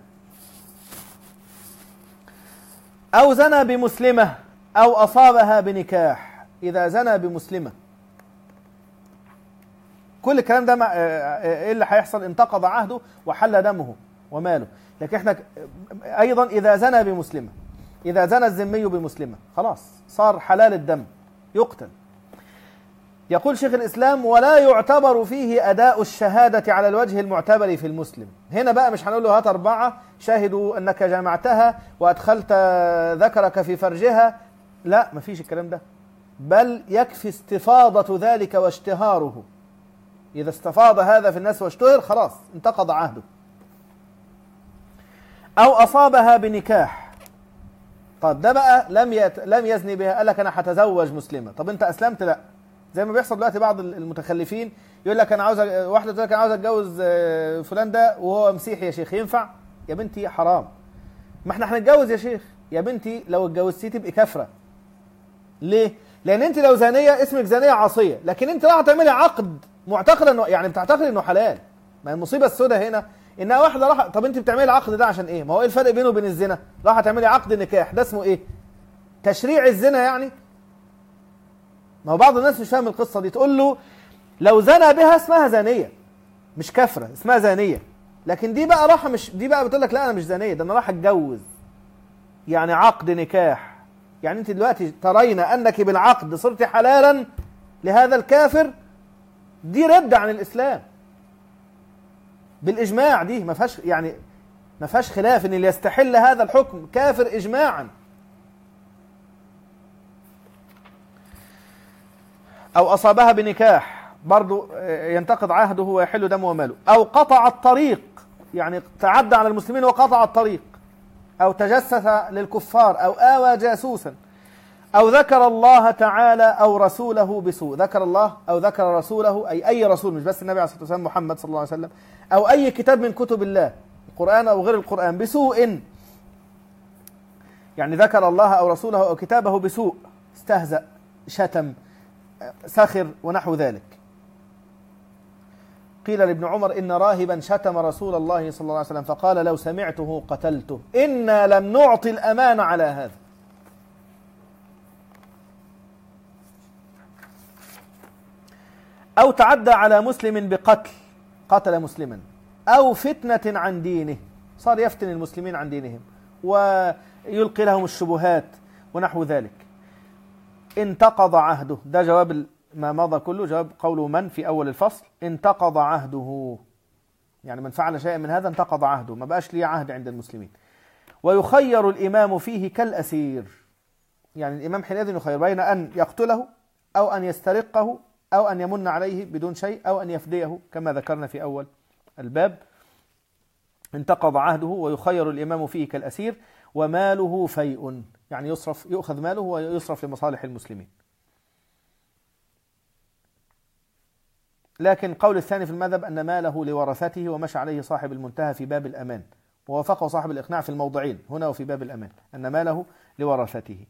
أو زنى بمسلمة أو أصابها بنكاح، إذا زنى بمسلمة كل الكلام ده إيه اللي هيحصل؟ انتقض عهده وحل دمه وماله. لكن احنا أيضا إذا زنى بمسلمة، إذا زنى الذمي بمسلمة خلاص صار حلال الدم يقتل. يقول شيخ الإسلام ولا يعتبر فيه أداء الشهادة على الوجه المعتبر في المسلم. هنا بقى مش هنقول له هات أربعة شاهدوا أنك جامعتها وأدخلت ذكرك في فرجها، لا مفيش الكلام ده، بل يكفي استفاضة ذلك واشتهاره. إذا استفاض هذا في الناس واشتهر خلاص انتقض عهده. أو أصابها بنكاح، طب ده بقى لم يت... لم يزني بها، قال لك أنا هتزوج مسلمة، طب أنت أسلمت؟ لا، زي ما بيحصل دلوقتي بعض المتخلفين يقول لك انا عاوز واحده تقول لك انا عاوز اتجوز فلان ده وهو مسيحي، يا شيخ ينفع؟ يا بنتي حرام. ما احنا هنتجوز يا شيخ، يا بنتي لو اتجوزتيه تبقي كافره. ليه؟ لان انت لو زانيه اسمك زانيه عاصيه، لكن انت راح تعملي عقد معتقده انه يعني بتعتقد انه حلال. ما المصيبه السوداء هنا انها واحده راح، طب انت بتعملي العقد ده عشان ايه؟ ما هو ايه الفرق بينه وبين الزنا؟ راح تعملي عقد نكاح، ده اسمه ايه؟ تشريع الزنا يعني. ما هو بعض الناس مش فاهم القصة دي، تقول له لو زنى بها اسمها زانية مش كافرة، اسمها زانية. لكن دي بقى راح مش دي بقى بتقول لك لا انا مش زانية، ده انا راح اتجوز، يعني عقد نكاح. يعني انت دلوقتي ترين انك بالعقد صرت حلالا لهذا الكافر، دي رد عن الاسلام بالاجماع، دي ما فيهاش يعني ما فيهاش خلاف ان اللي يستحل هذا الحكم كافر اجماعا. أو أصابها بنكاح برضو ينتقض عهده ويحل دمه وماله. أو قطع الطريق، يعني تعدى على المسلمين وقطع الطريق، أو تجسس للكفار، أو آوى جاسوسا، أو ذكر الله تعالى أو رسوله بسوء. ذكر الله أو ذكر رسوله، أي أي رسول مش بس النبي عليه الصلاة والسلام محمد صلى الله عليه وسلم، أو أي كتاب من كتب الله القرآن أو غير القرآن بسوء، يعني ذكر الله أو رسوله أو كتابه بسوء، استهزأ شتم سخر ونحو ذلك. قيل لابن عمر إن راهبا شتم رسول الله صلى الله عليه وسلم فقال لو سمعته قتلته، إنا لم نعطي الأمان على هذا. أو تعدى على مسلم بقتل، قتل مسلما، أو فتنة عن دينه، صار يفتن المسلمين عن دينهم ويلقي لهم الشبهات ونحو ذلك، انتقض عهده. ده جواب ما مضى كله، جواب قوله من في أول الفصل، انتقض عهده، يعني من فعل شيئا من هذا انتقض عهده، ما بقاش ليه عهد عند المسلمين. ويخير الإمام فيه كالأسير، يعني الإمام حينئذ يخير بين أن يقتله أو أن يسترقه أو أن يمن عليه بدون شيء أو أن يفديه كما ذكرنا في أول الباب. انتقض عهده ويخير الإمام فيه كالأسير. وماله فيء، يعني يصرف يؤخذ ماله ويصرف لمصالح المسلمين. لكن قول الثاني في المذهب أن ماله لورثته، ومشى عليه صاحب المنتهى في باب الأمان، ووافقه صاحب الإقناع في الموضعين هنا وفي باب الأمان أن ماله لورثته.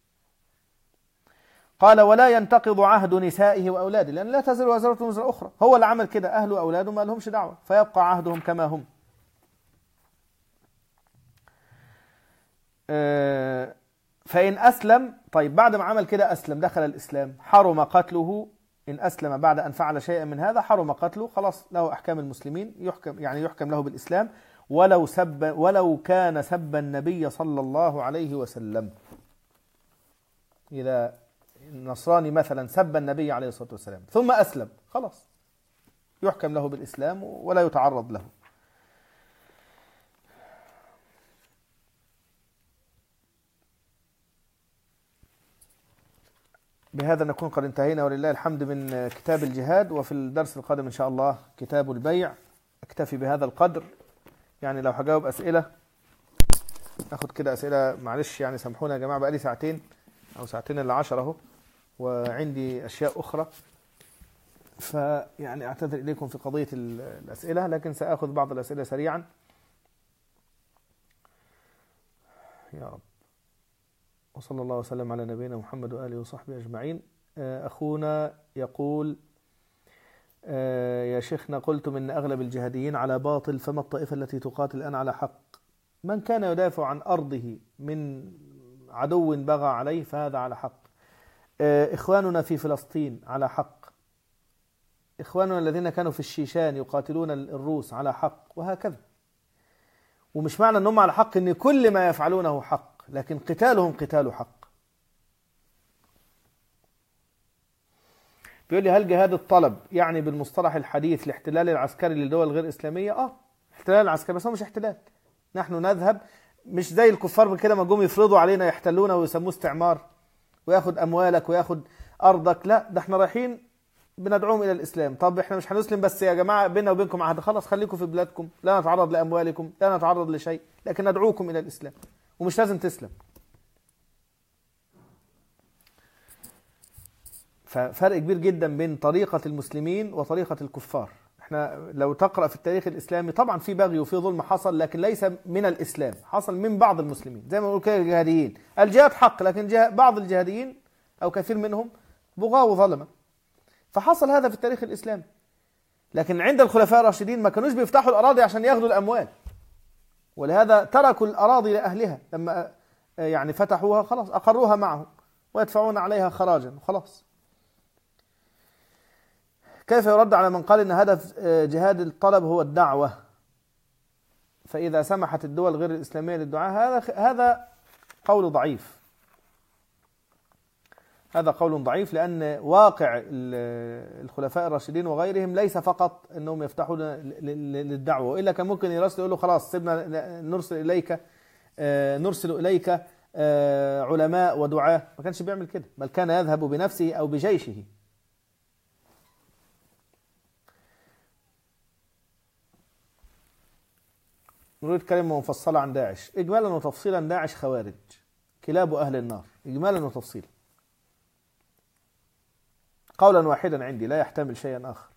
قال ولا ينتقض عهد نسائه وأولاده، لأن لا تزر وزرة وزر أخرى، هو اللي عمل كده، أهله وأولاده ما لهمش دعوة، فيبقى عهدهم كما هم. فإن أسلم، طيب بعد ما عمل كده أسلم دخل الإسلام، حرم قتله إن أسلم بعد أن فعل شيئا من هذا حرم قتله، خلاص له أحكام المسلمين، يحكم يعني يحكم له بالإسلام ولو سب ولو كان سب النبي صلى الله عليه وسلم. إذا النصراني مثلا سب النبي عليه الصلاة والسلام ثم أسلم، خلاص يحكم له بالإسلام ولا يتعرض له. بهذا نكون قد انتهينا ولله الحمد من كتاب الجهاد، وفي الدرس القادم إن شاء الله كتاب البيع. أكتفي بهذا القدر، يعني لو هجاوب أسئلة أخذ كده أسئلة، معلش يعني سامحونا يا جماعة، بقالي ساعتين أو ساعتين إلا عشرة أهو، وعندي أشياء أخرى، فيعني أعتذر إليكم في قضية الأسئلة، لكن سأخذ بعض الأسئلة سريعا يا رب. وصلى الله وسلم على نبينا محمد وآله وصحبه أجمعين. أخونا يقول: يا شيخنا، قلتم إن أغلب الجهاديين على باطل، فما الطائفة التي تقاتل الآن على حق؟ من كان يدافع عن أرضه من عدو بغى عليه فهذا على حق. إخواننا في فلسطين على حق. إخواننا الذين كانوا في الشيشان يقاتلون الروس على حق، وهكذا. ومش معنى أنهم على حق أن كل ما يفعلونه حق، لكن قتالهم قتال حق. بيقول لي: هل جهاد الطلب يعني بالمصطلح الحديث الاحتلال العسكري لدول غير إسلامية؟ آه احتلال عسكري، بس هو مش احتلال. نحن نذهب مش زي الكفار كده ما جم يفرضوا علينا يحتلونا ويسموه استعمار وياخد أموالك وياخد أرضك، لا، ده احنا رايحين بندعوهم إلى الإسلام. طب احنا مش هنسلم، بس يا جماعة بيننا وبينكم عهد، خلاص خليكم في بلادكم، لا نتعرض لأموالكم، لا نتعرض لشيء، لكن ندعوكم إلى الإسلام، ومش لازم تسلم. ففرق كبير جدا بين طريقة المسلمين وطريقة الكفار. احنا لو تقرأ في التاريخ الإسلامي طبعا في بغي وفي ظلم حصل، لكن ليس من الإسلام، حصل من بعض المسلمين، زي ما نقول كده الجهاديين. الجهاد حق، لكن بعض الجهاديين أو كثير منهم بغاة وظلمة، فحصل هذا في التاريخ الإسلامي. لكن عند الخلفاء الراشدين ما كانوش بيفتحوا الأراضي عشان ياخدوا الأموال، ولهذا تركوا الأراضي لأهلها، لما يعني فتحوها خلاص أقروها معهم ويدفعون عليها خراجا وخلاص. كيف يرد على من قال إن هدف جهاد الطلب هو الدعوة، فإذا سمحت الدول غير الإسلامية للدعاء؟ هذا هذا قول ضعيف، هذا قول ضعيف، لأن واقع الخلفاء الراشدين وغيرهم ليس فقط أنهم يفتحون للدعوة، وإلا كان ممكن يرسل يقول له خلاص سيبنا نرسل إليك نرسل إليك علماء ودعاة، ما كانش بيعمل كده، بل كان يذهب بنفسه أو بجيشه. نريد كلمة مفصلة عن داعش. إجمالا وتفصيلا: داعش خوارج، كلاب أهل النار، إجمالا وتفصيلا، قولا واحدا عندي لا يحتمل شيئا آخر.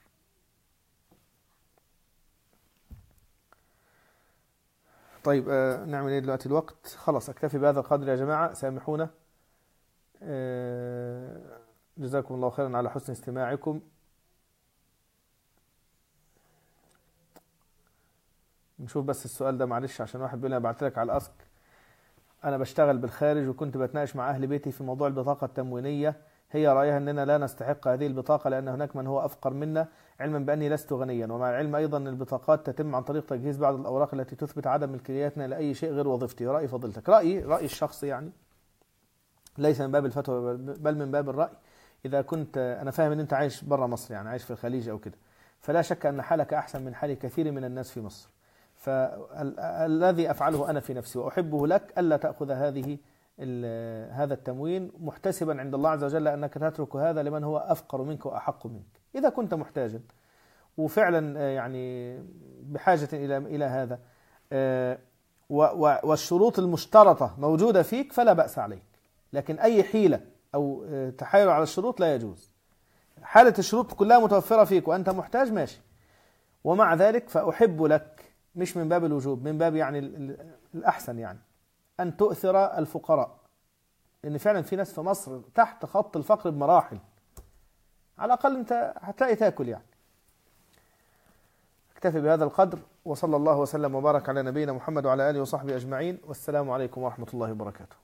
طيب آه نعمل ايه دلوقتي؟ الوقت خلاص، اكتفي بهذا القدر يا جماعة، سامحونا. آه جزاكم الله خيرا على حسن استماعكم. نشوف بس السؤال ده، معلش، عشان واحد بيقول لي انا بعت لك على الاسك. انا بشتغل بالخارج وكنت بتناقش مع اهل بيتي في موضوع البطاقة التموينية، هي رأيها أننا لا نستحق هذه البطاقة لأن هناك من هو أفقر منا، علما بأني لست غنيا، ومع العلم أيضا أن البطاقات تتم عن طريق تجهيز بعض الأوراق التي تثبت عدم ملكيتنا لأي شيء غير وظيفتي. رأي فضيلتك؟ رأيي رأيي الشخصي يعني ليس من باب الفتوى بل من باب الرأي. إذا كنت أنا فاهم أن أنت عايش برا مصر، يعني عايش في الخليج أو كده، فلا شك أن حالك أحسن من حال كثير من الناس في مصر. فالذي أفعله أنا في نفسي وأحبه لك ألا تأخذ هذه هذا التموين، محتسبا عند الله عز وجل أنك تترك هذا لمن هو أفقر منك وأحق منك. إذا كنت محتاجا وفعلا يعني بحاجة إلى إلى هذا والشروط المشترطة موجودة فيك فلا بأس عليك، لكن أي حيلة أو تحايل على الشروط لا يجوز. حالة الشروط كلها متوفرة فيك وأنت محتاج، ماشي، ومع ذلك فأحب لك، مش من باب الوجوب، من باب يعني الأحسن يعني أن تؤثر الفقراء، لأن فعلا في ناس في مصر تحت خط الفقر بمراحل، على الأقل أنت هتلاقي تاكل يعني. اكتفي بهذا القدر، وصلى الله وسلم وبارك على نبينا محمد وعلى آله وصحبه أجمعين، والسلام عليكم ورحمة الله وبركاته.